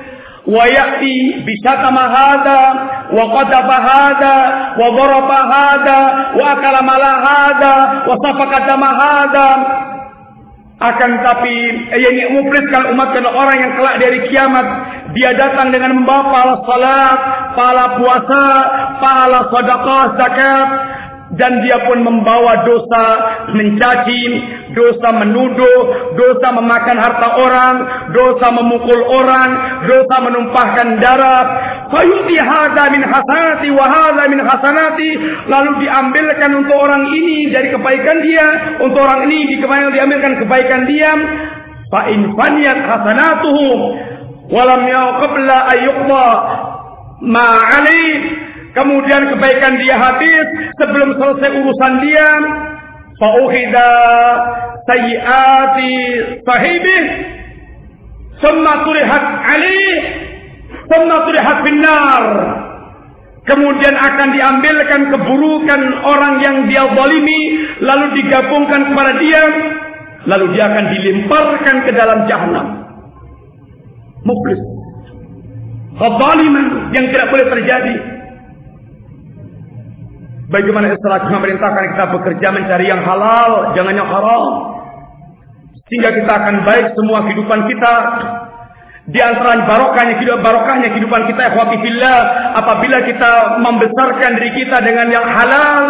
Speaker 1: wa ya'ti bi syatama hadza wa qadafa hadza wa daraba hadza wa akala mala hadza wa safaka dama hadza. Akan tapi yang mufliskan umat adalah orang yang kelak dari kiamat dia datang dengan membawa pahala salat, pahala puasa, pahala sedekah, zakat, dan dia pun membawa dosa mencaci, dosa menuduh, dosa memakan harta orang, dosa memukul orang, dosa menumpahkan darah. Fayuti hadza min hasanati wa hadza min hasanati, lalu diambilkan untuk orang ini dari kebaikan dia, untuk orang ini diambilkan kebaikan dia. Fa in faniyat hasanatuhu wa lam yaqbala ayyuqda ma alayhi, kemudian kebaikan dia habis sebelum selesai urusan dia, fauhida sayyiati sahibih summa turihat alih summa turihat finnar, kemudian akan diambilkan keburukan orang yang dia zalimi lalu digabungkan kepada dia, lalu dia akan dilemparkan ke dalam jahanam. Muflis, kezaliman yang tidak boleh terjadi. Bagaimana Islam memerintahkan kita bekerja mencari yang halal, jangan yang haram, sehingga kita akan baik semua kehidupan kita. Di antara barokahnya kehidupan kita, ikhwati fillah, apabila kita membesarkan diri kita dengan yang halal,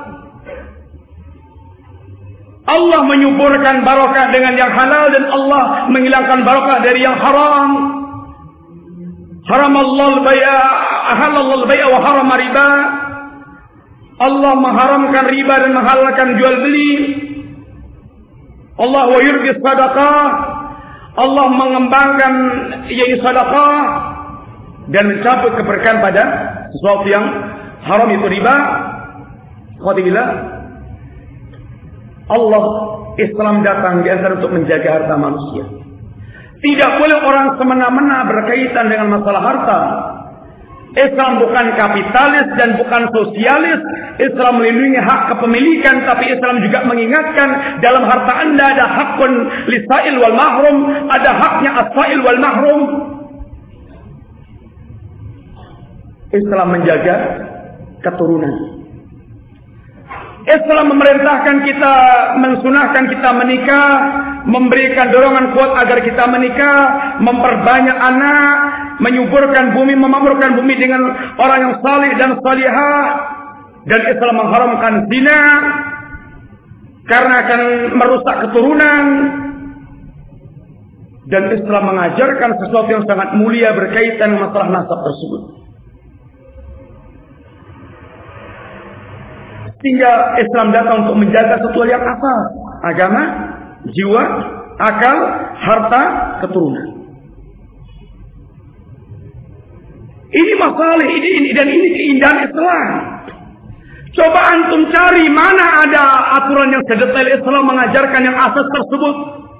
Speaker 1: Allah menyuburkan barokah dengan yang halal dan Allah menghilangkan barokah dari yang haram. Haramallahu al-bai'a, ahallallahu al-bai'a wa harama riba. Allah mengharamkan riba dan menghalalkan jual beli. Allah wa yurbi sadaqah, Allah mengembangkan sedekah dan mencabut keberkahan pada sesuatu yang haram, itu riba. Qadillah, Allah, Islam datang di antara untuk menjaga harta manusia. Tidak boleh orang semena-mena berkaitan dengan masalah harta. Islam bukan kapitalis dan bukan sosialis. Islam melindungi hak kepemilikan, tapi Islam juga mengingatkan dalam harta Anda ada hakun lisail wal mahrum, ada haknya as-sail wal mahrum. Islam menjaga keturunan. Islam memerintahkan kita, mensunahkan kita menikah, memberikan dorongan kuat agar kita menikah, memperbanyak anak, menyuburkan bumi, memakmurkan bumi dengan orang yang salih dan salihah. Dan Islam mengharamkan zina karena akan merusak keturunan. Dan Islam mengajarkan sesuatu yang sangat mulia berkaitan dengan masalah nasab tersebut. Sehingga Islam datang untuk menjaga sesuatu yang asas: agama, jiwa, akal, harta, keturunan. Ini masalah ini dan ini keindahan Islam. Coba antum cari mana ada aturan yang sedetail Islam mengajarkan yang asas tersebut.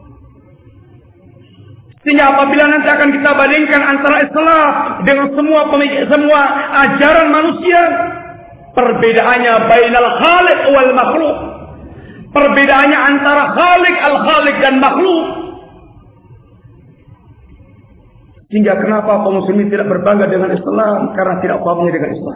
Speaker 1: Sehingga apabila nanti akan kita bandingkan antara Islam dengan semua ajaran manusia, perbedaannya bainal khaliq wal makhluk. Perbedaannya antara khaliq, al-khaliq dan makhluk. Sehingga kenapa kaum muslimin tidak berbangga dengan Islam? Karena tidak pahamnya dengan Islam.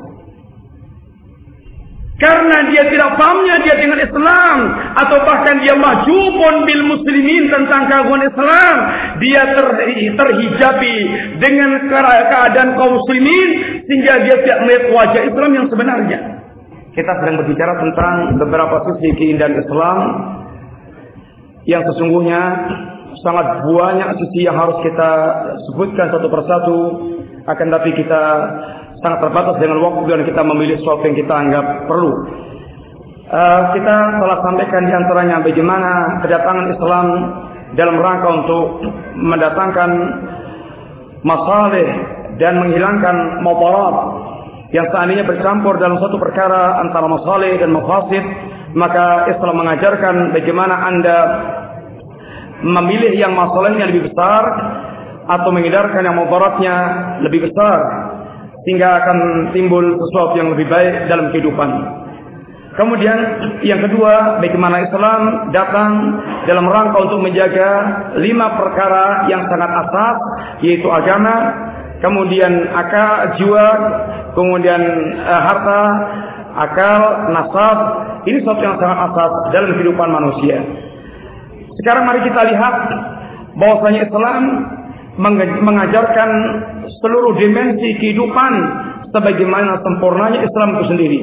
Speaker 1: Karena dia tidak pahamnya dia dengan Islam, atau bahkan dia mahjubun bil muslimin tentang keagungan Islam, dia terhijabi dengan keadaan kaum muslimin sehingga dia tidak melihat wajah Islam yang sebenarnya. Kita sedang berbicara tentang beberapa sisi keindahan Islam yang sesungguhnya sangat banyak sisi yang harus kita sebutkan satu persatu, akan tapi kita sangat terbatas dengan waktu dan kita memilih sesuatu yang kita anggap perlu. Kita telah sampaikan di antaranya bagaimana kedatangan Islam dalam rangka untuk mendatangkan masalih dan menghilangkan mudarat yang seandainya bercampur dalam satu perkara antara masalih dan mafasid, maka Islam mengajarkan bagaimana Anda memilih yang masalahnya lebih besar atau menghindarkan yang mudaratnya lebih besar, sehingga akan timbul sesuatu yang lebih baik dalam kehidupan. Kemudian yang kedua, bagaimana Islam datang dalam rangka untuk menjaga 5 perkara yang sangat asas, yaitu agama, kemudian akal, jiwa, kemudian harta, akal, nasab. Ini sesuatu yang sangat asas dalam kehidupan manusia. Sekarang mari kita lihat bahwasanya Islam mengajarkan seluruh dimensi kehidupan sebagaimana sempurnanya Islam itu sendiri.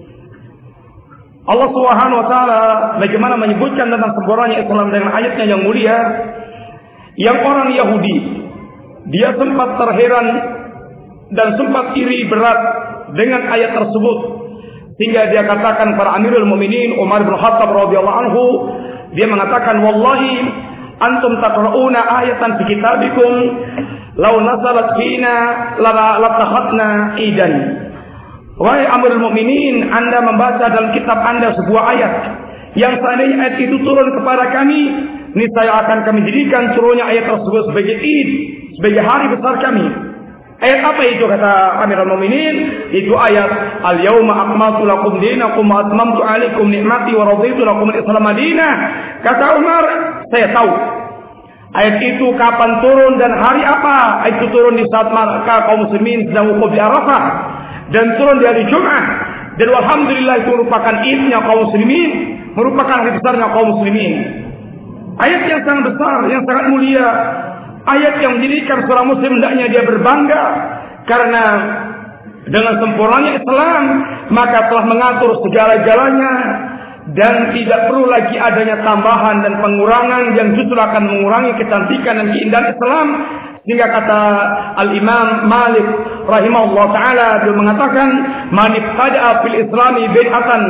Speaker 1: Allah Subhanahu wa taala bagaimana menyebutkan tentang sempurnanya Islam dengan ayatnya yang mulia, yang orang Yahudi dia sempat terheran dan sempat iri berat dengan ayat tersebut, sehingga dia katakan para Amirul Mukminin Umar bin Khattab radhiyallahu anhu, dia mengatakan, wallahi antum taqra'una ayatan fi kitabikum law nazalat fina latakhadna idan. Wahai Amirul Mukminin, Anda membaca dalam kitab Anda sebuah ayat yang seandainya ayat itu turun kepada kami, niscaya akan kami jadikan turunnya ayat tersebut sebagai Id, sebagai hari besar kami. Ayat apa itu kata Amirul Mukminin? Itu ayat Al-Yauma akmaltu lakum dinakum wa atmamtu 'alaikum ni'mati wa raditu lakum al-Islam madinah. Kata Umar, saya tahu ayat itu kapan turun dan hari apa. Ayat itu turun di saat kaum muslimin sedang wukuf di Arafah dan turun di hari Jumat. Dan alhamdulillah itu merupakan idnya kaum muslimin, merupakan hari besarnya kaum muslimin. Ayat yang sangat besar, yang sangat mulia. Ayat yang menjadikan seorang muslim hendaknya dia berbangga karena dengan sempurnanya Islam maka telah mengatur segala-galanya dan tidak perlu lagi adanya tambahan dan pengurangan yang justru akan mengurangi kecantikan dan keindahan Islam. Sehingga kata Al-Imam Malik rahimahullah ta'ala, dia mengatakan, man ibtada'a fil islami bid'atan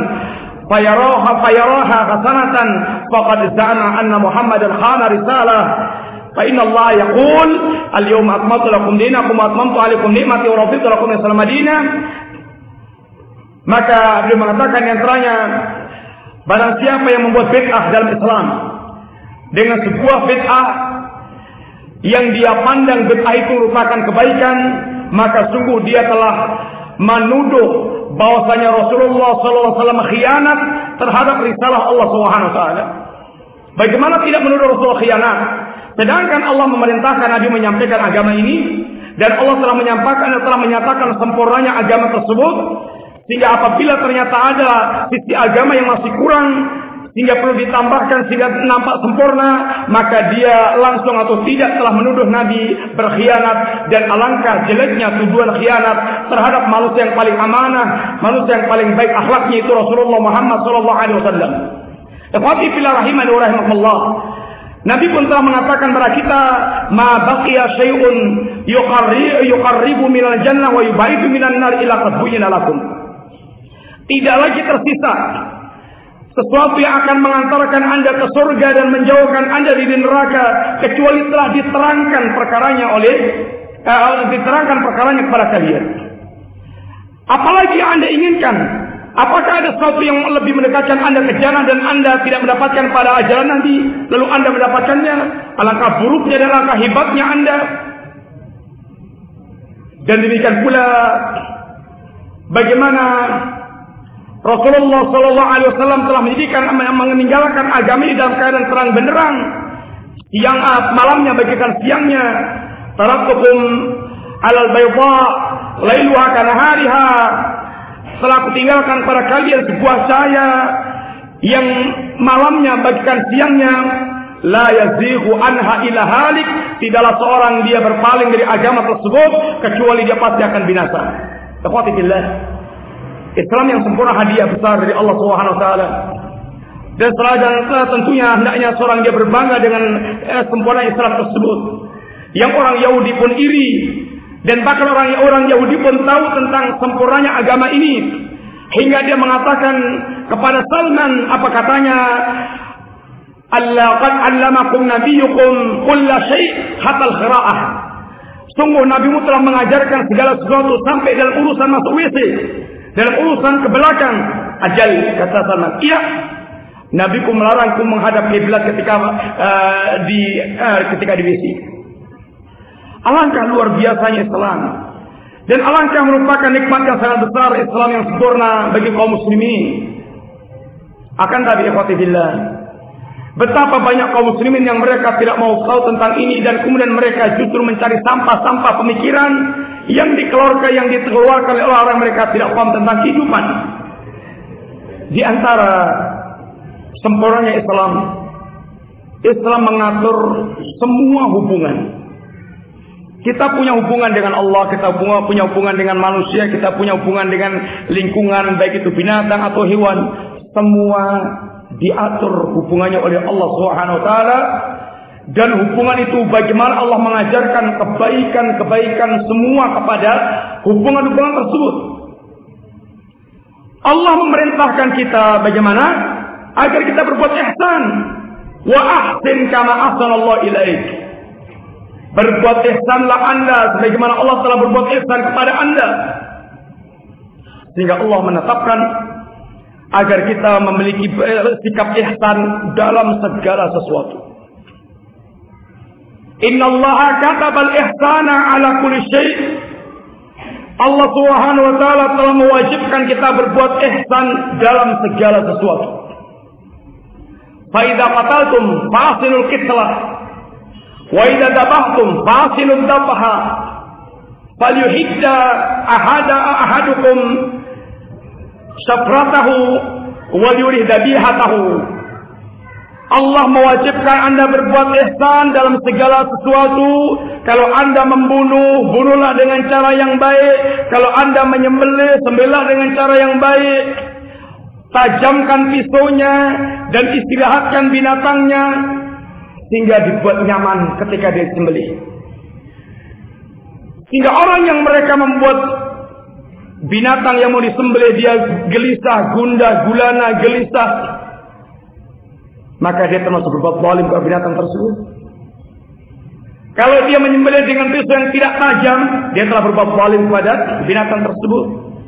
Speaker 1: fayaraha hasanatan faqad za'ana anna Muhammadan khana risalah. Fa inna Allah yaqul al-yawma akmaltu lakum dinakum wa atmamtu 'alaikum ni'mati wa raditu lakum al-Islam madinah. Maka beliau mengatakan yang teranya, barang siapa yang membuat bid'ah dalam Islam dengan sebuah bid'ah yang dia pandang bid'ah itu merupakan kebaikan, maka sungguh dia telah menuduh bahwasanya Rasulullah SAW khianat terhadap risalah Allah Subhanahu wa taala. Bagaimana tidak menuduh Rasulullah khianat? Sedangkan Allah memerintahkan Nabi menyampaikan agama ini, dan Allah telah menyatakan sempurnanya agama tersebut, sehingga apabila ternyata ada sisi agama yang masih kurang sehingga perlu ditambahkan sehingga nampak sempurna, maka dia langsung atau tidak telah menuduh Nabi berkhianat. Dan alangkah jeleknya tuduhan khianat terhadap manusia yang paling amanah, manusia yang paling baik akhlaknya, itu Rasulullah Muhammad SAW. Ikhwati fillah rahimani wa rahimakumullah, Nabi pun telah mengatakan kepada kita, ma baqiya syai'un yuqarribu minal jannah wa yubaidu minan nar ila qad buyyina lakum. Tidak lagi tersisa sesuatu yang akan mengantarkan Anda ke surga dan menjauhkan Anda dari neraka kecuali telah diterangkan perkaranya kepada kalian. Apalagi yang Anda inginkan? Apakah ada sesuatu yang lebih mendekatkan Anda ke jannah dan Anda tidak mendapatkan pada ajaran nanti, lalu Anda mendapatkannya? Alangkah buruknya dan alangkah hebatnya Anda. Dan demikian pula bagaimana Rasulullah SAW telah meninggalkan agama ini dalam keadaan terang benderang, siang malamnya bagaikan siangnya. Taraktukum alal bayda lailuha kanahariha. Setelah aku tinggalkan pada kalian sebuah cahaya yang malamnya bagikan siangnya, la yazighu anha illa halik. Tidaklah seorang dia berpaling dari agama tersebut kecuali dia pasti akan binasa. Ikhwati fillah, Islam yang sempurna hadiah besar dari Allah Subhanahu wa taala. Dan tentunya hendaknya seorang dia berbangga dengan sempurna Islam tersebut. Yang orang Yahudi pun iri, dan bahkan orang Yahudi pun tahu tentang sempurnanya agama ini, hingga dia mengatakan kepada Salman, apa katanya, "Laqad 'allamakum nabiyyukum kulla syai' hatta al-qira'ah." Sungguh nabimu telah mengajarkan segala sesuatu sampai dalam urusan masuk WC, dalam urusan ke belakang. Ajal, kata Salman. Iya, nabiku melarangku menghadap kiblat ketika di WC. Alangkah luar biasanya Islam, dan alangkah merupakan nikmat yang sangat besar Islam yang sempurna bagi kaum muslimin. Akan tapi ikhwati fillah, Betapa banyak kaum muslimin yang mereka tidak mau tahu tentang ini dan kemudian mereka justru mencari sampah-sampah pemikiran yang dikeluarkan oleh orang mereka tidak paham tentang kehidupan. Di antara sempurnanya Islam mengatur semua hubungan. Kita punya hubungan dengan Allah, kita punya hubungan dengan manusia, kita punya hubungan dengan lingkungan, baik itu binatang atau hewan. Semua diatur hubungannya oleh Allah Subhanahu wa taala, dan hubungan itu bagaimana Allah mengajarkan kebaikan-kebaikan semua kepada hubungan-hubungan tersebut. Allah memerintahkan kita bagaimana agar kita berbuat ihsan. Wa ahsin kama ahsanallahu ilaik. Berbuat ihsanlah Anda sebagaimana Allah telah berbuat ihsan kepada Anda. Sehingga Allah menetapkan agar kita memiliki sikap ihsan dalam segala sesuatu. Innallaha katabal ihsana ala kulli syai'. Allah Subhanahu wa taala telah mewajibkan kita berbuat ihsan dalam segala sesuatu. Fa idza qataltum fa'sinul qitlah wa idza dabahtum fa'sinul dabha falyuhidda ahadukum syafratahu wa yurih dabihatahu. Allah mewajibkan Anda berbuat ihsan dalam segala sesuatu. Kalau Anda membunuh, bunuhlah dengan cara yang baik. Kalau Anda menyembelih, sembelihlah dengan cara yang baik. Tajamkan pisaunya dan istirahatkan binatangnya sehingga dibuat nyaman ketika disembelih. Sehingga orang yang mereka membuat binatang yang mau disembelih dia gelisah, gundah, gulana, gelisah, maka dia termasuk berbuat zalim kepada binatang tersebut. Kalau dia menyembelih dengan pisau yang tidak tajam, dia telah berbuat zalim kepada binatang tersebut.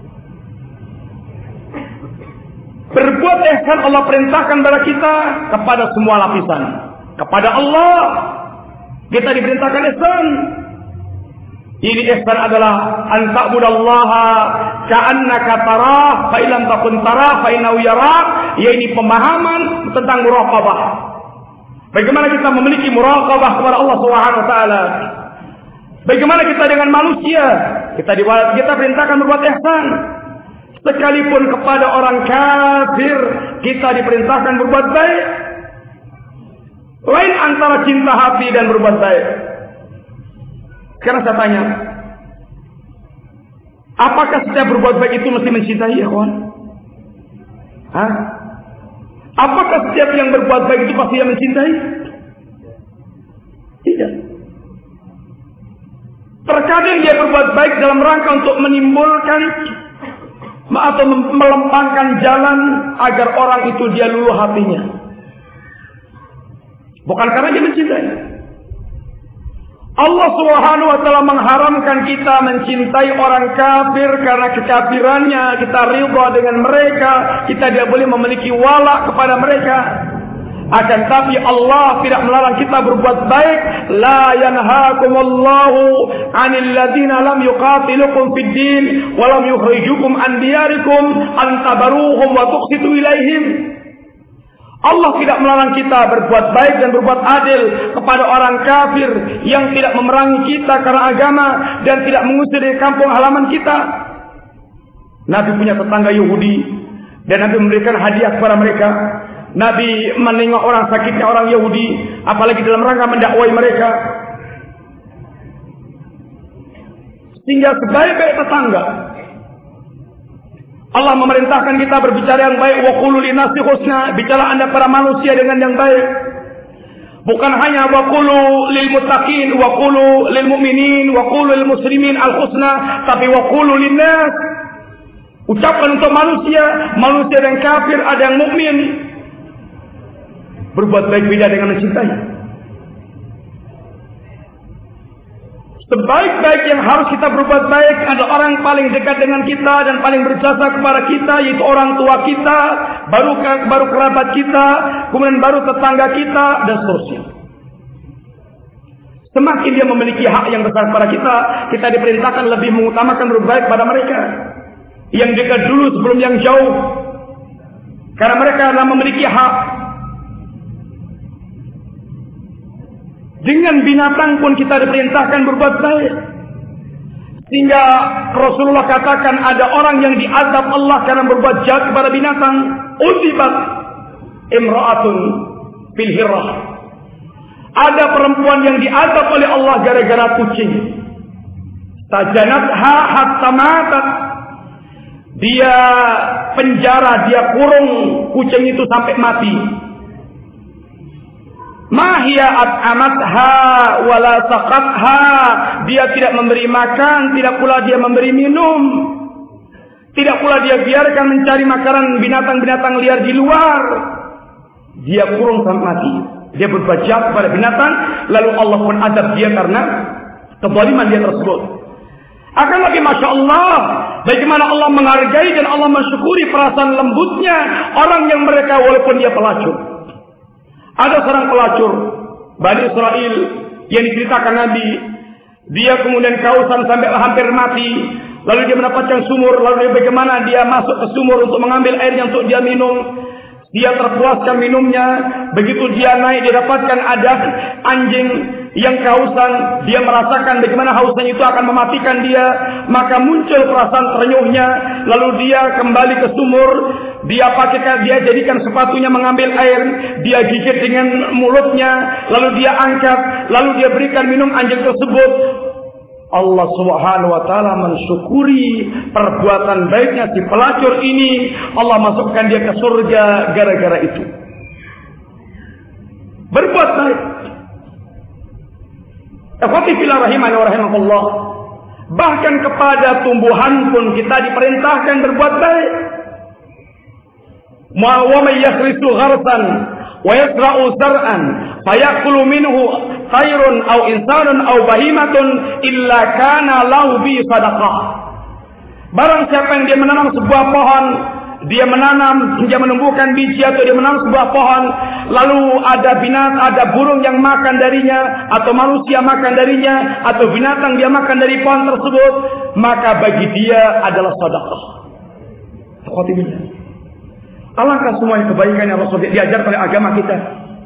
Speaker 1: Berbuat ihsan Allah perintahkan kepada kita kepada semua lapisan. Kepada Allah kita diperintahkan ihsan. Ini ihsan adalah an ta'budallaha ka'annaka tarah fa illam takun tarah fa innahu yarak, yaitu pemahaman tentang muraqabah. Bagaimana kita memiliki muraqabah kepada Allah Subhanahu wa taala? Bagaimana kita dengan manusia? Kita perintahkan berbuat ihsan. Sekalipun kepada orang kafir kita diperintahkan berbuat baik. Lain antara cinta hati dan berbuat baik. Sekarang saya tanya, apakah setiap berbuat baik itu mesti mencintai, ya kawan? Hah? Apakah setiap yang berbuat baik itu pasti yang mencintai? Tidak. Terkadang dia berbuat baik dalam rangka untuk menimbulkan atau melempangkan jalan agar orang itu dia luluh hatinya. Bukan karena dia mencintai. Allah Subhanahu wa taala mengharamkan kita mencintai orang kafir karena kekafirannya, kita ridha dengan mereka, kita tidak boleh memiliki wala kepada mereka. Akan tapi Allah tidak melarang kita berbuat baik. La yanhaakumullahu 'anil ladzina lam yuqatilukum fid din wa lam yukhrijukum an diyarikum an tabaruhum wa tuqsitu ilaihim. Allah tidak melarang kita berbuat baik dan berbuat adil kepada orang kafir yang tidak memerangi kita karena agama dan tidak mengusir dari kampung halaman kita. Nabi punya tetangga Yahudi dan Nabi memberikan hadiah kepada mereka. Nabi menengok orang sakitnya orang Yahudi, apalagi dalam rangka mendakwai mereka. Sehingga sebaik-baik tetangga, Allah memerintahkan kita berbicara yang baik. Wa qulu linnasi husna, bicara Anda para manusia dengan yang baik. Bukan hanya wa qulu lil muttaqin, wa qulu lil mu'minin, wa qulu lil muslimin al husna, tapi wa qulu linnas. Ucapkan untuk manusia, manusia yang kafir ada yang mukmin. Berbuat baik beda dengan mencintai. Sebaik-baik yang harus kita berbuat baik adalah orang paling dekat dengan kita dan paling berjasa kepada kita, yaitu orang tua kita, baru kerabat kita, kemudian baru tetangga kita, dan seterusnya. Semakin dia memiliki hak yang besar kepada kita, kita diperintahkan lebih mengutamakan berbaik pada mereka. Yang dekat dulu sebelum yang jauh. Karena mereka adalah memiliki hak. Dengan binatang pun kita diperintahkan berbuat baik. Sehingga Rasulullah katakan ada orang yang diazab Allah karena berbuat jahat kepada binatang. Uzibat imra'atun fil hirrah. Ada perempuan yang diazab oleh Allah gara-gara kucing. Tajanatha hatta matat. Dia penjara, dia kurung kucing itu sampai mati. Mahia at'amatha wala saqatha. Dia tidak memberi makan, tidak pula dia memberi minum. Tidak pula dia biarkan mencari makanan binatang-binatang liar di luar. Dia kurung sampai mati. Dia berbuat jahat kepada binatang, lalu Allah pun azab dia karena kezaliman dia tersebut. Akan lagi Masya Allah, bagaimana Allah menghargai dan Allah mensyukuri perasaan lembutnya orang yang mereka walaupun dia pelacur. Ada seorang pelacur Bani Israel yang diceritakan Nabi, dia kemudian kausan sampai hampir mati, lalu dia mendapatkan sumur, lalu bagaimana dia masuk ke sumur untuk mengambil airnya untuk dia minum. Dia terpuaskan minumnya. Begitu dia naik, dia dapatkan ada anjing yang kehausan. Dia merasakan bagaimana hausnya itu akan mematikan dia. Maka muncul perasaan terenyuhnya. Lalu dia kembali ke sumur. Dia jadikan sepatunya mengambil air. Dia gigit dengan mulutnya. Lalu dia angkat. Lalu dia berikan minum anjing tersebut. Allah Subhanahu wa taala mensyukuri perbuatan baiknya si pelacur ini. Allah masukkan dia ke surga gara-gara itu. Berbuat baik. Ikhwati fillah rahimani wa rahimakumullah. Bahkan kepada tumbuhan pun kita diperintahkan berbuat baik. Wa may yakhrisu gharsan wa yasra'u zar'an fayakulu minhu khairun aw insanun aw bahimatun illa kana lahu bi sadaqah. Barang siapa yang dia menanam sebuah pohon, dia menanam hingga menumbuhkan biji, atau dia menanam sebuah pohon, lalu ada burung yang makan darinya, atau manusia makan darinya, atau binatang dia makan dari pohon tersebut, maka bagi dia adalah sedekah. Alangkah semuanya kebaikan yang Rasul diajarkan oleh agama kita.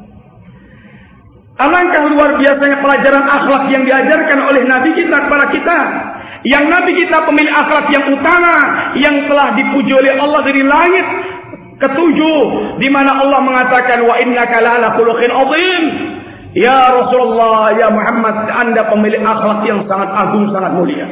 Speaker 1: Alangkah luar biasanya pelajaran akhlak yang diajarkan oleh Nabi kita kepada kita. Yang Nabi kita pemilik akhlak yang utama, yang telah dipuji oleh Allah dari langit ketujuh, di mana Allah mengatakan wa innaka la'ala khuluqin 'azim. Ya Rasulullah, ya Muhammad, Anda pemilik akhlak yang sangat agung, sangat mulia.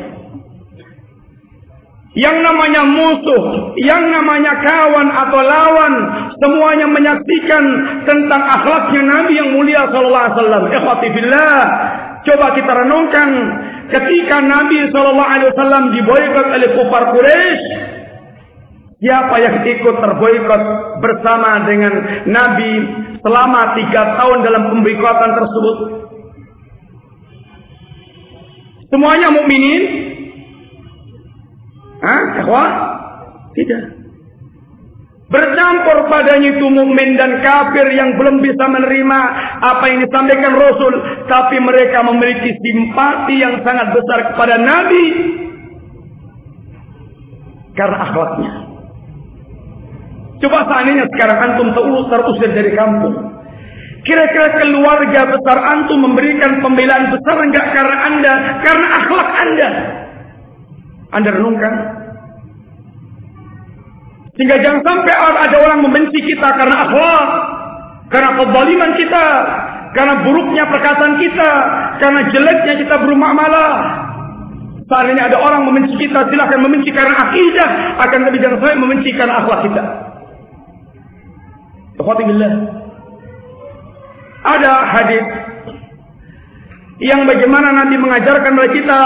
Speaker 1: Yang namanya musuh, yang namanya kawan atau lawan, semuanya menyaksikan tentang akhlaknya Nabi yang mulia sallallahu alaihi wasallam. Ikhwati billah, coba kita renungkan ketika Nabi sallallahu alaihi wasallam diboikot oleh kufar Quraisy, siapa yang ikut terboikot bersama dengan Nabi selama 3 tahun dalam pemboikotan tersebut? Semuanya mukminin? Ikhwah? Tidak. Bercampur padanya itu mukmin dan kafir yang belum bisa menerima apa yang disampaikan Rasul, tapi mereka memiliki simpati yang sangat besar kepada Nabi karena akhlaknya. Coba seandainya sekarang antum terusir dari kampung, kira-kira keluarga besar antum memberikan pembelaan besar enggak karena Anda, karena akhlak Anda? Anda renungkan. Sehingga jangan sampai ada orang membenci kita karena akhlak, karena kezaliman kita, karena buruknya perkataan kita, karena jeleknya kita bermuamalah. Seandainya ada orang membenci kita, silakan membenci karena akidah, akan tapi jangan sampai membenci karena akhlak kita. Alhamdulillah. Ada hadis yang bagaimana Nabi mengajarkan kepada kita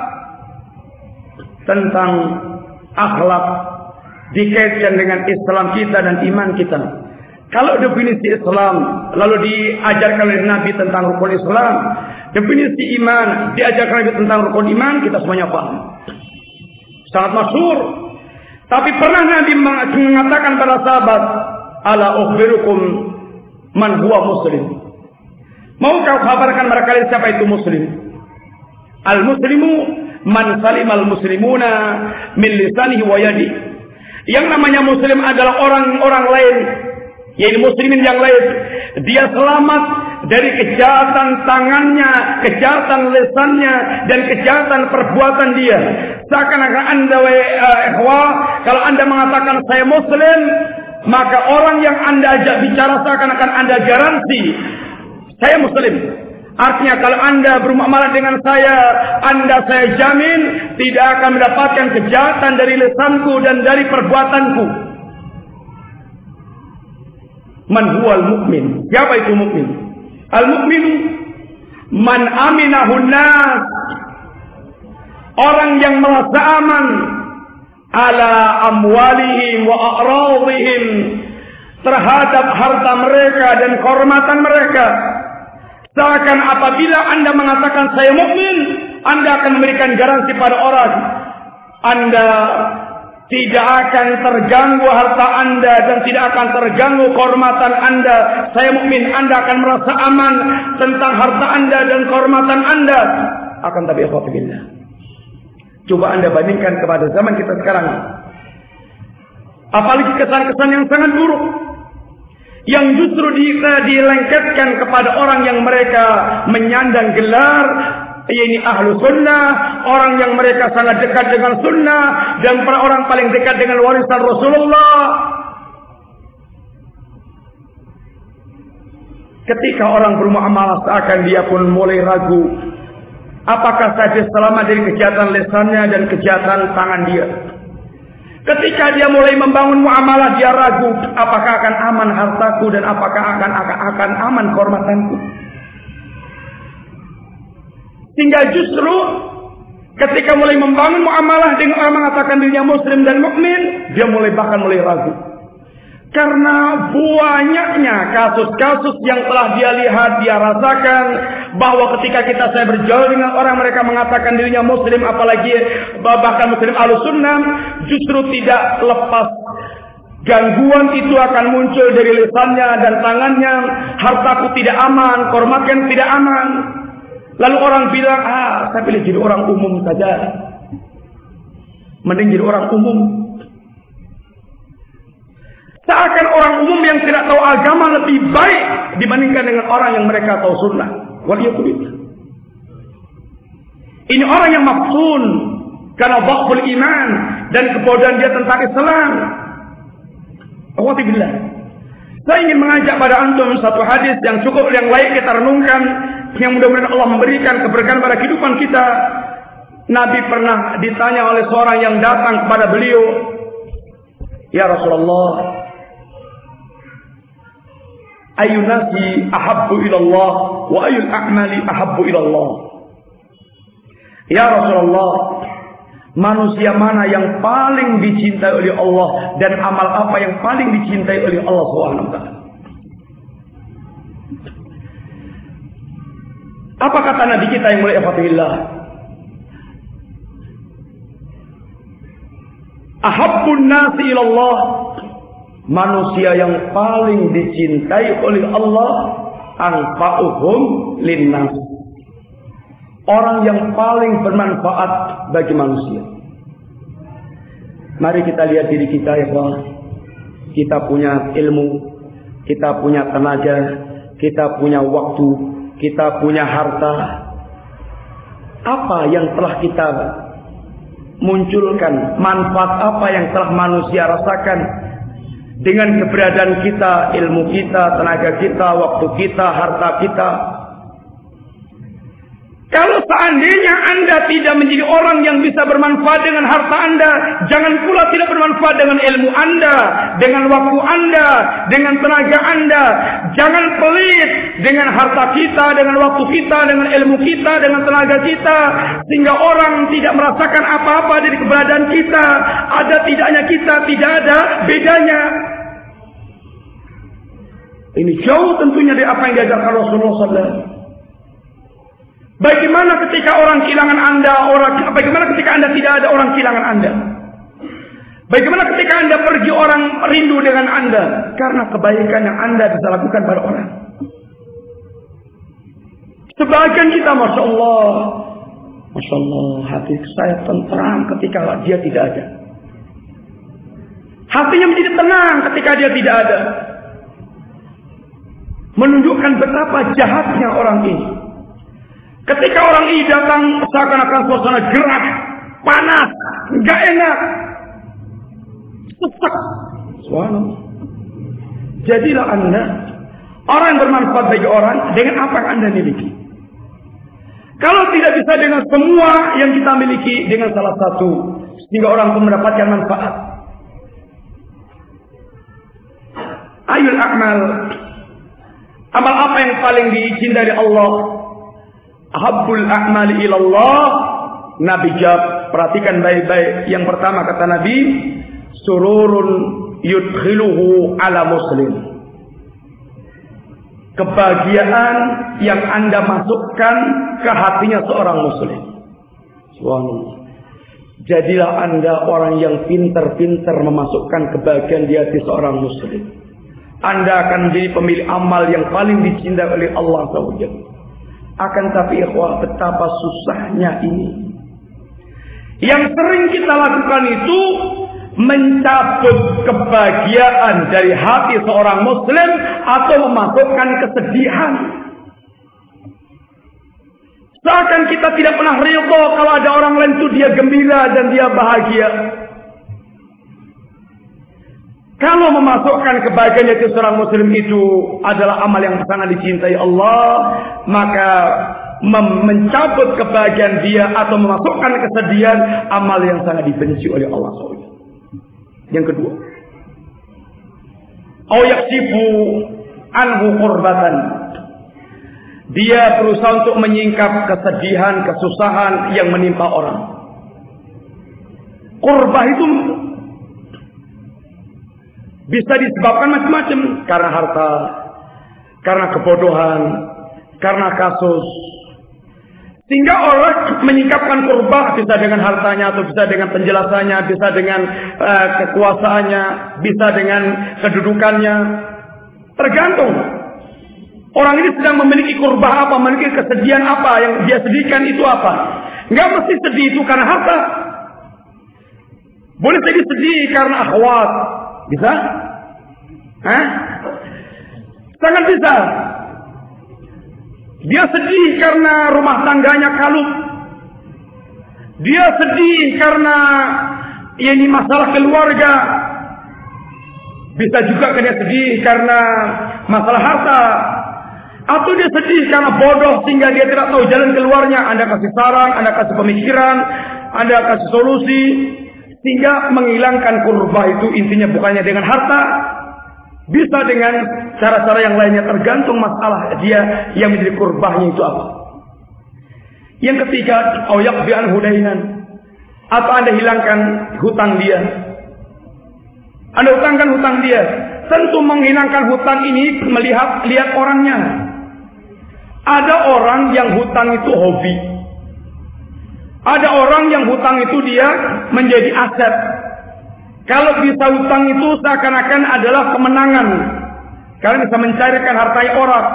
Speaker 1: tentang akhlak dikaitkan dengan Islam kita dan iman kita. Kalau definisi Islam lalu diajarkan oleh Nabi tentang rukun Islam, definisi iman diajarkan Nabi tentang rukun iman, kita semuanya paham. Sangat masyhur. Tapi pernah Nabi mengatakan pada sahabat, "Ala ukhbirukum man huwa muslim." Mau kau kabarkan kepada kalian siapa itu muslim? Al-muslimu man salimal muslimuna min lisanihi wa yadi. Yang namanya muslim adalah orang-orang lain, yaitu muslimin yang lain. Dia selamat dari kejahatan tangannya, kejahatan lisannya, dan kejahatan perbuatan dia. Seakan-akan Anda kalau Anda mengatakan saya Muslim, maka orang yang Anda ajak bicara seakan-akan Anda garansi saya Muslim. Artinya kalau Anda bermuamalah dengan saya jamin tidak akan mendapatkan kejahatan dari lisanku dan dari perbuatanku. Man huwal mu'min? Siapa itu mukmin? Al-mu'minu man aminahun nas. Orang yang merasa aman ala amwalihim wa a'radihim, terhadap harta mereka dan kehormatan mereka. Seakan apabila Anda mengatakan saya mukmin, Anda akan memberikan garansi pada orang, Anda tidak akan terganggu harta Anda dan tidak akan terganggu kehormatan Anda. Saya mukmin, Anda akan merasa aman tentang harta Anda dan kehormatan Anda. Akan tapi ikhwatibillah, coba Anda bandingkan kepada zaman kita sekarang. Apalagi kesan-kesan yang sangat buruk, yang justru dilengketkan kepada orang yang mereka menyandang gelar ini ahlu sunnah, orang yang mereka sangat dekat dengan sunnah, dan para orang paling dekat dengan warisan Rasulullah. Ketika orang bermuamalah seakan dia pun mulai ragu, apakah saja selamat dari kejahatan lisannya dan kejahatan tangan dia. Ketika dia mulai membangun muamalah, dia ragu apakah akan aman hartaku dan apakah akan aman kehormatanku. Sehingga justru ketika mulai membangun muamalah dengan orang mengatakan dirinya muslim dan mukmin, dia bahkan mulai ragu. Karena banyaknya kasus-kasus yang telah dia lihat, dia rasakan, bahwa ketika saya berjalan dengan orang mereka mengatakan dirinya muslim, apalagi bahkan muslim ahlussunnah, justru tidak lepas gangguan itu akan muncul dari lisannya dan tangannya. Hartaku tidak aman, kehormatan tidak aman. Lalu orang bilang, saya pilih jadi orang umum saja, mending jadi orang umum. Seakan orang umum yang tidak tahu agama lebih baik dibandingkan dengan orang yang mereka tahu sunnah. Waliyahulillah. Ini orang yang maftun karena dhaful iman dan kebodohan dia tentang Islam. Alhamdulillah. Saya ingin mengajak pada antum satu hadis yang cukup, yang layak kita renungkan, yang mudah-mudahan Allah memberikan keberkahan pada kehidupan kita. Nabi pernah ditanya oleh seorang yang datang kepada beliau, "Ya Rasulullah, ayyun nasi ahabbu ila Allah wa ayyul a'mali ahabbu ila Allah?" Ya Rasulullah, manusia mana yang paling dicintai oleh Allah dan amal apa yang paling dicintai oleh Allah Subhanahu wa taala? Apa kata Nabi kita yang mulia Fatillah? Ahabbun nasi ila Allah, manusia yang paling dicintai oleh Allah, anfa'uhum linnas, orang yang paling bermanfaat bagi manusia. Mari kita lihat diri kita ya Allah. Kita punya ilmu, kita punya tenaga, kita punya waktu, kita punya harta. Apa yang telah kita munculkan, manfaat apa yang telah manusia rasakan dengan keberadaan kita, ilmu kita, tenaga kita, waktu kita, harta kita. Kalau seandainya Anda tidak menjadi orang yang bisa bermanfaat dengan harta Anda, jangan pula tidak bermanfaat dengan ilmu Anda, dengan waktu Anda, dengan tenaga Anda. Jangan pelit dengan harta kita, dengan waktu kita, dengan ilmu kita, dengan tenaga kita, sehingga orang tidak merasakan apa-apa dari keberadaan kita. Ada tidaknya kita, tidak ada bedanya. Ini jauh tentunya dari apa yang diajarkan Rasulullah SAW. Bagaimana ketika orang kehilangan Anda, bagaimana ketika Anda tidak ada, orang kehilangan Anda? Bagaimana ketika Anda pergi, orang rindu dengan Anda? Karena kebaikan yang Anda bisa lakukan pada orang. Sebagian kita, Masya Allah, hati saya tenteram ketika dia tidak ada. Hatinya menjadi tenang ketika dia tidak ada. menunjukkan betapa jahatnya orang ini. Ketika orang ini datang seakan-akan suasana gerah, panas, enggak enak, sesak. Subhanallah. Jadilah Anda orang yang bermanfaat bagi orang dengan apa yang Anda miliki. Kalau tidak bisa dengan semua yang kita miliki, dengan salah satu, sehingga orang pun mendapatkan manfaat. Ayul a'mal, amal apa yang paling dicintai Allah? Ahabbul a'mali ilallah. Nabi jawab, perhatikan baik-baik. Yang pertama kata Nabi, sururun yudkhiluhu ala muslim. Kebahagiaan yang Anda masukkan ke hatinya seorang muslim. Subhanallah. Jadilah Anda orang yang pintar-pintar memasukkan kebahagiaan di hati seorang muslim. Anda akan menjadi pemilik amal yang paling dicintai oleh Allah SWT. Akan tapi ikhwah, betapa susahnya ini. Yang sering kita lakukan itu mencabut kebahagiaan dari hati seorang muslim atau memasukkan kesedihan. Seakan kita tidak pernah ridho kalau ada orang lain itu dia gembira dan dia bahagia. Kalau memasukkan kebahagiaan dari seorang muslim itu adalah amal yang sangat dicintai Allah, maka mencabut kebahagiaan dia atau memasukkan kesedihan, amal yang sangat dibenci oleh Allah SWT. Yang kedua, au yaksifu anhu qurbatan. Dia berusaha untuk menyingkap kesedihan, kesusahan yang menimpa orang. Qurbah itu bisa disebabkan macam-macam, karena harta, karena kebodohan, karena kasus. Sehingga orang menyingkapkan qurbah bisa dengan hartanya, atau bisa dengan penjelasannya, bisa dengan kekuasaannya, bisa dengan kedudukannya. Tergantung orang ini sedang memiliki qurbah apa, memiliki kesedihan apa, yang dia sedihkan itu apa. Enggak mesti sedih itu karena harta. Boleh jadi sedih karena akhwat. Bisa? Sangat bisa. Dia sedih karena rumah tangganya kalut. Dia sedih karena ini masalah keluarga. Bisa juga dia sedih karena masalah harta. Atau dia sedih karena bodoh sehingga dia tidak tahu jalan keluarnya. Anda kasih saran, Anda kasih pemikiran, Anda kasih solusi. Sehingga menghilangkan qurbah itu intinya bukannya dengan harta. Bisa dengan cara-cara yang lainnya, tergantung masalah dia yang menjadi qurbahnya itu apa. Yang ketiga, au yaqbi an hudainan, atau Anda hilangkan hutang dia. Anda hutangkan hutang dia. Tentu menghilangkan hutang ini lihat orangnya. Ada orang yang hutang itu hobi. Ada orang yang hutang itu dia menjadi aset. Kalau bisa hutang itu seakan-akan adalah kemenangan. Karena bisa mencairkan harta orang.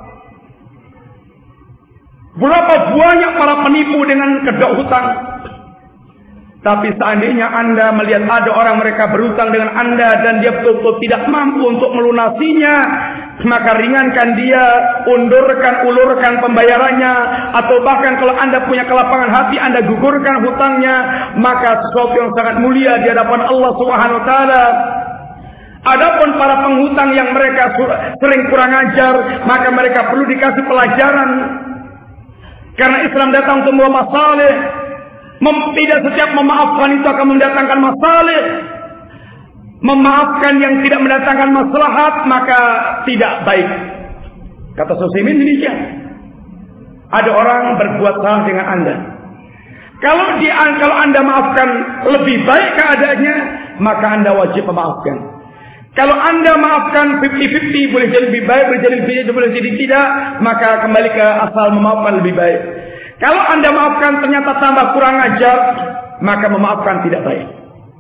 Speaker 1: Berapa banyak para penipu dengan kedok hutang. Tapi seandainya Anda melihat ada orang mereka berhutang dengan Anda dan dia betul-betul tidak mampu untuk melunasinya, maka ringankan dia, ulurkan pembayarannya, atau bahkan kalau Anda punya kelapangan hati, Anda gugurkan hutangnya, maka sesuatu yang sangat mulia di hadapan Allah Subhanahu wa taala. Adapun para penghutang yang mereka sering kurang ajar, maka mereka perlu dikasih pelajaran. Karena Islam datang untuk membawa masalah. Tidak setiap memaafkan itu akan mendatangkan masalah. Memaafkan yang tidak mendatangkan maslahat maka tidak baik. Kata Sosimin demikian. Ada orang berbuat salah dengan Anda. Kalau Anda maafkan lebih baik keadaannya, maka Anda wajib memaafkan. Kalau Anda maafkan 50-50, boleh jadi lebih baik, boleh jadi tidak, maka kembali ke asal memaafkan lebih baik. Kalau Anda maafkan ternyata tambah kurang ajar, maka memaafkan tidak baik.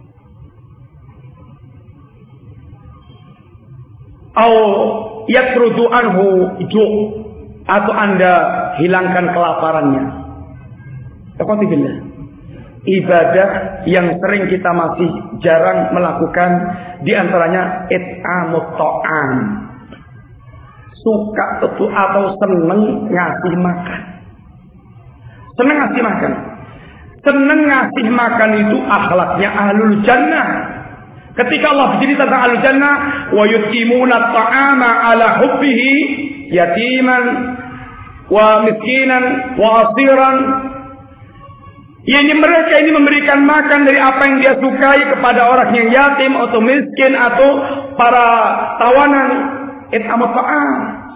Speaker 1: Au yatrudu anhu ju', atau Anda hilangkan kelaparannya. Alhamdulillah. Ibadah yang sering kita masih jarang melakukan, di antaranya it'amut ta'am. suka atau seneng ngasih makan. Seneng ngasih makan. Seneng ngasih makan itu akhlaknya ahlul jannah. Ketika Allah bercerita tentang ahlul jannah, wa yutimuna at-ta'ama ala hubbihi yatiman wa miskinan wa asiran. Mereka ini memberikan makan dari apa yang dia sukai kepada orang yang yatim atau miskin atau para tawanan. It'amut ta'am.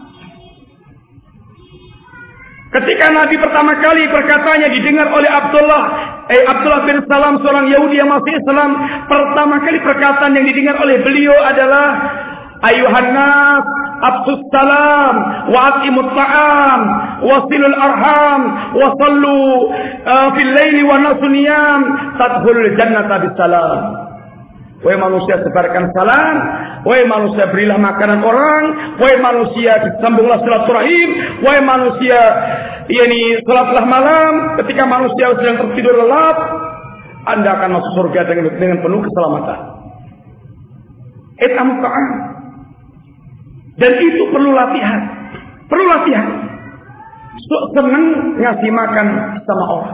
Speaker 1: Ketika Nabi pertama kali perkataannya didengar oleh Abdullah bin Salam, seorang Yahudi yang masih Islam, pertama kali perkataan yang didengar oleh beliau adalah ayuhan nas absus salam wa atimut ta'am wasilul arham wa sallu fil laili wa nasu niyam tadkhulul jannata bisalam. Wahai manusia, sebarkan salam. Wahai manusia, berilah makanan orang. Wahai manusia, sambunglah silaturahim. Wahai manusia, salatlah malam. Ketika manusia sedang tertidur lelap, Anda akan masuk surga dengan penuh keselamatan. It'amut ta'am. Dan itu perlu latihan. Perlu latihan. Senang ngasih makan sama orang.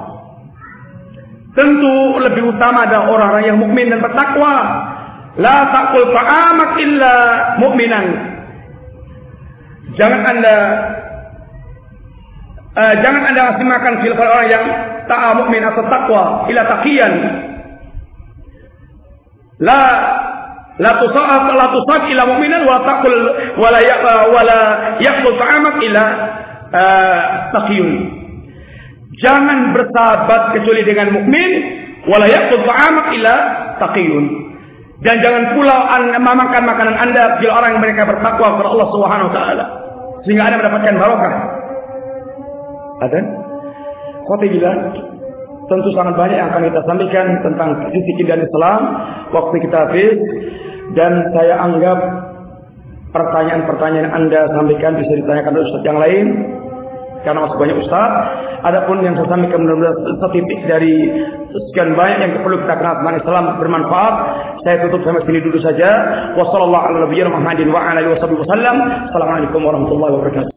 Speaker 1: Tentu lebih utama adalah orang-orang yang mukmin dan bertakwa. La taqul ta'amak illa mu'minan. Jangan Anda ngasih makan kepada orang yang tak mukmin atau takwa, illa taqiyan. La tusab illa mu'minan wa taqul wala yaqul ta'amak illa taqiyun. Jangan bersahabat kecuali dengan mukmin, wala yaqul ta'amak illa taqiyun. Dan jangan pula memakan makanan Anda bila orang yang mereka bertakwa kepada Allah Subhanahu wa taala, sehingga Anda mendapatkan barokah. Ada? Qatilah. Tentu sangat banyak yang akan kita sampaikan tentang sisi keindahan Islam. Waktu kita habis, dan saya anggap pertanyaan-pertanyaan yang Anda sampaikan bisa ditanyakan oleh ustaz yang lain, karena masih banyak ustaz. Adapun yang saya sampaikan benar-benar setitik dari sekian banyak yang perlu kita kenal tentang Islam bermanfaat. Saya tutup sampai sini dulu saja. Wassalamualaikum warahmatullahi wabarakatuh.